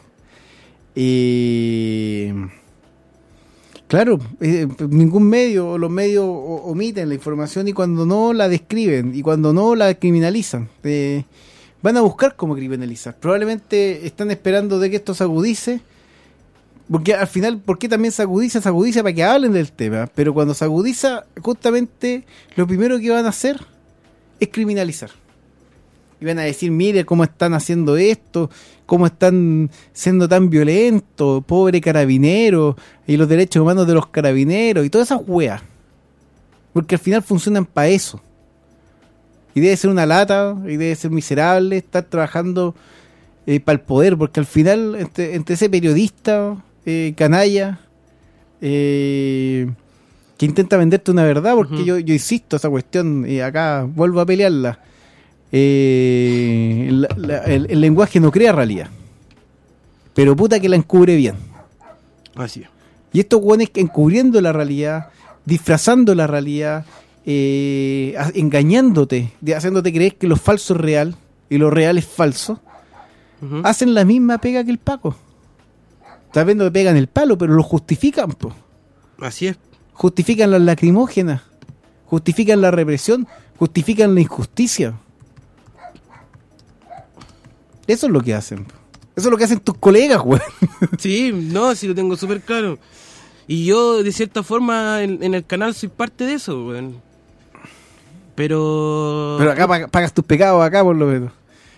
D: Y claro, eh, ningún medio, los medios o, omiten la información y cuando no la describen y cuando no la criminalizan, eh, van a buscar cómo criminalizar. Probablemente están esperando de que esto se agudice, porque al final, ¿por qué también se agudiza? Se agudiza para que hablen del tema, pero cuando se agudiza, justamente lo primero que van a hacer es criminalizar. Y van a decir, mire cómo están haciendo esto, cómo están siendo tan violentos, pobre carabinero, y los derechos humanos de los carabineros, y todas esas weas. Porque al final funcionan para eso. Y debe ser una lata, y debe ser miserable estar trabajando eh, para el poder, porque al final, entre, entre ese periodista, eh, canalla, eh, que intenta venderte una verdad, porque uh-huh. yo, yo insisto, esa cuestión, y acá vuelvo a pelearla. Eh, la, la, el, el lenguaje no crea realidad, pero puta que la encubre bien.
E: Así es.
D: Y estos hueones encubriendo la realidad, disfrazando la realidad, eh, engañándote, de, haciéndote creer que lo falso es real y lo real es falso, uh-huh. hacen la misma pega que el Paco. Estás viendo que pegan el palo, pero lo justifican, po.
E: Así es.
D: Justifican las lacrimógenas, justifican la represión, justifican la injusticia. Eso es lo que hacen. Eso es lo que hacen tus colegas, güey.
E: Sí, no, sí lo tengo súper claro. Y yo, de cierta forma, en, en el canal soy parte de eso, güey. Pero...
D: Pero acá pag- pagas tus pecados, acá por lo menos.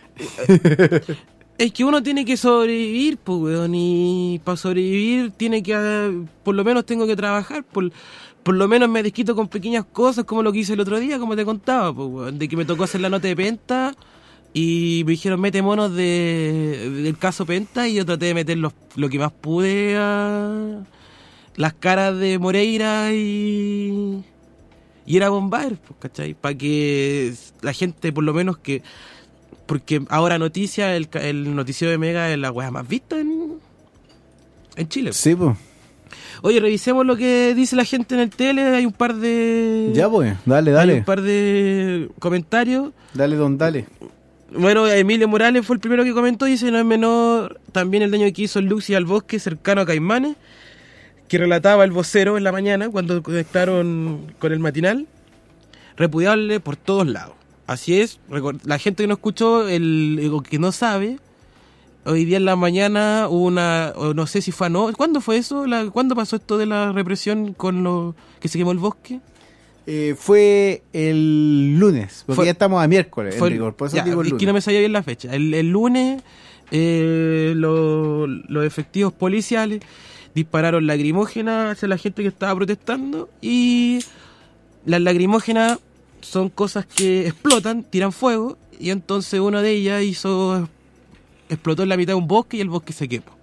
E: Es que uno tiene que sobrevivir, pues, weón, y para sobrevivir tiene que, uh, por lo menos tengo que trabajar, por, por lo menos me desquito con pequeñas cosas, como lo que hice el otro día, como te contaba, pues, weón, de que me tocó hacer la nota de Penta, y me dijeron, mete monos de, del caso Penta, y yo traté de meter los, lo que más pude a las caras de Moreira y... y era Bombaer, pues, ¿cachai? Para que la gente, por lo menos que... Porque ahora Noticia, el, el noticiero de Mega es la weá más vista en, en Chile.
D: Sí, pues.
E: Oye, revisemos lo que dice la gente en el tele. Hay un par de...
D: Ya, pues, dale,
E: Hay
D: dale.
E: un par de comentarios.
D: Dale, don, dale.
E: Bueno, Emilio Morales fue el primero que comentó. Dice, no es menor también el daño que hizo el Luxi al bosque cercano a Caimanes, que relataba el vocero en la mañana cuando conectaron con el matinal. Repudiable por todos lados. Así es, la gente que no escuchó, el, o que no sabe, hoy día en la mañana hubo una, o no sé si fue anoche, ¿cuándo fue eso? La, ¿Cuándo pasó esto de la represión con lo que se quemó el bosque?
D: Eh, fue el lunes, porque
E: Fue-
D: ya estamos a miércoles,
E: Fue
D: en
E: el-
D: rigor, por eso
E: ya,
D: digo el
E: es
D: lunes.
E: que no me sabía bien la fecha. El, el lunes, eh, lo- los efectivos policiales dispararon lacrimógenas hacia la gente que estaba protestando, y las lacrimógenas son cosas que explotan, tiran fuego, y entonces una de ellas hizo explotó en la mitad de un bosque y el bosque se quemó.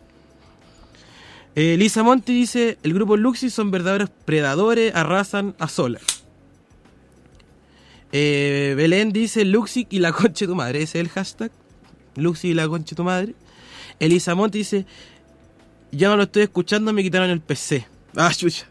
E: Eh, Lisa Monti dice, el grupo Luxi son verdaderos predadores, arrasan, asolan. Eh, Belén dice, Luxi y la concha de tu madre, ese es el hashtag, Luxi y la concha de tu madre. Elisa Monti dice, ya no lo estoy escuchando, me quitaron el P C. Ah, chucha.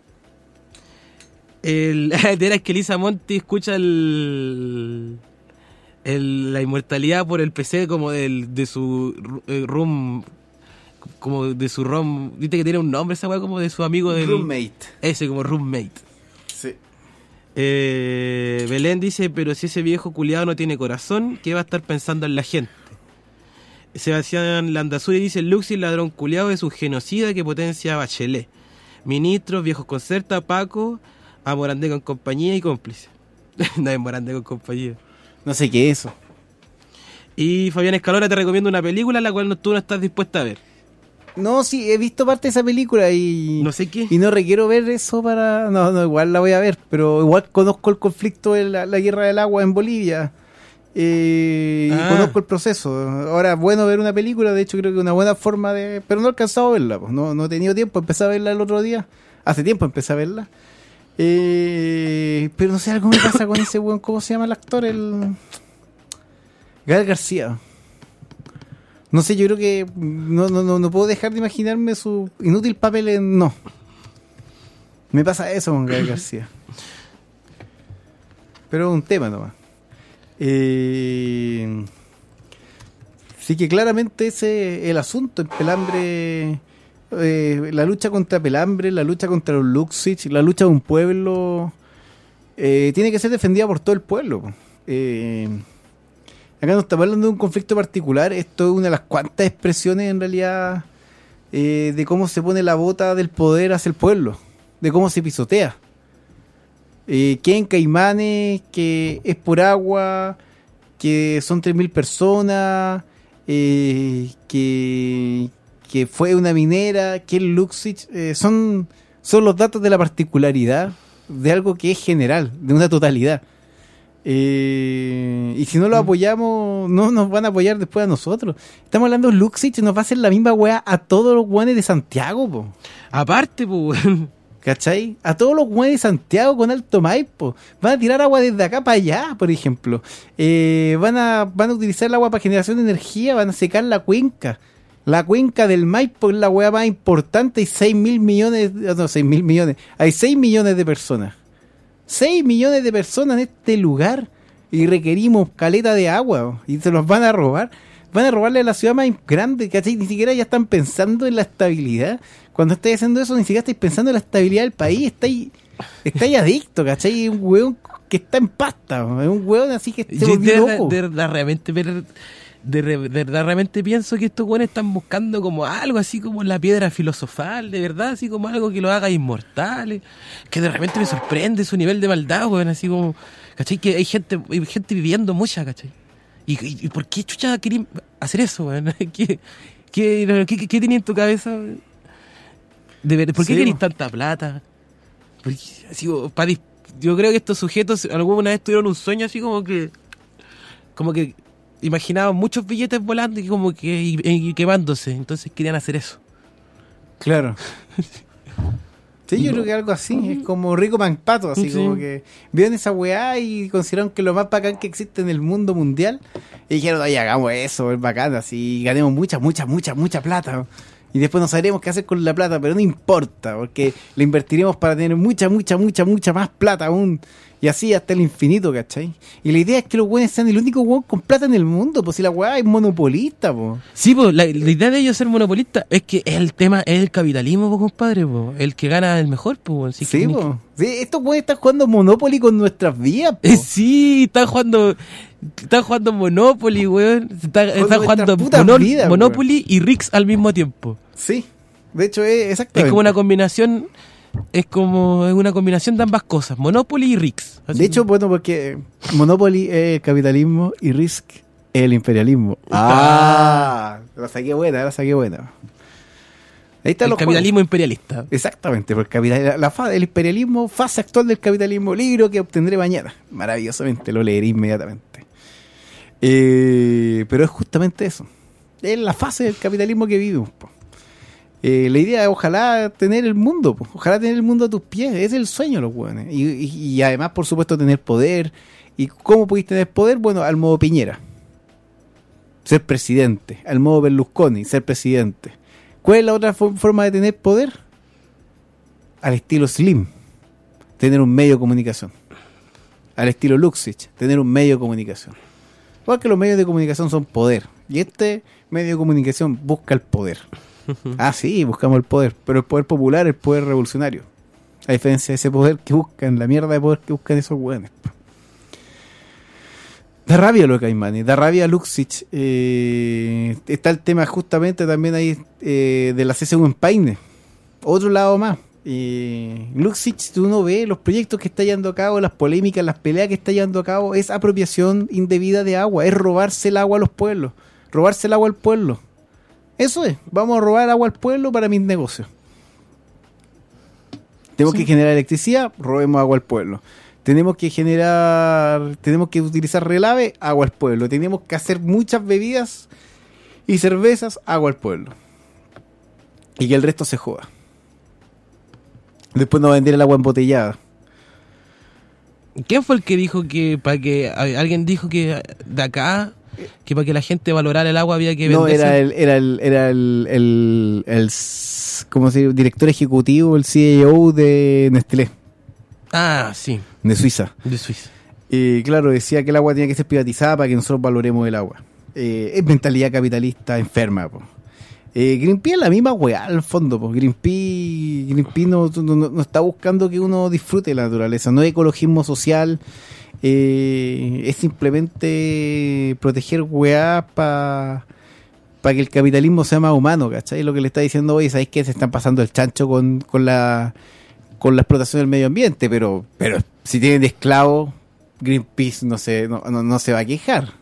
E: El, era que Elisa Monti escucha el, el la inmortalidad por el P C como del, de su eh, room, como de su rom, viste que tiene un nombre esa weá, como de su amigo del
D: Roommate.
E: ese, como roommate.
D: Sí.
E: Eh, Belén dice, pero si ese viejo culiado no tiene corazón, ¿qué va a estar pensando en la gente? Sebastián Landazuri dice, Luxi, ladrón culiado, es un genocida que potencia a Bachelet. Ministros, viejos concerta, Paco, a Morandé con compañía y cómplice. No es Morandé con compañía.
D: No sé qué es eso.
E: Y Fabián Escalora, te recomiendo una película la cual no, tú no estás dispuesta a ver.
D: No, sí, he visto parte de esa película y...
E: No sé qué.
D: Y no requiero ver eso para... No, no, igual la voy a ver, pero igual conozco el conflicto de la, la guerra del agua en Bolivia. Eh,
E: Ah.
D: Y conozco el proceso. Ahora, es bueno ver una película, de hecho creo que una buena forma de... Pero no he alcanzado a verla, pues. no, no he tenido tiempo, empecé a verla el otro día. Hace tiempo empecé a verla. Eh, pero no sé, algo me pasa con ese weón, ¿cómo se llama el actor? El... Gael García. No sé, yo creo que no, no, no, no puedo dejar de imaginarme su inútil papel en... No. Me pasa eso con Gael García. Pero es un tema nomás. Eh, sí que claramente ese es el asunto, el pelambre... Eh, la lucha contra Pelambre, la lucha contra los Luxich, la lucha de un pueblo eh, tiene que ser defendida por todo el pueblo. Eh, acá no estamos hablando de un conflicto particular, esto es una de las cuantas expresiones en realidad eh, de cómo se pone la bota del poder hacia el pueblo, de cómo se pisotea. Eh, que en Caimanes, que es por agua, que son tres mil personas, eh, que... que fue una minera, que el Luxich, eh, son, son los datos de la particularidad de algo que es general, de una totalidad. Eh, y si no lo apoyamos, no nos van a apoyar después a nosotros. Estamos hablando de Luxich, nos va a hacer la misma weá a todos los guanes de Santiago, po.
E: Aparte, pues,
D: ¿Cachai? A todos los guanes de Santiago con Alto Maipo. Van a tirar agua desde acá para allá, por ejemplo. Eh, van a, van a utilizar el agua para generación de energía, van a secar la cuenca. La cuenca del Maipo es la weá más importante. Hay seis mil millones, no, seis mil millones. Hay seis millones de personas. seis millones de personas en este lugar. Y requerimos caleta de agua. Y se los van a robar. Van a robarle a la ciudad más grande. ¿Cachai? Ni siquiera ya están pensando en la estabilidad. Cuando estáis haciendo eso, ni siquiera estáis pensando en la estabilidad del país. Estáis Estáis adicto, ¿cachai? Es un weón que está en pasta, es un weón así que se
E: Yo
D: volvió
E: de,
D: loco.
E: de verdad, realmente, ver- de, re- de verdad, realmente pienso que estos weones están buscando como algo así como la piedra filosofal, de verdad, así como algo que lo haga inmortales. Que de repente me sorprende su nivel de maldad, weón, así como, ¿cachai? Que hay gente, hay gente viviendo mucha, ¿cachai? ¿Y, y, y por qué chucha querían hacer eso, weón? ¿Qué, qué, qué, qué tenía en tu cabeza, weón? De ver, ¿por qué
D: Sí,
E: queréis
D: bo.
E: tanta plata? Porque, así, bo, pa dis- yo creo que estos sujetos alguna vez tuvieron un sueño así como que como que imaginaban muchos billetes volando y como que y, y quemándose, entonces querían hacer eso.
D: Claro. Sí, yo creo que algo así, es como Rico Pato, así
E: Sí.
D: como que vieron esa weá y consideraron que lo más bacán que existe en el mundo mundial y dijeron, oye, hagamos eso, es bacán, así ganemos mucha, mucha, mucha, mucha plata. Y después no sabremos qué hacer con la plata, pero no importa, porque la invertiremos para tener mucha, mucha, mucha, mucha más plata aún. Y así hasta el infinito, ¿cachai? Y la idea es que los weones sean el único weón con plata en el mundo, pues si la weá es monopolista, pues.
E: Sí, pues la, la idea de ellos ser monopolistas es que el tema es el capitalismo, pues, compadre, pues, el que gana el mejor, pues. Así que
D: Sí,
E: tiene
D: po. Sí, estos weones están jugando Monopoly con nuestras vidas,
E: que- Eh,
D: po.
E: sí, están jugando están jugando Monopoly, weón. Están, están
D: nuestras
E: jugando
D: putas
E: Mono-
D: vidas,
E: Monopoly y Rix al mismo tiempo.
D: Sí, de hecho es exactamente.
E: Es como una combinación, es como es una combinación de ambas cosas, Monopoly y Rix. Así
D: De hecho,
E: que-
D: bueno, porque Monopoly es el capitalismo y Risk es el imperialismo. Ah, la saqué buena, la saqué buena. Ahí está
E: el
D: los
E: capitalismo imperialista.
D: juegos. Exactamente, porque capital, la fa- el imperialismo, fase actual del capitalismo, libro que obtendré mañana. Maravillosamente, lo leeré inmediatamente. Eh, pero es justamente eso. Es la fase del capitalismo que vivimos, po. Eh, la idea es ojalá tener el mundo, po. Ojalá tener el mundo a tus pies, es el sueño de los hueones. Y, y, y además, por supuesto, tener poder. ¿Y cómo pudiste tener poder? Bueno, al modo Piñera. Ser presidente. Al modo Berlusconi, ser presidente. ¿Cuál es la otra fo- forma de tener poder? Al estilo Slim, tener un medio de comunicación. Al estilo Luxich, tener un medio de comunicación. Porque los medios de comunicación son poder. Y este medio de comunicación busca el poder. Ah, sí, buscamos el poder. Pero el poder popular, el poder revolucionario. A diferencia de ese poder que buscan, la mierda de poder que buscan esos hueones. Da rabia lo que hay, man. Da rabia Luxich. Eh, está el tema justamente también ahí eh, de la C S U en Paine. Otro lado más. Eh, Luxich, tú no ves los proyectos que está llevando a cabo, las polémicas, las peleas que está llevando a cabo, es apropiación indebida de agua, es robarse el agua a los pueblos, robarse el agua al pueblo. Eso es, vamos a robar agua al pueblo para mis negocios. Tenemos
E: Sí.
D: que generar electricidad, robemos agua al pueblo. Tenemos que generar, tenemos que utilizar relave, agua al pueblo. Tenemos que hacer muchas bebidas y cervezas, agua al pueblo. Y que el resto se joda. Después nos va a vender el agua embotellada.
E: ¿Quién fue el que dijo que para que a- alguien dijo que de acá que para que la gente valorara el agua había que
D: No,
E: venderse?
D: era el, era el, era el, el, el, s- ¿cómo se dice? Director ejecutivo, el C E O de Nestlé,
E: Ah, sí,
D: de Suiza.
E: de Suiza.
D: Y claro, decía que el agua tenía que ser privatizada para que nosotros valoremos el agua. Eh, es mentalidad capitalista enferma, po. Eh, Greenpeace es la misma weá, al fondo, po. Greenpeace, Greenpeace no, no, no está buscando que uno disfrute la naturaleza, no es ecologismo social, eh, es simplemente proteger weá para pa que el capitalismo sea más humano, ¿cachai? Lo que le está diciendo hoy, ¿sabéis que se están pasando el chancho con, con la con la explotación del medio ambiente? Pero, pero si tienen de esclavo, Greenpeace no se, no, no, no se va a quejar.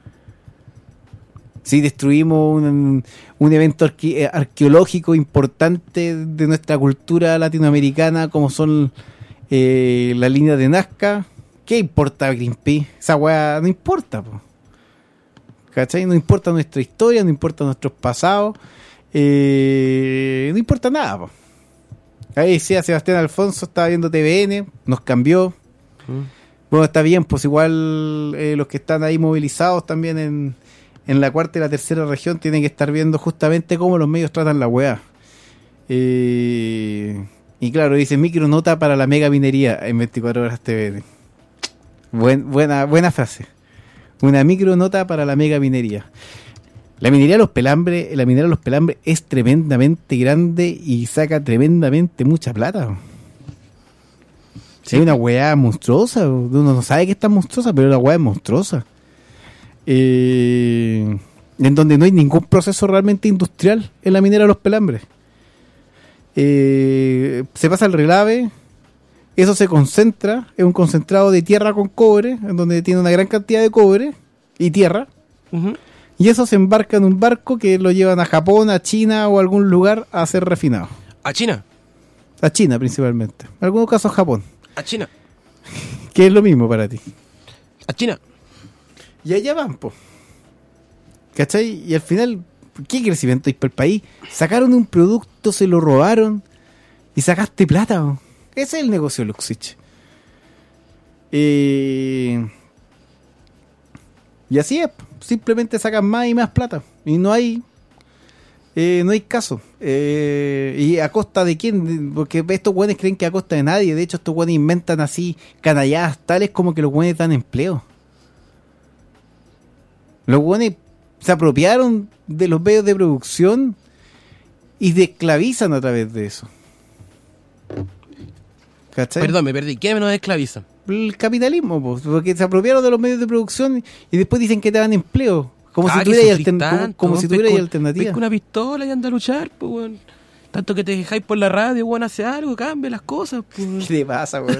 D: Si destruimos un, un evento arque- eh, arqueológico importante de nuestra cultura latinoamericana, como son eh, las líneas de Nazca, ¿qué importa Greenpeace? Esa weá no importa, po. ¿Cachai? No importa nuestra historia, no importa nuestros pasados, eh, no importa nada, po. Ahí decía Sebastián Alfonso, estaba viendo T V N, nos cambió.
E: Mm.
D: Bueno, está bien, pues igual eh, los que están ahí movilizados también en, en la cuarta y la tercera región tienen que estar viendo justamente cómo los medios tratan la weá. Eh, y claro, dice micronota para la mega minería en veinticuatro horas T V N. Buen, buena, buena frase. Una micronota para la mega minería. La minería de los pelambres, la minera de los pelambres es tremendamente grande y saca tremendamente mucha plata. Sí, hay una weá monstruosa, uno no sabe que está monstruosa, pero la weá es monstruosa. Eh, en donde no hay ningún proceso realmente industrial en la minera de Los Pelambres. Eh, se pasa el relave, eso se concentra, es un concentrado de tierra con cobre, en donde tiene una gran cantidad de cobre y tierra,
E: Ujú.
D: y eso se embarca en un barco que lo llevan a Japón, a China o a algún lugar a ser refinado.
E: A China.
D: A China principalmente, en algunos casos a Japón,
E: A China.
D: que es lo mismo para ti.
E: A China.
D: Y allá van, po. ¿Cachai? Y al final, ¿qué crecimiento hay para el país? Sacaron un producto, se lo robaron y sacaste plata, po. Ese es el negocio de Luxich. Eh... Y así es, po. Simplemente sacan más y más plata. Y no hay... Eh, no hay caso. Eh, ¿Y a costa de quién? Porque estos güeyes creen que a costa de nadie. De hecho, estos güeyes inventan así canalladas tales como que los güeyes dan empleo. Los güeyes se apropiaron de los medios de producción y te esclavizan a través de eso. ¿Cachai?
E: Perdón, me perdí. ¿Quién nos esclaviza?
D: El capitalismo, po, porque se apropiaron de los medios de producción y después dicen que te dan empleo. Como
E: Ah,
D: si
E: que
D: tuvierais
E: sufrís
D: altern- como,
E: tanto,
D: como
E: weón.
D: si tuvierais
E: Pesca-
D: alternativa.
E: pesca una pistola y anda a luchar, pues, weón. Tanto que te dejáis por la radio, weón, hace algo, cambia las cosas, pues.
D: ¿Qué te pasa, weón?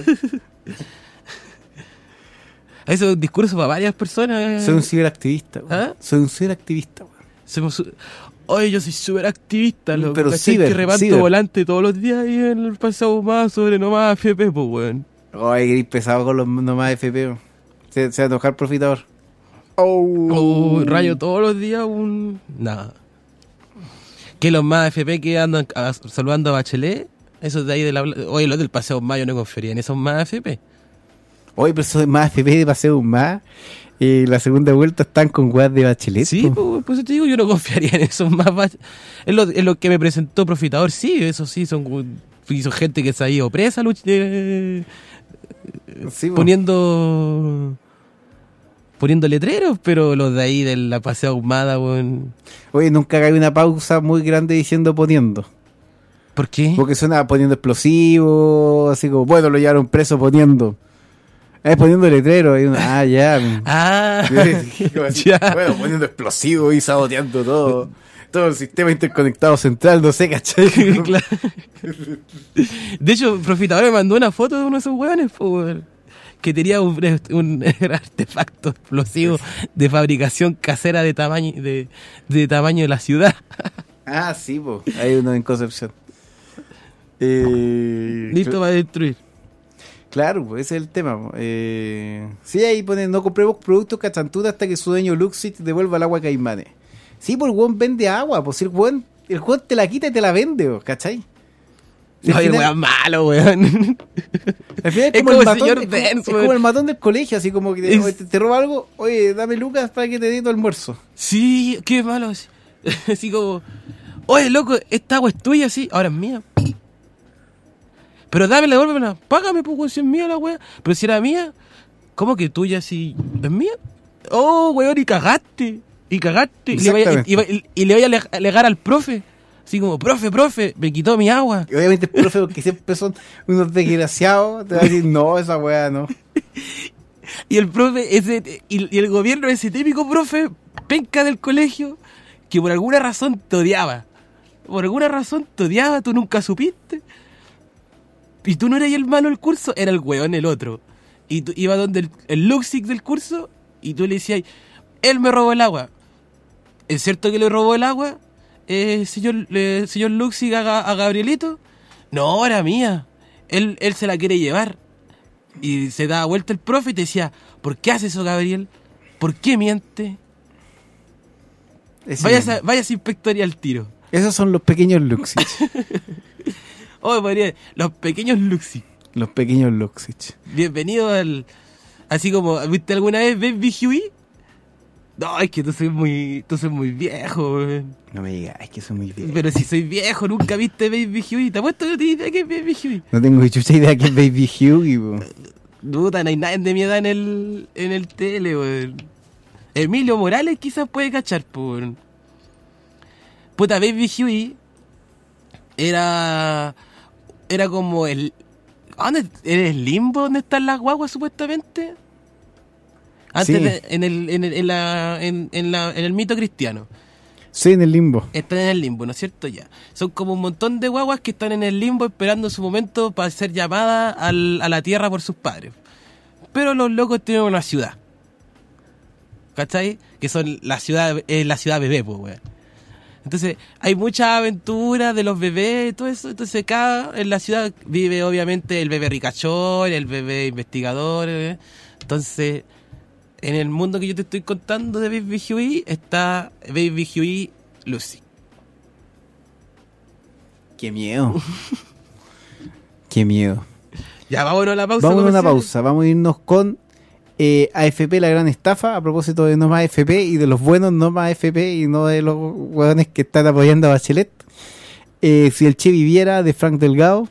E: Eso es un discurso para varias personas.
D: Soy un ciberactivista, weón.
E: ¿Ah?
D: Soy un ciberactivista, weón.
E: Somos su- Oye, yo soy súper activista, loco.
D: Pero
E: ¿cachai?
D: ciber,
E: que reparto
D: ciber.
E: volante todos los días y en el pasado más sobre nomás F P, pues, weón.
D: Ay, gris pesado con los nomás F P. weón. Se, se va a enojar profitador. Oh.
E: Oh, rayo todos los días un... Nada. Que los más F P que andan a- saludando a Bachelet, esos de ahí de la... Oye, los del Paseo Mayo no conferían, esos más F P.
D: Oye, pero eso es más F P de paseo más. Y la segunda vuelta están con weas de Bachelet.
E: Sí,
D: po.
E: pues, pues te digo, yo no confiaría en esos más bach- es lo, es lo que me presentó Profitador, sí, eso sí, son, son gente que se ha ido presa, luch- eh,
D: Sí, po.
E: poniendo... Poniendo letreros, pero los de ahí de la Paseo Ahumada, weón.
D: Oye, nunca hay una pausa muy grande diciendo poniendo.
E: ¿Por qué?
D: Porque suena poniendo explosivos, así como, bueno, lo llevaron preso poniendo. Es poniendo letrero. Y uno, ah, ya.
E: Ah,
D: Como así,
E: ya.
D: bueno, poniendo explosivos y saboteando todo. Todo el sistema interconectado central, no sé, ¿cachai?
E: Claro. De hecho, Profitador me mandó una foto de uno de esos hueones, po, weón, que tenía un, un artefacto explosivo de fabricación casera de tamaño de, de tamaño de la ciudad.
D: Ah, sí, po. Hay uno en Concepción. Eh,
E: Listo para destruir.
D: Claro, pues ese es el tema. po. Eh, sí, ahí ponen, no compremos productos cachantudas hasta que su dueño Luxit devuelva el agua a Caimanes. Sí, pues el weón vende agua, pues el weón, el weón te la quita y te la vende, po, ¿cachai? Si al
E: Oye,
D: final-
E: weón malo, weón.
D: Al final
E: Es
D: como,
E: como
D: el
E: el
D: matón,
E: señor
D: es como-
E: Burns,
D: es como
E: weón.
D: el matón del colegio, así como que te,
E: Es-
D: oye, te, te roba algo, oye, dame lucas para que te dé tu almuerzo.
E: Sí, qué malo. Así, así como, oye, loco, esta agua es tuya, sí, ahora es mía. Pero dámela, devuélvemela, págame, pues, weón, si es mía la weá. Pero si era mía, ¿cómo que tuya si es mía? Oh, weón, y cagaste. Y cagaste. Y le vaya, y, y- y- y le vaya a ale- alegar al profe. Así como, profe, profe, me quitó mi agua.
D: Y obviamente el profe, porque siempre son unos desgraciados, te va a decir, no, esa weá no.
E: Y el profe, ese, y, y el gobierno, ese típico profe, penca del colegio, que por alguna razón te odiaba. Por alguna razón te odiaba, tú nunca supiste. Y tú no eras el malo del curso, era el weón el otro. Y tú ibas donde el, el Luxic del curso, y tú le decías, él me robó el agua. ¿Es cierto que le robó el agua, eh, señor, eh, señor Luxic a, a Gabrielito? No, era mía. Él, él se la quiere llevar. Y se daba vuelta el profe y te decía, ¿por qué hace eso, Gabriel? ¿Por qué miente?
D: Ese
E: Vaya
D: mismo.
E: a, vaya a inspectoría al tiro.
D: Esos son los pequeños Luxich.
E: Oh, podría, los pequeños Luxi.
D: Los pequeños Luxich.
E: Bienvenido al... Así como, ¿viste alguna vez Baby Huey? No, es que tú soy muy, tú soy muy viejo, weón.
D: No me digas, es que soy muy viejo.
E: Pero si soy viejo, nunca viste Baby Huey. Te apuesto que no tienes idea que es Baby Huey.
D: No tengo ni chucha idea que es Baby Hughie, po.
E: Puta, no hay nadie de mi edad en el, en el tele, weón. Emilio Morales quizás puede cachar, po, weón. Puta, Baby Huey era... Era como el... ¿A dónde? ¿En el limbo donde están las guaguas supuestamente? Antes
D: Sí.
E: de, en, el, en, el, en, la, en, en, la, en el mito cristiano.
D: Sí, en el limbo.
E: Están en el limbo, ¿no es cierto? Ya. Son como un montón de guaguas que están en el limbo esperando su momento para ser llamadas al, a la tierra por sus padres. Pero los locos tienen una ciudad. ¿Cachai? Que son la ciudad, es la ciudad bebé, pues, weón. Entonces, hay muchas aventuras de los bebés y todo eso. Entonces, acá en la ciudad vive, obviamente, el bebé ricachón, el bebé investigador. ¿eh? Entonces, en el mundo que yo te estoy contando de Baby Huey, está Baby Huey Lucy.
D: Qué miedo. Qué miedo.
E: Ya, vámonos a la pausa.
D: Vamos a una
E: comercial.
D: pausa. Vamos a irnos con eh, A F P, la gran estafa, a propósito de no más A F P y de los buenos no más A F P y no de los hueones que están apoyando a Bachelet. Eh, si el Che viviera, de Frank Delgado.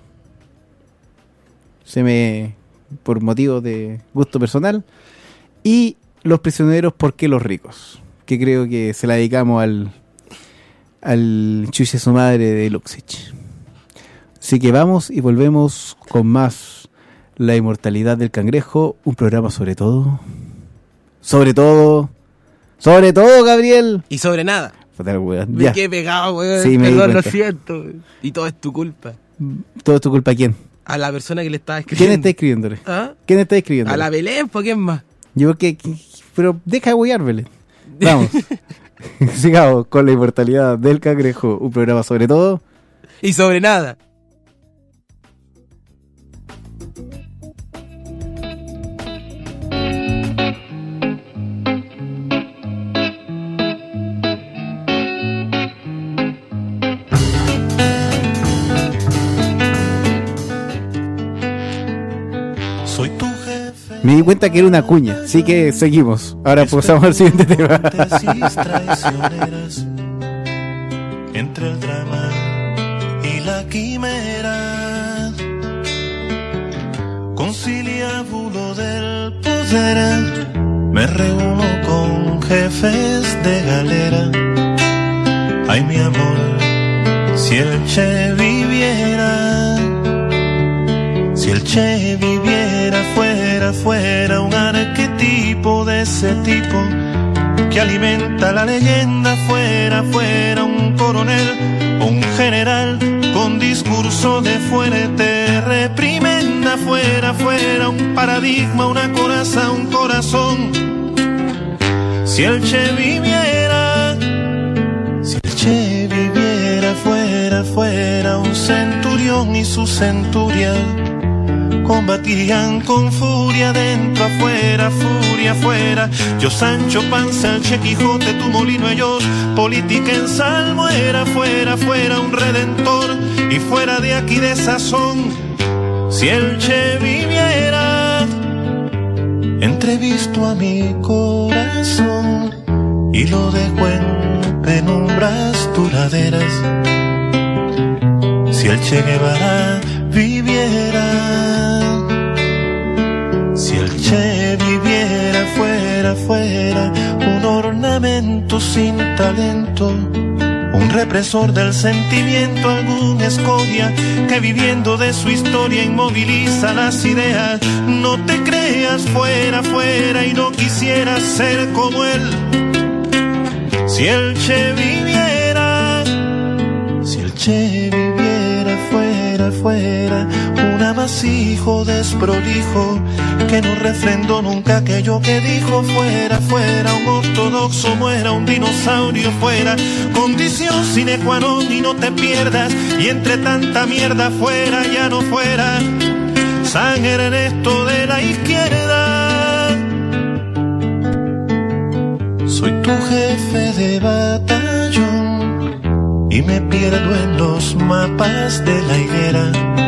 D: Se me... por motivos de gusto personal. Y Los prisioneros, ¿por qué los ricos? Que creo que se la dedicamos al al chuche su madre de Luxich. Así que vamos y volvemos con más La inmortalidad del cangrejo, un programa sobre todo. Sobre todo. Sobre todo, Gabriel.
E: Y sobre nada.
D: Fatal, weón.
E: Me
D: Ya.
E: quedé pegado, weón.
D: Sí, me di
E: Perdón, lo
D: cuenta.
E: siento. Y todo es tu culpa.
D: Todo es tu culpa. ¿Quién?
E: A la persona que le estaba escribiendo.
D: ¿Quién está escribiéndole?
E: ¿Ah?
D: ¿Quién está escribiendo?
E: A la Belén, ¿por quién más?
D: Yo porque... Pero deja de huear, Belén. Vamos. Sigamos con La inmortalidad del cangrejo, un programa sobre todo.
E: Y sobre nada.
F: Soy tu jefe.
D: Me di cuenta que era una cuña, así que seguimos. Ahora pasamos al siguiente tema.
F: Tesis traicioneras entre el drama y la quimera, conciliábulo del poder. Me reúno con jefes de galera. Ay, mi amor, si el Che viviera, si el Che viviera, fuera, fuera un arquetipo de ese tipo que alimenta la leyenda, fuera, fuera un coronel o un general con discurso de fuerte reprimenda, fuera, fuera un paradigma, una coraza, un corazón. Si el Che viviera, si el Che viviera, fuera, fuera un centurión y su centuria combatirían con furia, dentro, afuera, furia, afuera. Yo, Sancho Panza, el Che Quijote, tu molino, ellos, política en salmo, era, fuera, fuera un redentor, y fuera de aquí de sazón. Si el Che viviera, entrevisto a mi corazón y lo dejo en penumbras duraderas. Si el Che Guevara viviera, si el Che viviera, fuera, fuera un ornamento sin talento, un represor del sentimiento, algún escoria que viviendo de su historia inmoviliza las ideas. No te creas, fuera, fuera, y no quisieras ser como él. Si el Che viviera, si el Che viviera, fuera, fuera un amasijo desprolijo que no refrendó nunca aquello que dijo, fuera, fuera un ortodoxo, muera un dinosaurio, fuera condición sine qua non, y no te pierdas, y entre tanta mierda fuera, ya no fuera San Ernesto de la izquierda. Soy tu jefe de batallón y me pierdo en los mapas de la higuera.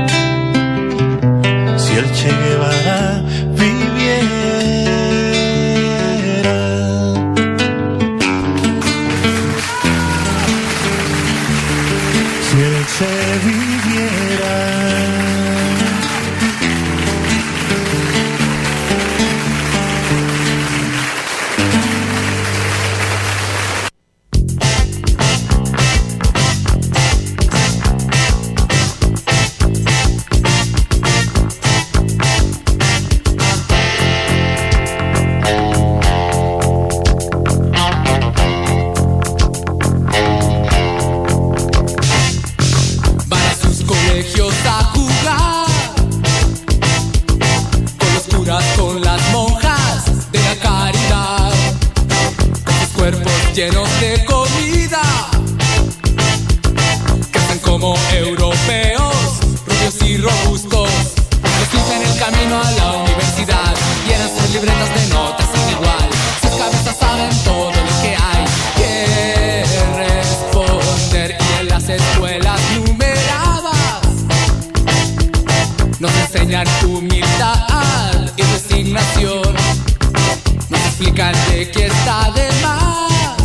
F: Si el Che Guevara viviera, si el Che viviera,
H: como europeos, rubios y robustos. Los limpian el camino a la universidad, llenan sus libretas de notas sin igual. Sus cabezas saben todo lo que hay que responder. Y en las escuelas numeradas nos enseñan humildad y resignación. Nos explican de qué está de más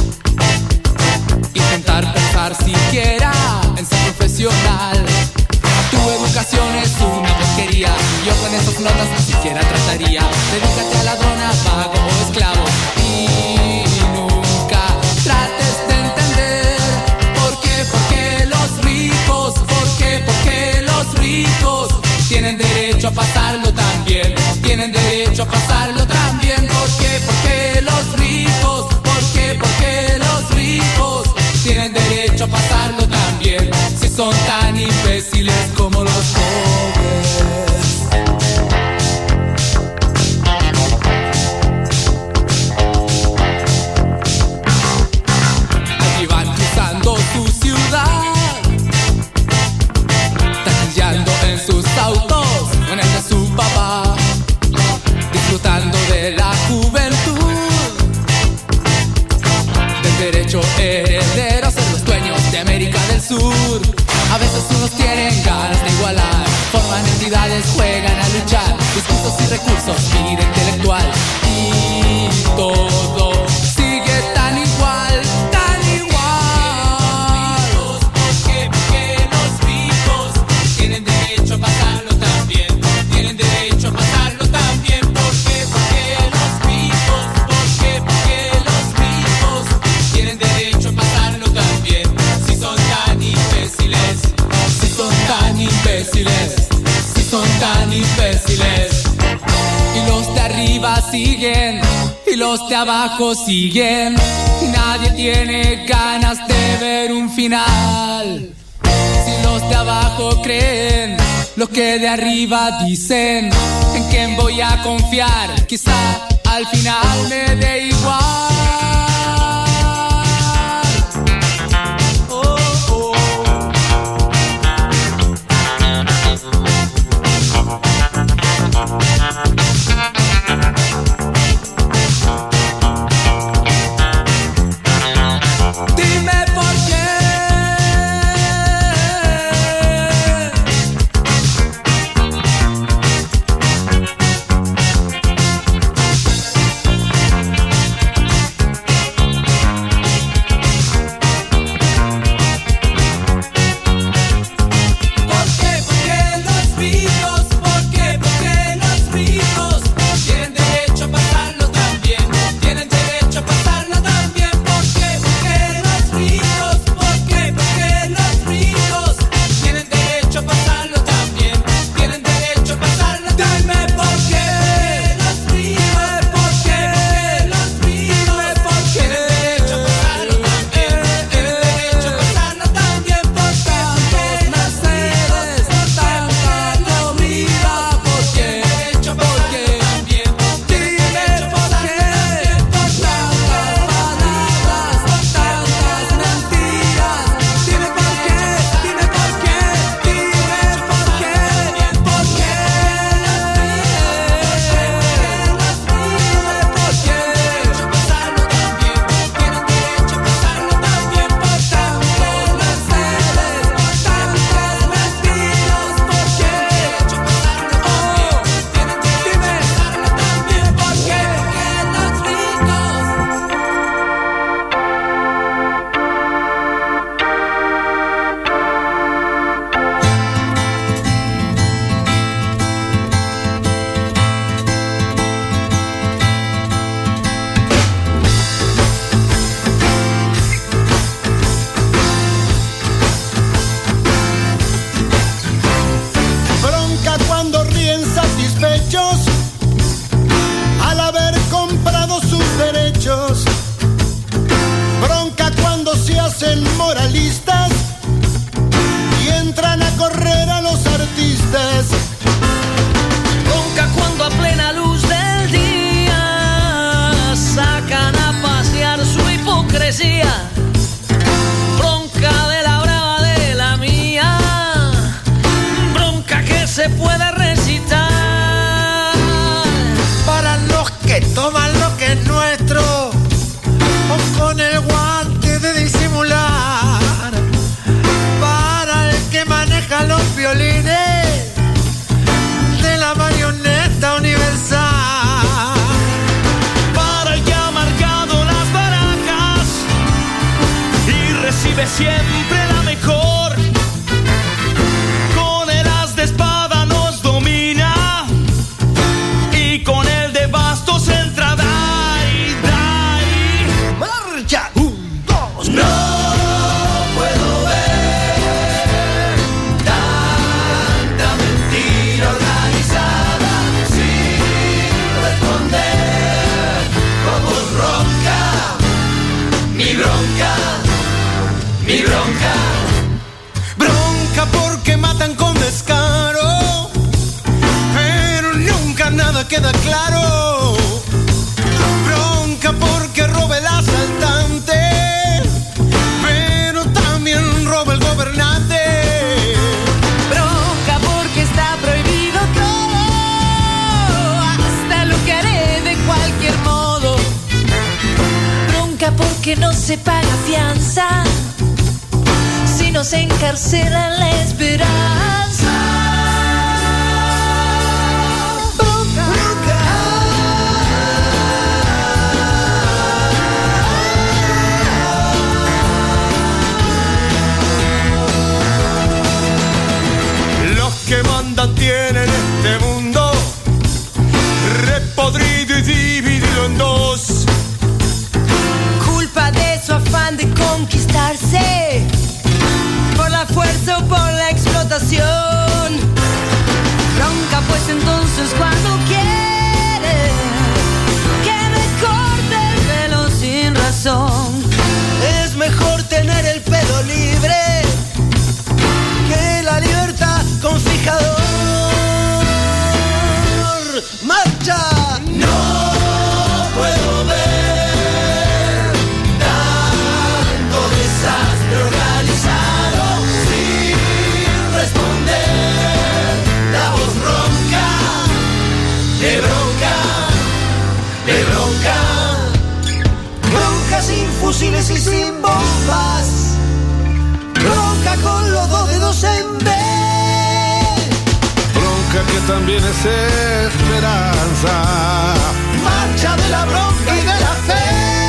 H: intentar pensar siquiera en ser profesional. Tu educación es una porquería, yo con esas notas ni siquiera trataría. Dedícate a ladrona, vago o esclavo y nunca trates de entender por qué, por qué los ricos, por qué, por qué los ricos tienen derecho a pasarlo también, tienen derecho a pasarlo también. ¿Por qué, por qué los ricos, por qué, por qué los ricos tienen derecho a pasarlo también, si son tan imbéciles como los pobres? Allí van cruzando su ciudad, taquilleando en sus autos con el de su papá, disfrutando de la juventud, del derecho heredero a ser los dueños de América del Sur. A veces unos tienen ganas de igualar, forman entidades, juegan a luchar, discursos y recursos, vida intelectual, y todo sigue tan igual, tan igual. ¿Por qué? Porque los ricos tienen derecho a pasarlo también, tienen derecho a pasarlo también. ¿Por qué? Porque los ricos, ¿por qué? Porque los ricos tienen derecho a pasarlo también, si son tan imbéciles, si son tan imbéciles, si son tan imbéciles. Y los de arriba siguen, y los de abajo siguen, y nadie tiene ganas de ver un final. Si los de abajo creen lo que de arriba dicen, ¿en quién voy a confiar? Quizá al final me dé igual. Dime por qué.
I: se paga fianza, si no se encarcela la esperanza. Bronca, bronca.
F: Los que mandan tienen este mundo repodrido y dividido en dos.
I: Culpa de su afán de conquistarse, por la fuerza o por la explotación. Bronca pues entonces cuando quiere que me corte el pelo sin razón. Es mejor tener el pelo libre que la libertad con fijador. ¡Marcha! No puedo ver tanto desastre organizado sin responder. La voz ronca, de bronca, de bronca. Bronca sin fusiles y sin bombas. Bronca con los dos dedos en B.
F: Que también es esperanza.
I: Marcha de la bronca y de la fe.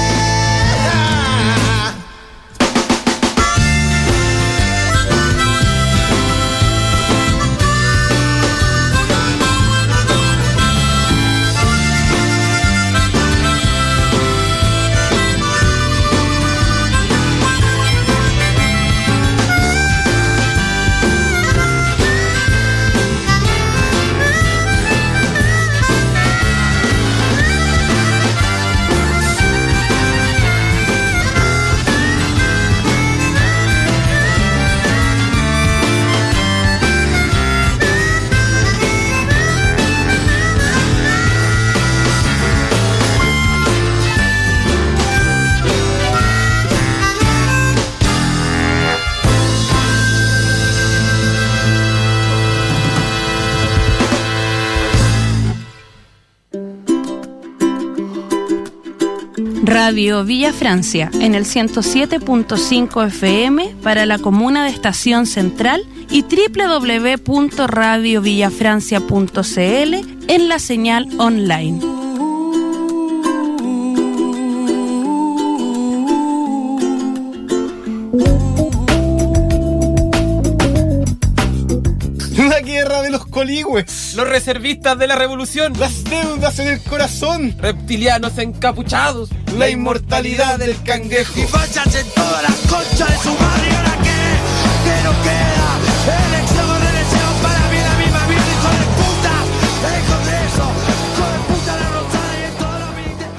A: Radio Villa Francia en el ciento siete punto cinco F M para la comuna de Estación Central y doble u doble u doble u punto radio villafrancia punto c l en la señal online.
D: La guerra de los coligües,
E: Los reservistas de la revolución,
D: las deudas en el corazón,
E: reptilianos encapuchados,
D: la inmortalidad del cangrejo.
F: Y fachas en todas las conchas de su barrio. ¿Ahora qué? ¿Qué nos queda? Elección de deseo para mí, la misma vida, hijo de puta. El Congreso, hijo de puta, la rosada y en todos los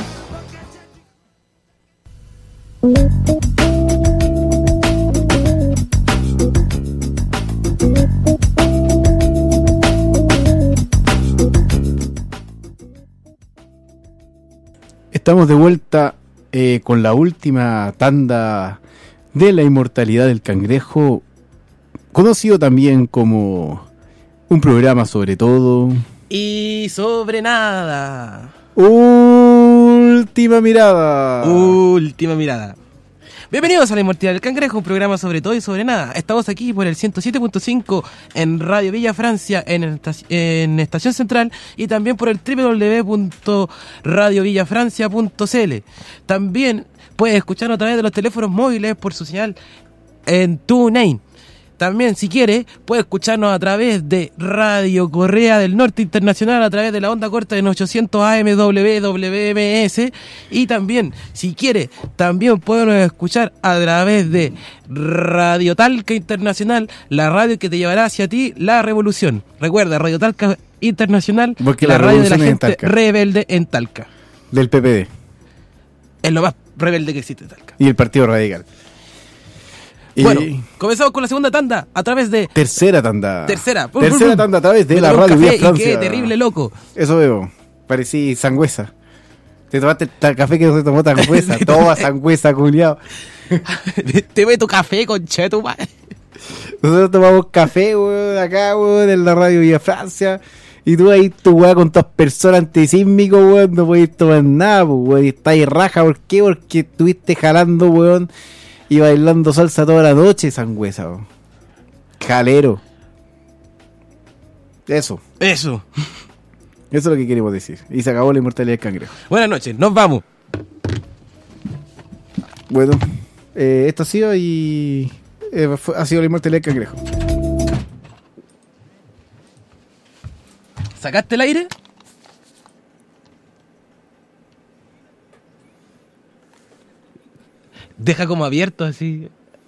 D: Estamos de vuelta eh, con la última tanda de la inmortalidad del cangrejo, conocido también como un programa sobre todo
E: y sobre nada.
D: Última mirada.
E: Última mirada. Bienvenidos a La Inmortalidad del Cangrejo, un programa sobre todo y sobre nada. Estamos aquí por el ciento siete punto cinco en Radio Villa Francia, en, estac- en Estación Central, y también por el doble u doble u doble u punto radio villafrancia punto c l. También puedes escucharnos a través de los teléfonos móviles por su señal en TuneIn. También, si quiere, puede escucharnos a través de Radio Correa del Norte Internacional, a través de la onda corta en ochocientos A M W W M S. Y también, si quiere, también podemos escuchar a través de Radio Talca Internacional, la radio que te llevará hacia ti la revolución. Recuerda, Radio Talca Internacional,
D: porque
E: la,
D: la
E: radio de la
D: revolución es en
E: gente
D: Talca.
E: rebelde en Talca.
D: Del P P D
E: Es lo más rebelde que existe en Talca.
D: y el Partido Radical.
E: Bueno,
D: Y
E: comenzamos con la segunda tanda a través de...
D: tercera tanda.
E: Tercera.
D: Tercera tanda a través de
E: Me
D: la
E: tomé un
D: radio
E: café
D: Vía Francia.
E: y qué terrible loco.
D: Eso veo. Parecí sangüesa. Te tomaste el café que no se tomó sangüesa.
E: Sí,
D: Toda sangüesa, culiao.
E: Te meto café, concheto, madre.
D: Nosotros tomamos café, weón, acá, weón, en la radio Vía Francia. Y tú ahí tu weá con tu aspersor antisísmico, weón, no podés tomar nada, pues, weón. Y estás ahí raja, ¿por qué? Porque estuviste jalando, weón, y bailando salsa toda la noche, sangüesa, weón. Jalero. Eso.
E: Eso.
D: Eso es lo que queremos decir. Y se acabó la inmortalidad del cangrejo.
E: Buenas noches, nos vamos.
D: Bueno, eh, esto ha sido y... Eh, fue- ha sido la inmortalidad del cangrejo.
E: ¿Sacaste el aire? Deja como abierto así.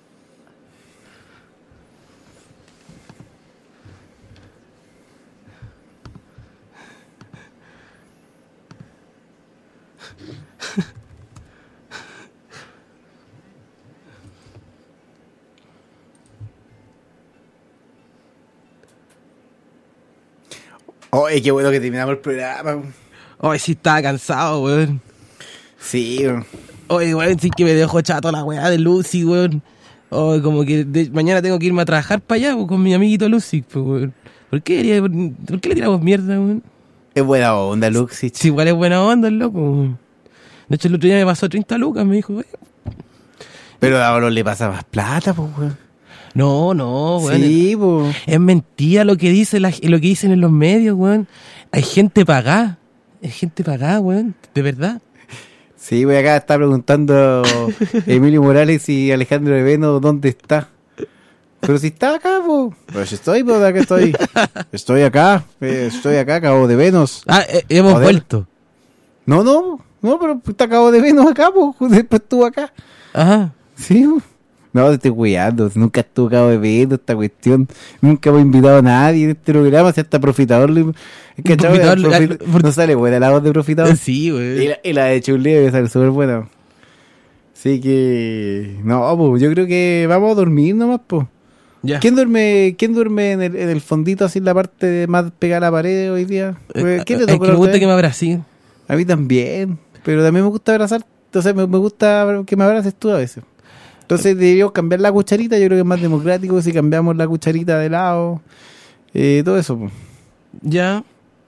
D: Oye, qué bueno que terminamos el programa.
E: Ay, sí estaba cansado, weón.
D: Sí, weón.
E: Oye, weón, sí que me dejó chato la weá de Lucy, weón. Oye, como que de- mañana tengo que irme a trabajar para allá pues, con mi amiguito Lucy, pues, weón. ¿Por qué, quería- ¿Por qué le tiramos mierda, weón?
D: Es buena onda, Luxich.
E: Si igual es buena onda, el loco, weón. De hecho, el otro día me pasó treinta lucas, me dijo, weón.
D: Pero ahora le pasa más plata, pues, weón.
E: No, no, weón.
D: Sí, pues.
E: Es mentira lo que dice la, lo que dicen en los medios, weón. Hay gente pagada. Hay gente pagada, weón. De verdad.
D: Sí, voy acá está preguntando Emilio Morales y Alejandro Eveno dónde está. Pero si está acá, pues. Pues estoy, pues acá estoy. Estoy acá, eh, estoy acá, Cabo de Venus.
E: Ah, eh, hemos
D: Joder.
E: vuelto.
D: No, no, no, pero está Cabo de Venus acá, pues. Después estuvo acá.
E: Ajá.
D: Sí, pues. No, te estoy cuidando. Nunca estuvo Cabo de Venus esta cuestión. Nunca hemos invitado a nadie en este programa. Si hasta Profitador. le- Es que
E: Profitador,
D: chaval, Profit-
E: ah, por-
D: no sale buena la voz de Profitador.
E: Sí,
D: Y
E: weón.
D: la, y la de Chulí me sale súper buena. Así que... No, pues yo creo que vamos a dormir nomás, pues.
E: Ya.
D: ¿Quién duerme, quién duerme en, el, en el fondito así en la parte de más pegada a la pared hoy día?
E: Eh,
D: ¿Quién te
E: es
D: tocó
E: que me
D: la
E: gusta
D: otra
E: que me
D: vez?
E: abracen.
D: A mí también. Pero también me gusta abrazar. Entonces me, me gusta que me abraces tú a veces. Entonces deberíamos cambiar la cucharita. Yo creo que es más democrático si cambiamos la cucharita de lado. Eh, todo eso, pues.
E: Ya.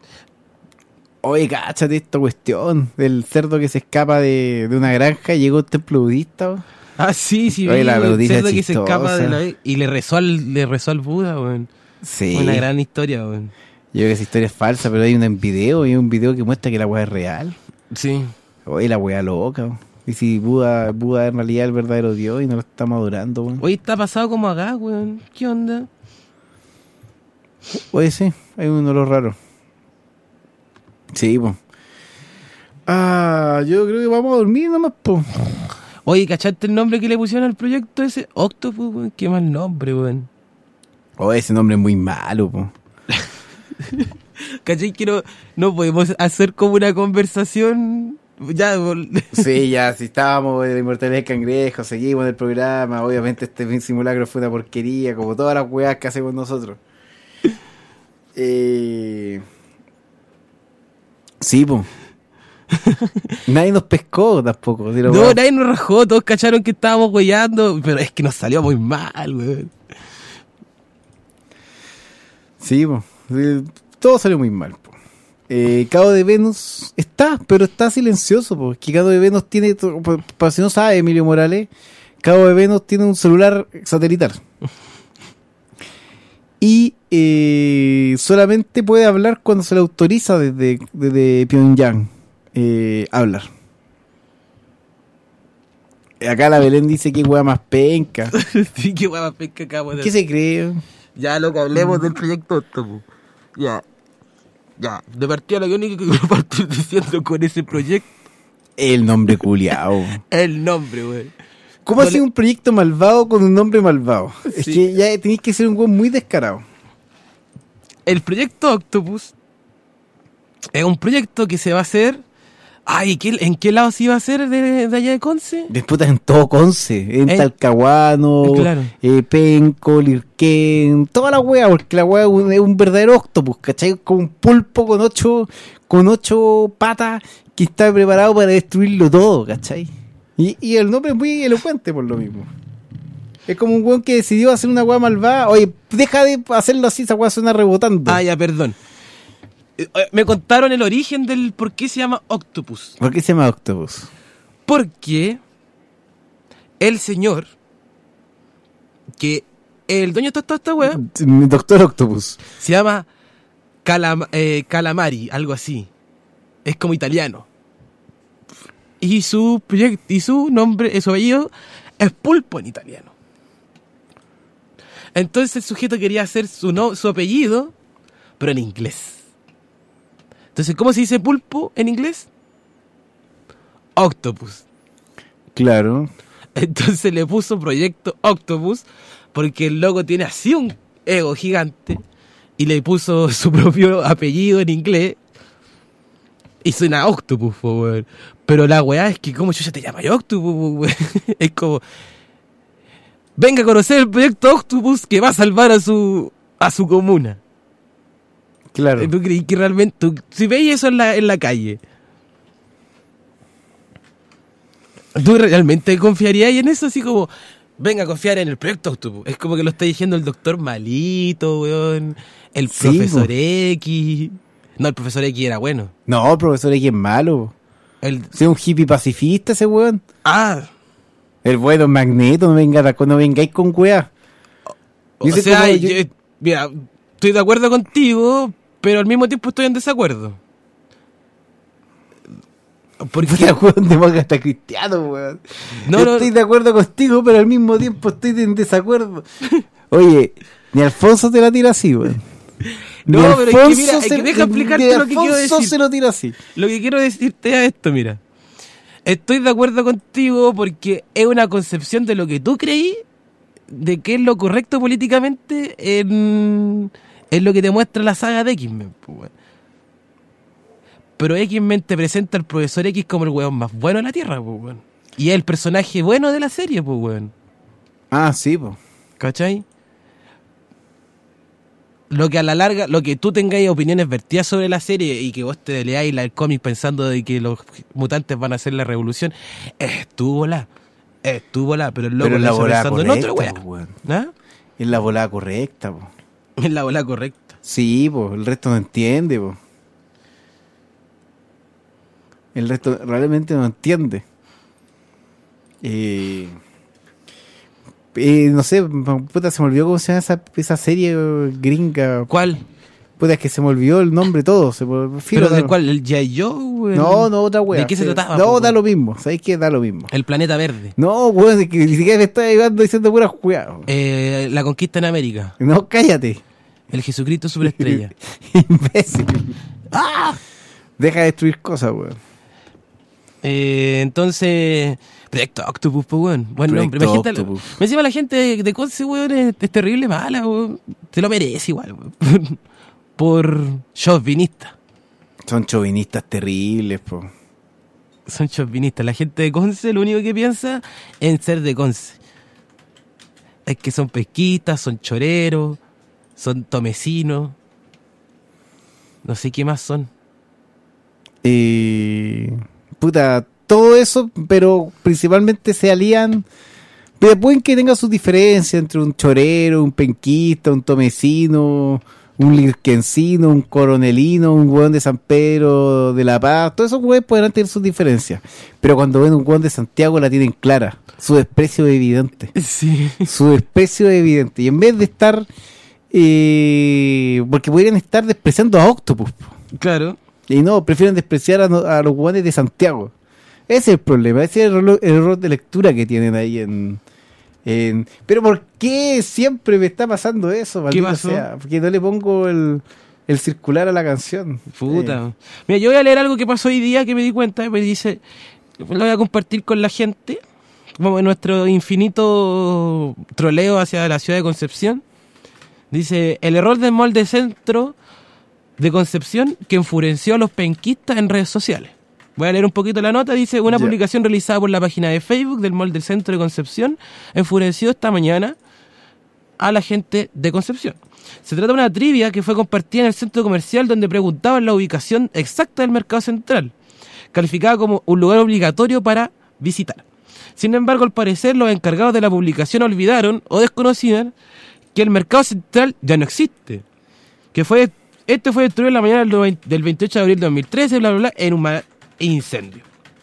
D: Oye, cáchate esta cuestión del cerdo que se escapa de, de una granja y llegó a un templo budista. ¿O?
E: Ah, sí, sí.
D: Oye,
E: vi,
D: la
E: weón,
D: noticia
E: cerdo que se
D: chistosa.
E: escapa de la... Y le rezó al, le rezó al Buda, weón.
D: Sí.
E: Una gran historia, weón.
D: Yo creo que esa historia es falsa, pero hay una en video y hay un video que muestra que la weá es real.
E: Sí.
D: Oye, la weá loca. ¿O? Y si Buda, Buda en realidad es el verdadero Dios y no lo estamos adorando, weón.
E: Hoy está pasado como acá, weón. ¿Qué onda?
D: Oye, sí, hay uno de los raros. Sí, pues. Ah, yo creo que vamos a dormir nomás, pues.
E: Oye, ¿cachaste el nombre que le pusieron al proyecto ese? Octopus, weón. Qué mal nombre, weón.
D: Oye, ese nombre es muy malo, pues.
E: ¿Cachai? Que no, no podemos hacer como una conversación. Ya, vol-
D: Sí, ya, si estábamos en la inmortalidad del cangrejo, seguimos en el programa. Obviamente este simulacro fue una porquería, como todas las weas que hacemos nosotros. Eh... Sí, pues. Nadie nos pescó tampoco. Si lo
E: No,
D: vamos-
E: nadie nos rajó, todos cacharon que estábamos huellando, pero es que nos salió muy mal, weón.
D: Sí, po. Sí, todo salió muy mal, po. Eh, Cabo de Venus está, pero está silencioso, po. Es que Cabo de Venus tiene, to- pa- para si no sabe Emilio Morales, Cabo de Venus tiene un celular satelital. Y eh, solamente puede hablar cuando se le autoriza desde, desde Pyongyang eh, hablar. Acá la Belén dice que hueá más penca.
E: Sí, qué guapa pesca acabo de
D: ¿Qué se cree?
E: Ya, lo que hablemos del proyecto Octopus. Ya. Ya. De partida, lo único que quiero partir diciendo con ese proyecto
D: El nombre culiao.
E: es el nombre, weón.
D: ¿Cómo
E: No
D: hacer
E: le-
D: un proyecto malvado con un nombre malvado? Es
E: Sí.
D: que ya tenéis que ser un weón muy descarado.
E: El proyecto Octopus es un proyecto que se va a hacer. Ay, ¿qué- ¿en qué lado se iba a hacer de, de allá de Conce?
D: Después en todo Conce, en
E: Eh,
D: Talcahuano,
E: claro.
D: eh, Penco, Lirquén, toda la wea, porque la wea es un, es un verdadero octopus, ¿cachai? Con un pulpo con ocho, con ocho patas que está preparado para destruirlo todo, ¿cachai? Y, y el nombre es muy elocuente por lo mismo. Es como un weón que decidió hacer una wea malvada. Oye, deja de hacerlo así, esa wea suena rebotando.
E: Ah, ya, perdón. eh, me contaron el origen del por qué se llama Octopus.
D: ¿Por qué se llama Octopus?
E: Porque el señor, que el dueño de toda esta weá,
D: Doctor Octopus.
E: se llama Calam- eh, Calamari, algo así. Es como italiano. Y su proyect- y su nombre, su apellido, es Pulpo en italiano. Entonces el sujeto quería hacer su, no, su apellido, pero en inglés. Entonces, ¿cómo se dice pulpo en inglés? Octopus.
D: Claro.
E: Entonces le puso Proyecto Octopus, porque el loco tiene así un ego gigante, y le puso su propio apellido en inglés, y suena Octopus, po, weón. Pero la weá es que como yo ya te llamo Octopus, po, weón. Es como, venga a conocer el Proyecto Octopus que va a salvar a su a su comuna.
D: Claro.
E: ¿Tú creí que realmente, tú, si veis eso en la, en la calle, ¿tú realmente confiarías en eso? Así como, venga a confiar en el Proyecto Octopus. Es como que lo está diciendo el doctor Malito, weón. El
D: Sí,
E: profesor
D: po.
E: X. No, el profesor X era bueno.
D: No, el profesor X es malo.
E: El,
D: Si es un hippie pacifista ese weón.
E: ah,
D: El bueno Magneto, no, venga, no vengáis con weá.
E: o
D: Yo sé
E: sea,
D: cómo-
E: yo-
D: yo-
E: mira, estoy de acuerdo contigo, pero al mismo tiempo estoy en desacuerdo. Porque
D: Puta, weón, demócrata cristiano, weón.
E: No,
D: Yo
E: no.
D: estoy de acuerdo contigo, pero al mismo tiempo estoy en desacuerdo. Oye, ni Alfonso te la tira así, weón.
E: No,
D: Ni
E: pero es que
D: Alfonso
E: mira, es que
D: se-
E: deja
D: ni
E: explicarte lo que quiero
D: Alfonso
E: decir.
D: se lo tira así.
E: Lo que quiero decirte es esto, mira. Estoy de acuerdo contigo porque es una concepción de lo que tú creí, de qué es lo correcto políticamente en, en lo que te muestra la saga de X-Men. Pues, weón. Pero X-Men te presenta al profesor X como el weón más bueno de la Tierra, pues, weón. Y es el personaje bueno de la serie, pues, weón.
D: Ah, sí, po.
E: ¿Cachai? Lo que a la larga, lo que tú tengáis opiniones vertidas sobre la serie y que vos te leáis la- el cómic pensando de que los mutantes van a hacer la revolución, es tu bola. Es tu bola, pero el loco
D: Pero es
E: lo
D: la
E: hizo
D: volada
E: pensando en
D: correcta,
E: otro weá.
D: po, weón.
E: ¿Ah?
D: Es la volada correcta, po.
E: Es la bola correcta.
D: Sí, po, el resto no entiende, po. El resto realmente no entiende. Eh, eh, no sé, puta, se me olvidó cómo se llama esa, esa serie eh, gringa.
E: ¿Cuál?
D: Puta, es que se me olvidó el nombre todo. Se me, filo,
E: ¿Pero
D: da
E: de
D: lo-
E: cuál? ¿El G I. Joe? El-
D: No, no, otra wea.
E: ¿De qué se
D: Sí.
E: trataba?
D: No,
E: po,
D: da
E: weón?
D: lo mismo. ¿Sabes qué? Da lo mismo.
E: El planeta verde.
D: No, weón, es que ni siquiera me está llevando diciendo puras weas.
E: Eh, la conquista en América.
D: No, cállate.
E: El Jesucristo superestrella.
D: Imbécil. ¡Ah! Deja de destruir cosas, weón.
E: Eh, entonces, Proyecto Octopus, pues, weón. Buen nombre.
D: Proyecto
E: Imagínate,
D: Octopus.
E: me encima la gente de, de Conce, weón, es, es terrible mala, weón. Se lo merece igual, weón. Por chauvinista.
D: Son chauvinistas terribles, po.
E: Son chauvinistas. La gente de Conce lo único que piensa es en ser de Conce. Es que son pesquistas, son choreros, son tomecinos. No sé qué más son.
D: Eh, puta, todo eso, pero principalmente se alían. Pero pueden que tenga sus diferencias entre un chorero, un penquista, un tomecino, un lirquencino, un coronelino, un hueón de San Pedro de la Paz. Todos esos hueones podrán tener sus diferencias. Pero cuando ven un hueón de Santiago la tienen clara. Su desprecio es evidente.
E: Sí.
D: Su desprecio es evidente. Y en vez de estar... Eh, porque podrían estar despreciando a Octopus, po.
E: Claro.
D: Y no, prefieren despreciar a, no- a los guanes de Santiago. Ese es el problema, ese es el error, el error de lectura que tienen ahí en, en... Pero ¿por qué siempre me está pasando eso?
E: ¿Qué
D: maldita
E: pasó?
D: sea? Porque no le pongo el, el circular a la canción.
E: Puta.
D: Eh,
E: Mira, yo voy a leer algo que pasó hoy día que me di cuenta. Me dice, lo voy a compartir con la gente. Como en nuestro infinito troleo hacia la ciudad de Concepción. Dice, el error del molde centro de Concepción que enfureció a los penquistas en redes sociales. Voy a leer un poquito la nota. Dice, una
D: Ya.
E: publicación realizada por la página de Facebook del molde centro de Concepción enfureció esta mañana a la gente de Concepción. Se trata de una trivia que fue compartida en el centro comercial donde preguntaban la ubicación exacta del mercado central, calificada como un lugar obligatorio para visitar. Sin embargo, al parecer, los encargados de la publicación olvidaron o desconocían que el mercado central ya no existe, que fue Este fue destruido en la mañana del del veintiocho de abril de dos mil trece, bla, bla, bla, en un ma- incendio.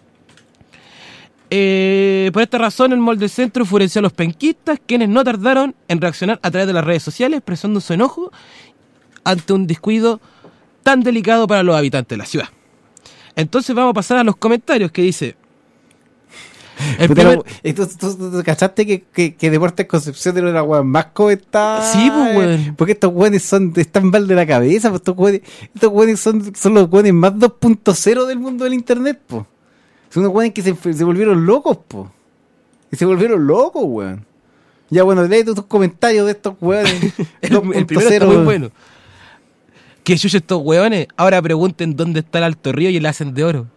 E: Eh, por esta razón, el mall del centro enfureció a los penquistas, quienes no tardaron en reaccionar a través de las redes sociales, expresando su enojo ante un descuido tan delicado para los habitantes de la ciudad. Entonces vamos a pasar a los comentarios que dice... El
D: Puta,
E: primer-
D: lo- eh, ¿Tú, tú- tú- tú cachaste que, que, que Deportes Concepción era una weón más comentada?
E: Sí, pues, weón.
D: Porque estos weones son, están mal de la cabeza, pues estos weones, estos weones son, son los weones más dos punto cero del mundo del internet, pues. Son unos weones que se, se volvieron locos, pues. Que se volvieron locos, weón. Ya, bueno, lee tus comentarios de estos weones.
E: el, el primero está muy bueno. Que chucha estos weones ahora pregunten dónde está el Alto Río y el hacen de oro.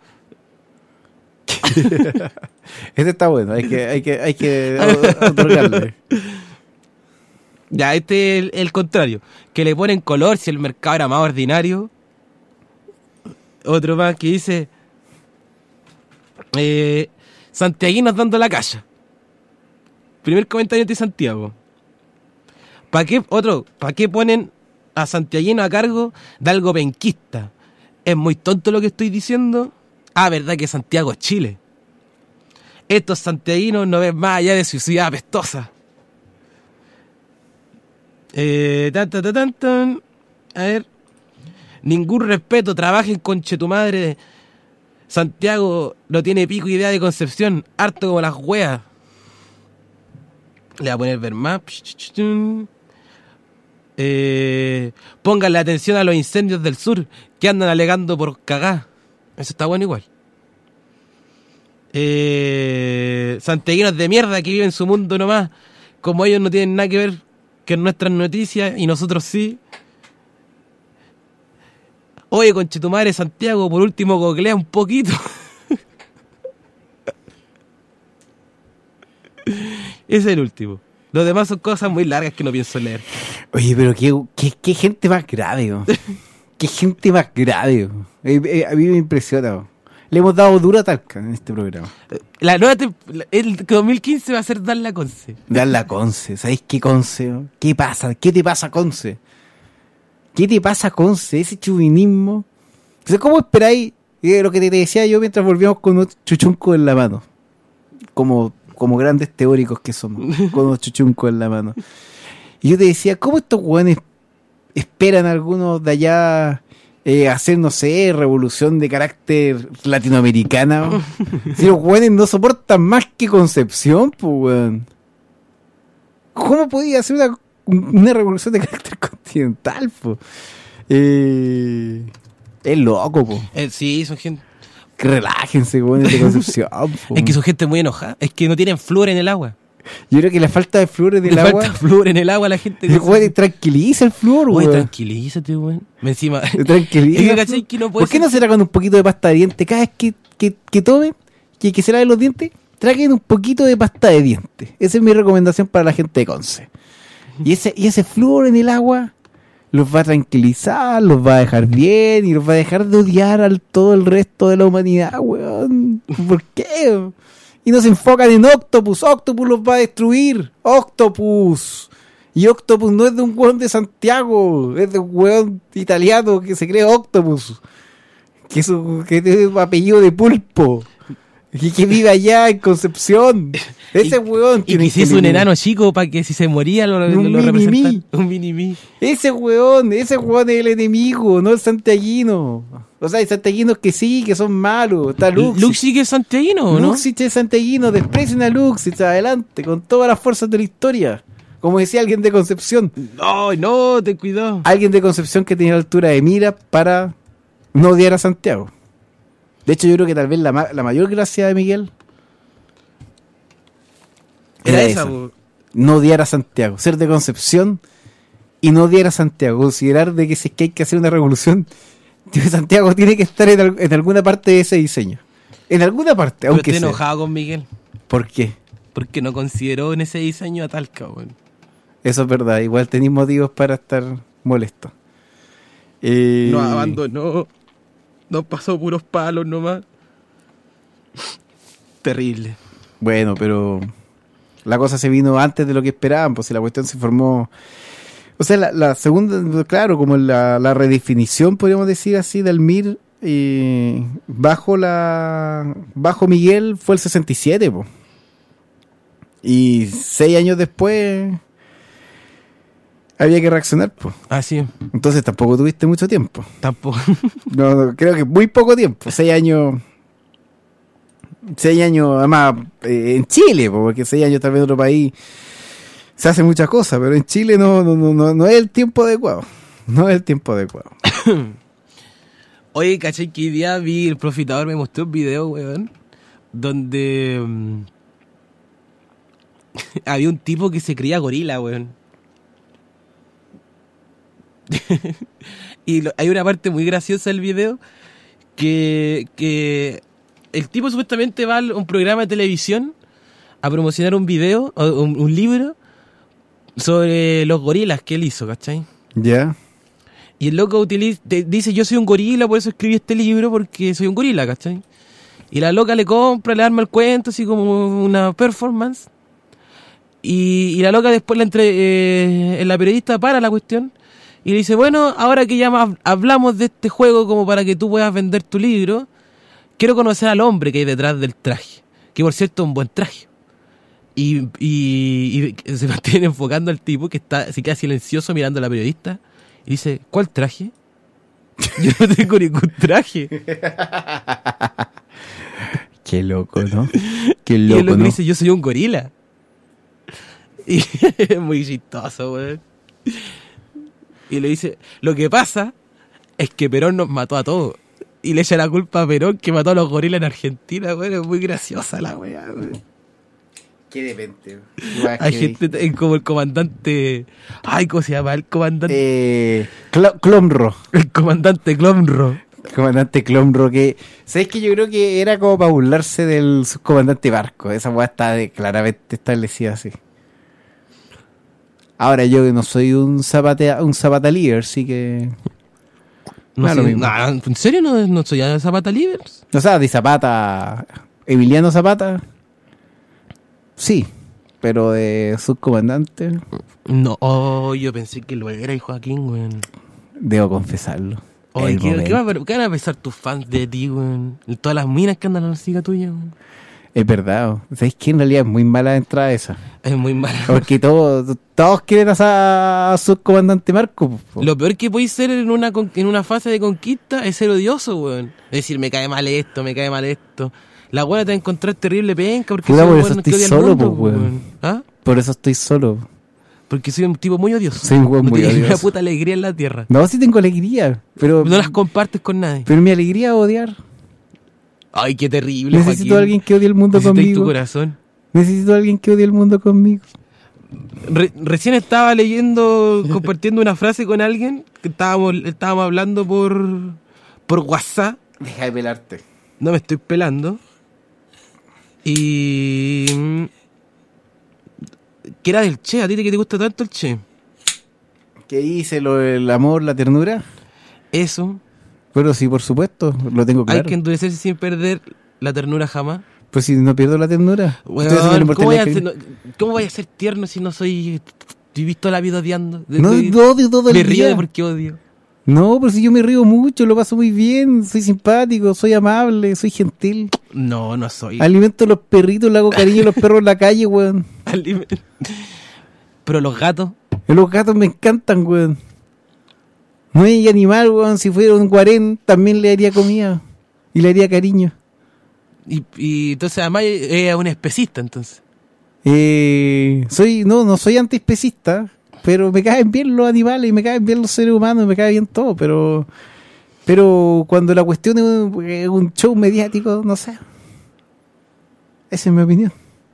D: Este está bueno, hay que, hay que, hay que otorgarle.
E: Ya, este es el, el contrario. Que le ponen color si el mercado era más ordinario. Otro más que dice... Eh, Santiaguinos dando la calle. Primer comentario de Santiago. ¿Para qué, otro, ¿para qué ponen a Santiaguino a cargo de algo penquista? ¿Es muy tonto lo que estoy diciendo? Ah, verdad que Santiago es Chile. Estos santiaguinos no ven más allá de su ciudad apestosa. Eh, tan, tan, tan, tan, tan. A ver. Ningún respeto, trabajen conche tu madre. Santiago no tiene pico idea de Concepción, harto como las weas. Le voy a poner ver más. Eh, pónganle atención a los incendios del sur que andan alegando por cagá. Eso está bueno igual. Eh, santiaguinos de mierda que viven su mundo nomás. Como ellos no tienen nada que ver que en nuestras noticias y nosotros sí. Oye, conchetumadre, Santiago, por último, googlea un poquito. Ese es el último. Los demás son cosas muy largas que no pienso leer.
D: Oye, pero qué, qué, qué gente más grave, ¿no? Qué gente más grave. ¿No? Eh, eh, a mí me impresiona. ¿No? Le hemos dado duro a Talca en este programa.
E: La nueva tem- el dos mil quince va a ser dar la Conce.
D: Dar la Conce. ¿Sabéis qué Conce? ¿No? ¿Qué pasa? ¿Qué te pasa, Conce? ¿Qué te pasa, Conce? Ese chuvinismo. O sea, ¿cómo esperáis eh, lo que te decía yo mientras volvíamos con unos chuchuncos en la mano? Como, como grandes teóricos que somos. Con unos chuchuncos en la mano. Y yo te decía, ¿cómo estos hueones esperan algunos de allá eh, hacer, no sé, revolución de carácter latinoamericana? Si los hueones no soportan más que Concepción, pues, weón. ¿Cómo podía hacer una, una revolución de carácter continental, pues? Eh, es loco, pues.
E: Eh, sí, son gente...
D: Que relájense, hueones de Concepción, po.
E: Es que son gente muy enojada. Es que no tienen flúor en el agua.
D: Yo creo que la falta de flúor en el
E: Le
D: agua...
E: falta flúor en el agua a la gente.
D: El weón tranquiliza el flúor,
E: Oye,
D: weón.
E: tranquilízate, weón. Encima...
D: Tranquiliza.
E: Es que, ¿cachai? Que no puede
D: ¿Por qué
E: ser-
D: no será con un poquito de pasta de dientes? Cada vez que, que, que tomen, que, que se laven los dientes, traguen un poquito de pasta de dientes. Esa es mi recomendación para la gente de Conce. Y ese, y ese flúor en el agua los va a tranquilizar, los va a dejar bien y los va a dejar de odiar al todo el resto de la humanidad, weón. ¿Por qué? Y no se enfocan en Octopus. Octopus los va a destruir. Octopus. Y Octopus no es de un weón de Santiago, es de un weón italiano que se cree Octopus. Que es un, que tiene un apellido de pulpo. Y que vive allá en Concepción. Ese weón
E: Y
D: tiene
E: que se hizo un
D: eliminar.
E: enano chico para que si se moría lo, lo,
D: Un
E: lo
D: mini-mí.
E: representara. Un mini-mí.
D: Ese weón, ese weón es el enemigo, no el santiaguino. O sea, hay santiaguinos que sí, que son malos. Está Lux.
E: Luxi que es santiaguino, ¿no?
D: Luxich es santiaguino, desprecien a Luxich, adelante, con todas las fuerzas de la historia. Como decía alguien de Concepción.
E: No, no, ten cuidado.
D: Alguien de Concepción que tenía la altura de mira para no odiar a Santiago. De hecho, yo creo que tal vez la, ma- la mayor gracia de Miguel
E: Era
D: era
E: esa,
D: esa.
E: po.
D: No odiar a Santiago. Ser de Concepción y no odiar a Santiago. Considerar de que si es que hay que hacer una revolución, Santiago tiene que estar en, al- en alguna parte de ese diseño. En alguna parte,
E: Pero
D: aunque
E: estoy
D: sea.
E: enojado con Miguel.
D: ¿Por qué?
E: Porque no consideró en ese diseño a Talca, weón.
D: Eso es verdad. Igual tenéis motivos para estar molesto. Eh,
E: Nos abandonó. Nos pasó puros palos nomás. Terrible.
D: Bueno, pero la cosa se vino antes de lo que esperaban, pues si la cuestión se formó O sea, la, la segunda, claro, como la, la redefinición, podríamos decir así, del M I R eh, bajo la bajo Miguel fue el sesenta y siete, po. Y seis años después había que reaccionar, po.
E: Ah, sí.
D: Entonces tampoco tuviste mucho tiempo.
E: Tampoco.
D: No, no, creo que muy poco tiempo. Seis años. Seis años, además, eh, en Chile, po, porque seis años tal vez en otro país se hace muchas cosas, pero en Chile no, no, no, no, no es el tiempo adecuado. No es el tiempo adecuado.
E: Oye, caché que hoy día vi el Profitador, me mostró un video, weón, donde um, había un tipo que se creía gorila, weón. Y lo, hay una parte muy graciosa del video que, que el tipo supuestamente va a un programa de televisión a promocionar un video, o un, un libro sobre los gorilas que él hizo, ¿cachai?
D: Ya. Yeah.
E: Y el loco utiliza, te, dice, yo soy un gorila, por eso escribí este libro, porque soy un gorila, ¿cachai? Y la loca le compra, le arma el cuento, así como una performance. Y, y la loca después, la entre, eh, la periodista para la cuestión y le dice, bueno, ahora que ya más hablamos de este juego como para que tú puedas vender tu libro, quiero conocer al hombre que hay detrás del traje, que por cierto es un buen traje. Y, y, y se mantiene enfocando al tipo que está, se queda silencioso mirando a la periodista y dice, ¿cuál traje? Yo no tengo ningún traje.
D: Qué loco, ¿no? Qué loco,
E: y el loco
D: ¿no?
E: dice, yo soy un gorila. Y es muy chistoso, güey. Y le dice, lo que pasa es que Perón nos mató a todos. Y le echa la culpa a Perón que mató a los gorilas en Argentina, güey. Es muy graciosa la weá, güey.
D: Qué demente.
E: Hay gente en, como el comandante... Ay, ¿cómo se llama? El comandante...
D: Eh, Cl- Clomro.
E: El comandante Clomro.
D: El comandante Clomro, que... ¿Sabes que yo creo que era como para burlarse del subcomandante Barco? Esa weá está de, claramente establecida así. Ahora yo no soy un Zapata, un Zapata líder, sí que...
E: No,
D: no,
E: sé,
D: lo
E: no, ¿en serio no, no soy ya Zapata líder?
D: O sea, de Zapata... Emiliano Zapata... Sí, pero de subcomandante...
E: No, oh, yo pensé que lo era, y Joaquín, güey.
D: Debo confesarlo.
E: Oye, ¿qué, ¿qué, va, ¿qué van a pensar tus fans de ti, güey? Todas las minas que andan a la siga tuya, güey.
D: Es verdad, ¿sabes que en realidad es muy mala la entrada esa?
E: Es muy mala.
D: Porque todos, todos quieren a, a subcomandante Marco. Po.
E: Lo peor que podéis ser en una, en una fase de conquista es ser odioso, güey. Es decir, me cae mal esto, me cae mal esto. La buena te va a encontrar terrible penca porque
D: Puta,
E: soy
D: por
E: un
D: eso
E: weón que
D: estoy
E: odia
D: solo,
E: al mundo,
D: po, weón.
E: ¿Ah?
D: Por eso estoy solo.
E: Porque soy un tipo muy odioso.
D: Soy un weón
E: no
D: muy
E: tienes
D: odioso.
E: una puta alegría en la tierra.
D: No, sí tengo alegría, pero...
E: No las compartes con nadie.
D: Pero mi alegría es odiar.
E: Ay, qué terrible,
D: Necesito
E: Joaquín.
D: a alguien que odie el mundo
E: Necesitáis
D: conmigo.
E: tu corazón.
D: Necesito a alguien que odie el mundo conmigo.
E: Re- recién estaba leyendo, compartiendo una frase con alguien que estábamos, estábamos hablando por, por WhatsApp.
D: Deja de pelarte.
E: No me estoy pelando. Y... que era del Che, a ti que te gusta tanto el Che.
D: ¿Qué hice? Lo, el amor, la ternura.
E: Eso.
D: Pero sí, por supuesto, lo tengo claro.
E: Hay que endurecerse sin perder la ternura jamás.
D: Pues si no pierdo la ternura.
E: Bueno,
D: Estoy haciendo
E: ¿cómo, voy a
D: inmortalidad
E: ser, no, ¿Cómo voy a ser tierno si no soy... He visto la vida odiando? De,
D: No,
E: de,
D: no odio todo el
E: me
D: día.
E: río porque odio.
D: No, pero si yo me río mucho, lo paso muy bien, soy simpático, soy amable, soy gentil.
E: No, no soy.
D: Alimento a los perritos, le hago cariño a los perros en la calle, weón.
E: Aliment- Pero los gatos...
D: Y los gatos me encantan, weón. No hay animal, weón, si fuera un guarén, también le haría comida. Y le haría cariño.
E: Y, y entonces además es un especista, entonces.
D: Eh, soy, no, no soy antiespecista, pero me caen bien los animales y me caen bien los seres humanos y me cae bien todo, pero pero cuando la cuestión es un, es un show mediático, no sé. Esa es mi opinión.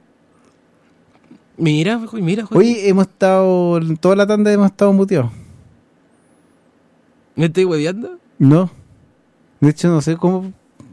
E: Mira, mira, Joaquín.
D: Hoy hemos estado, en toda la tanda hemos estado muteados.
E: ¿Me estoy hueveando?
D: No. De hecho, no sé cómo.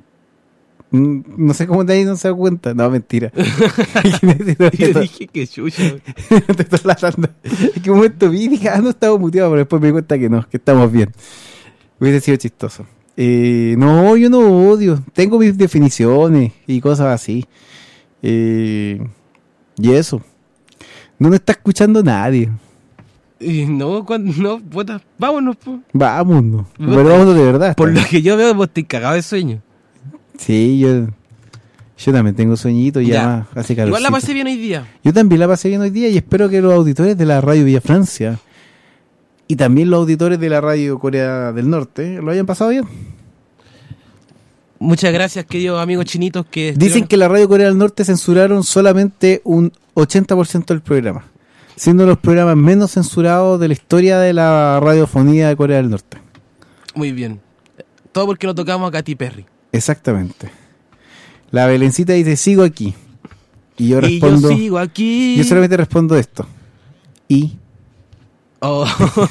D: No sé cómo nadie no se da cuenta. No, mentira.
E: Yo dije que chucha.
D: Te estoy hablando. En qué momento vi y dije, ah, no estaba muteado, pero después me di cuenta que no, que estamos bien. Hubiese sido chistoso. Eh, no, yo no odio. Tengo mis definiciones y cosas así. Eh, y eso. No nos está escuchando nadie.
E: Y no, cuando, no, puta, vámonos, po.
D: Vámonos.
E: Vos
D: Pero
E: te-
D: vámonos de verdad.
E: Por
D: está.
E: lo que yo veo, vos estoy cagado de sueño.
D: Sí, yo, yo también tengo sueñito y
E: Ya.
D: además hace calor.
E: Igual la pasé bien hoy día.
D: Yo también la pasé bien hoy día y espero que los auditores de la Radio Villa Francia y también los auditores de la Radio Corea del Norte lo hayan pasado bien.
E: Muchas gracias, queridos amigos chinitos que...
D: Dicen que la Radio Corea del Norte censuraron solamente un ochenta por ciento del programa, siendo los programas menos censurados de la historia de la radiofonía de Corea del Norte.
E: Muy bien. Todo porque no tocamos a Katy Perry.
D: Exactamente. La Belencita dice, sigo aquí. Y yo
E: Y
D: respondo...
E: yo sigo aquí.
D: Yo solamente respondo esto. Y...
E: Oh.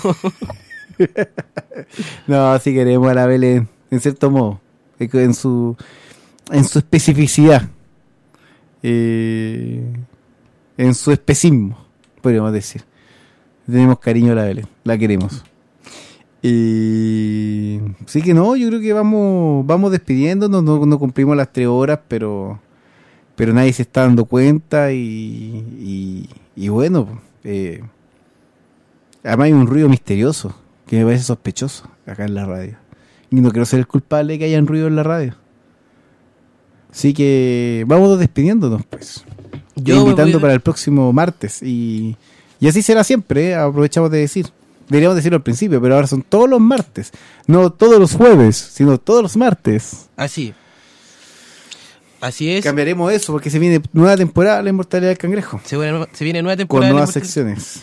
D: No, si queremos a la Belén, en cierto modo, en su en su especificidad, eh, en su especismo, podríamos decir. Tenemos cariño a la Belén, la queremos. Y sí que no, yo creo que vamos vamos despidiéndonos, no, no cumplimos las tres horas, pero pero nadie se está dando cuenta y, y, y bueno, eh, además hay un ruido misterioso que me parece sospechoso acá en la radio. Y no quiero ser el culpable de que haya un ruido en la radio. Así que vamos despidiéndonos, pues.
E: Yo
D: E invitando
E: me voy a-
D: para el próximo martes. Y, y así será siempre, ¿eh? Aprovechamos de decir. Deberíamos decirlo al principio, pero ahora son todos los martes. No todos los jueves, sino todos los martes.
E: Así. Así es.
D: Cambiaremos eso porque se viene nueva temporada de La Inmortalidad del Cangrejo.
E: Se viene, se viene nueva
D: Con
E: temporada. de
D: nuevas
E: Inmortal-
D: secciones.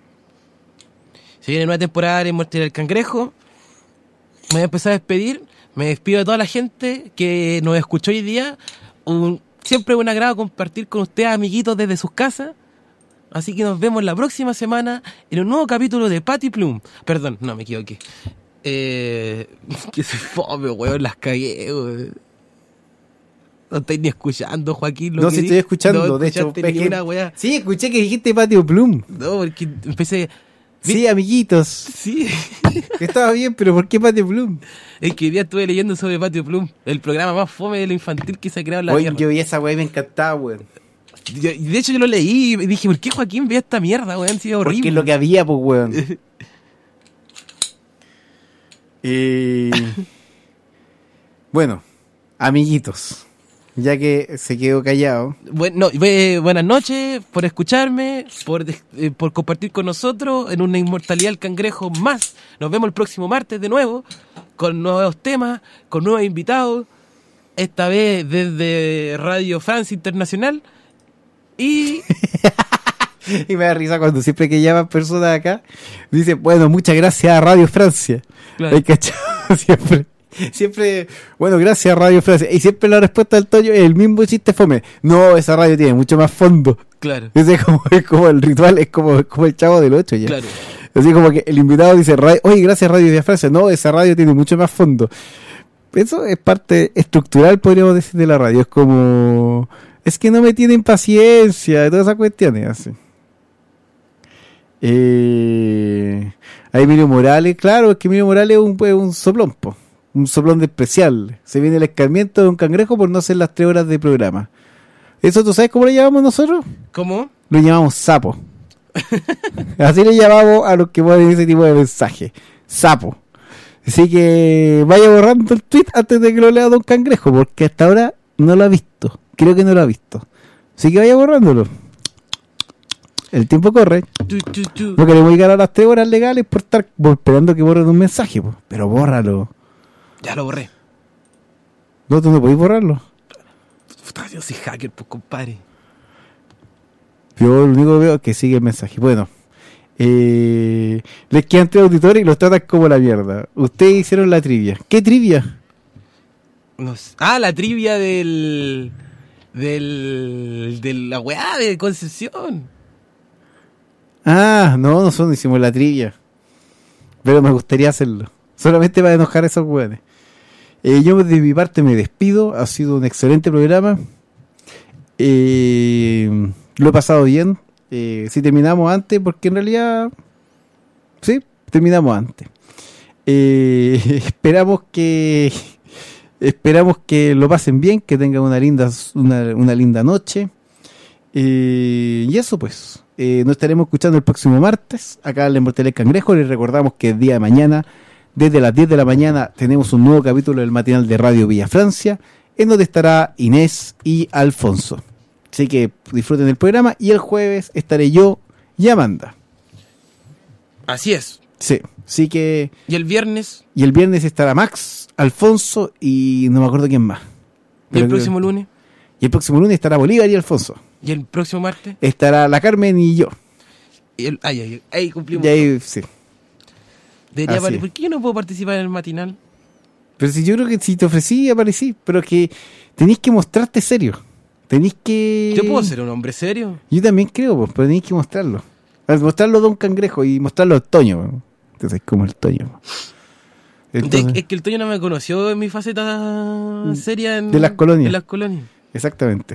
E: Se viene nueva temporada de Inmortal del Cangrejo. Me voy a empezar a despedir. Me despido de toda la gente que nos escuchó hoy día. Un, siempre un agrado compartir con ustedes, amiguitos, desde sus casas. Así que nos vemos la próxima semana en un nuevo capítulo de Patty Plum. Perdón, no, me equivoqué. Eh, que se fome, weón, las cagué, weón. No estáis ni escuchando, Joaquín. Lo
D: No,
E: que
D: si
E: di-
D: estoy escuchando,
E: no
D: de hecho.
E: escuchaste
D: es
E: ni
D: que-
E: una weá.
D: sí, escuché que dijiste Patio Plum.
E: No, porque empecé...
D: Sí, amiguitos.
E: Sí.
D: Estaba bien, pero ¿por qué Patio Plum?
E: Es que hoy día estuve leyendo sobre Patio Plum, el programa más fome de lo infantil que se ha creado en la
D: Oye,
E: Tierra.
D: yo vi esa weá y me encantaba, weón.
E: Yo- de hecho, yo lo leí y dije, ¿por qué Joaquín ve esta mierda, weón? Sí, horrible.
D: Porque es lo que había, pues, weón. Eh, bueno, amiguitos, ya que se quedó callado,
E: Buen- no, eh, buenas noches por escucharme, por, des- eh, por compartir con nosotros en una Inmortalidad del Cangrejo más. Nos vemos el próximo martes de nuevo, con nuevos temas, con nuevos invitados, esta vez desde Radio Francia Internacional. Y
D: y me da risa cuando siempre que llaman personas acá, dicen, bueno, muchas gracias a Radio Francia.
E: Claro.
D: Hay cachado, siempre, siempre, bueno, gracias a Radio Francia. Y siempre la respuesta del Toño es el mismo chiste fome. No, esa radio tiene mucho más fondo.
E: claro,
D: Ese es como, es como el ritual, es como, es como el Chavo del Ocho ya.
E: claro.
D: Así como que el invitado dice, "Ra- oye, gracias Radio de Francia". No, esa radio tiene mucho más fondo. Eso es parte estructural, podríamos decir, de la radio. Es como, es que no me tienen paciencia, todas esas cuestiones, así. Eh, a Emilio Morales, claro, es que Emilio Morales es un, es un soplón, po, un soplón despreciable. Se viene el escarmiento de un cangrejo por no hacer las tres horas de programa. ¿Eso tú sabes cómo le llamamos nosotros?
E: ¿Cómo?
D: Lo llamamos sapo. Así le llamamos a los que ponen ese tipo de mensaje. Sapo. Así que vaya borrando el tweet antes de que lo lea Don Cangrejo, porque hasta ahora no lo ha visto. Creo que no lo ha visto. Así que vaya borrándolo. El tiempo corre.
E: Tu, tu, tu.
D: No queremos llegar a las tres horas legales por estar esperando que borren un mensaje, po. Pero bórralo.
E: Ya lo borré.
D: No, tú no podés borrarlo.
E: Puta, yo soy hacker, pues, compadre.
D: Yo lo único que veo es que sigue el mensaje. Bueno, eh, les quedan tres auditores y los tratan como la mierda. Ustedes hicieron la trivia. ¿Qué trivia?
E: No sé. Ah, la trivia del... Del... De la weá de Concepción.
D: Ah, no, nosotros hicimos la trivia. Pero me gustaría hacerlo. Solamente para enojar a esos hueones. Eh, yo de mi parte me despido. Ha sido un excelente programa. Eh, lo he pasado bien. Eh, si terminamos antes, porque en realidad... Sí, terminamos antes. Eh, esperamos que... Esperamos que lo pasen bien, que tengan una linda, una, una linda noche. Eh, y eso pues. Eh, nos estaremos escuchando el próximo martes, acá en la Inmortalidad del Cangrejo. Les recordamos que el día de mañana, desde las diez de la mañana, tenemos un nuevo capítulo del matinal de Radio Villa Francia, en donde estará Inés y Alfonso. Así que disfruten del programa, y el jueves estaré yo y Amanda.
E: Así es.
D: Sí, así que...
E: ¿Y el viernes?
D: Y el viernes estará Max, Alfonso y no me acuerdo quién más.
E: ¿Y
D: Pero
E: el próximo
D: creo...
E: lunes?
D: Y el próximo lunes estará Bolívar y Alfonso.
E: ¿Y el próximo martes?
D: Estará la Carmen y yo.
E: Y el... Ay, ay, ay, ahí cumplimos.
D: Y ahí, sí.
E: Debería
D: Así
E: par-
D: es.
E: ¿Por qué yo no puedo participar en el matinal?
D: Pero si yo creo que si te ofrecí, aparecí. Pero que tenéis que mostrarte serio. Tenéis que...
E: ¿Yo puedo ser un hombre serio?
D: Yo también creo, pues, pero tenéis que mostrarlo. A ver, mostrarlo a Don Cangrejo y mostrarlo a Toño. pues. Entonces es como el Toño. Entonces,
E: De- es que el Toño no me conoció en mi faceta seria en,
D: De las colonias.
E: en las colonias.
D: exactamente.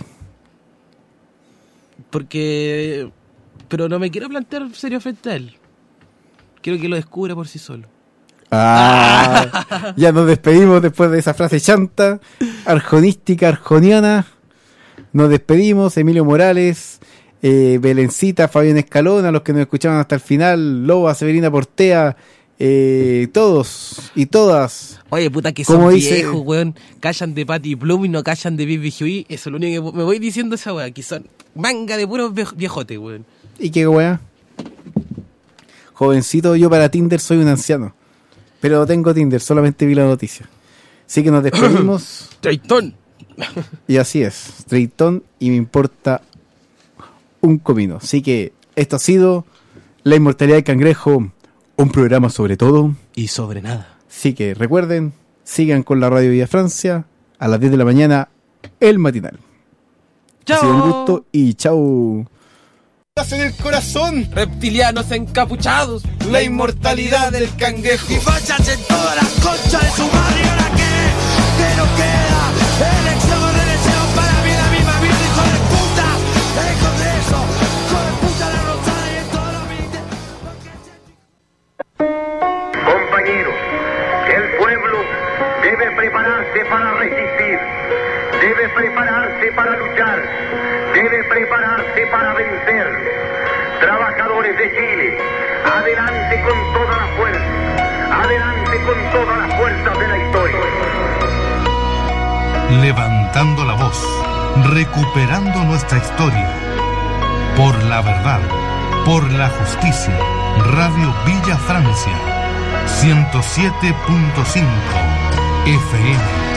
E: Porque... Pero no me quiero plantear serio frente a él. Quiero que lo descubra por sí solo.
D: Ah, ya nos despedimos después de esa frase chanta, arjonística, arjoniana. Nos despedimos, Emilio Morales, eh, Belencita, Fabián Escalona, los que nos escuchaban hasta el final, Loba, Severina Portea, eh, todos y todas.
E: Oye, puta, que
D: Como
E: son
D: dice-
E: viejos, weón. Callan de Patty Plum y no callan de Bibi Huey. Eso es lo único que me voy diciendo esa weá. Que son manga de puros vie- viejotes, weón.
D: ¿Y qué weá? Jovencito, yo para Tinder soy un anciano. Pero no tengo Tinder, solamente vi la noticia. Así que nos despedimos.
E: Traitón.
D: Y así es, Traitón, y me importa un comino. Así que esto ha sido La Inmortalidad del Cangrejo, un programa sobre todo.
E: Y sobre nada.
D: Así que recuerden, sigan con la Radio Villa Francia, a las diez de la mañana, el matinal.
E: ¡Chao!
D: Ha sido un gusto y chau.
F: En el corazón,
E: Reptilianos encapuchados.
F: la inmortalidad del cangrejo. Y fachas en todas las conchas de su madre. ¿Y ahora qué? ¿Qué nos queda? Elección de deseo para vida misma, vida, hijo de puta. El Congreso, hijo de puta, la rosada y en todos los ministerios.
B: Compañeros, el pueblo debe prepararse para resistir, debe prepararse para luchar, debe prepararse para vencer. Trabajadores de Chile, adelante con toda la fuerza, adelante con todas las fuerzas de la historia.
C: Levantando la voz, recuperando nuestra historia. Por la verdad, por la justicia. Radio Villa Francia, ciento siete punto cinco F M.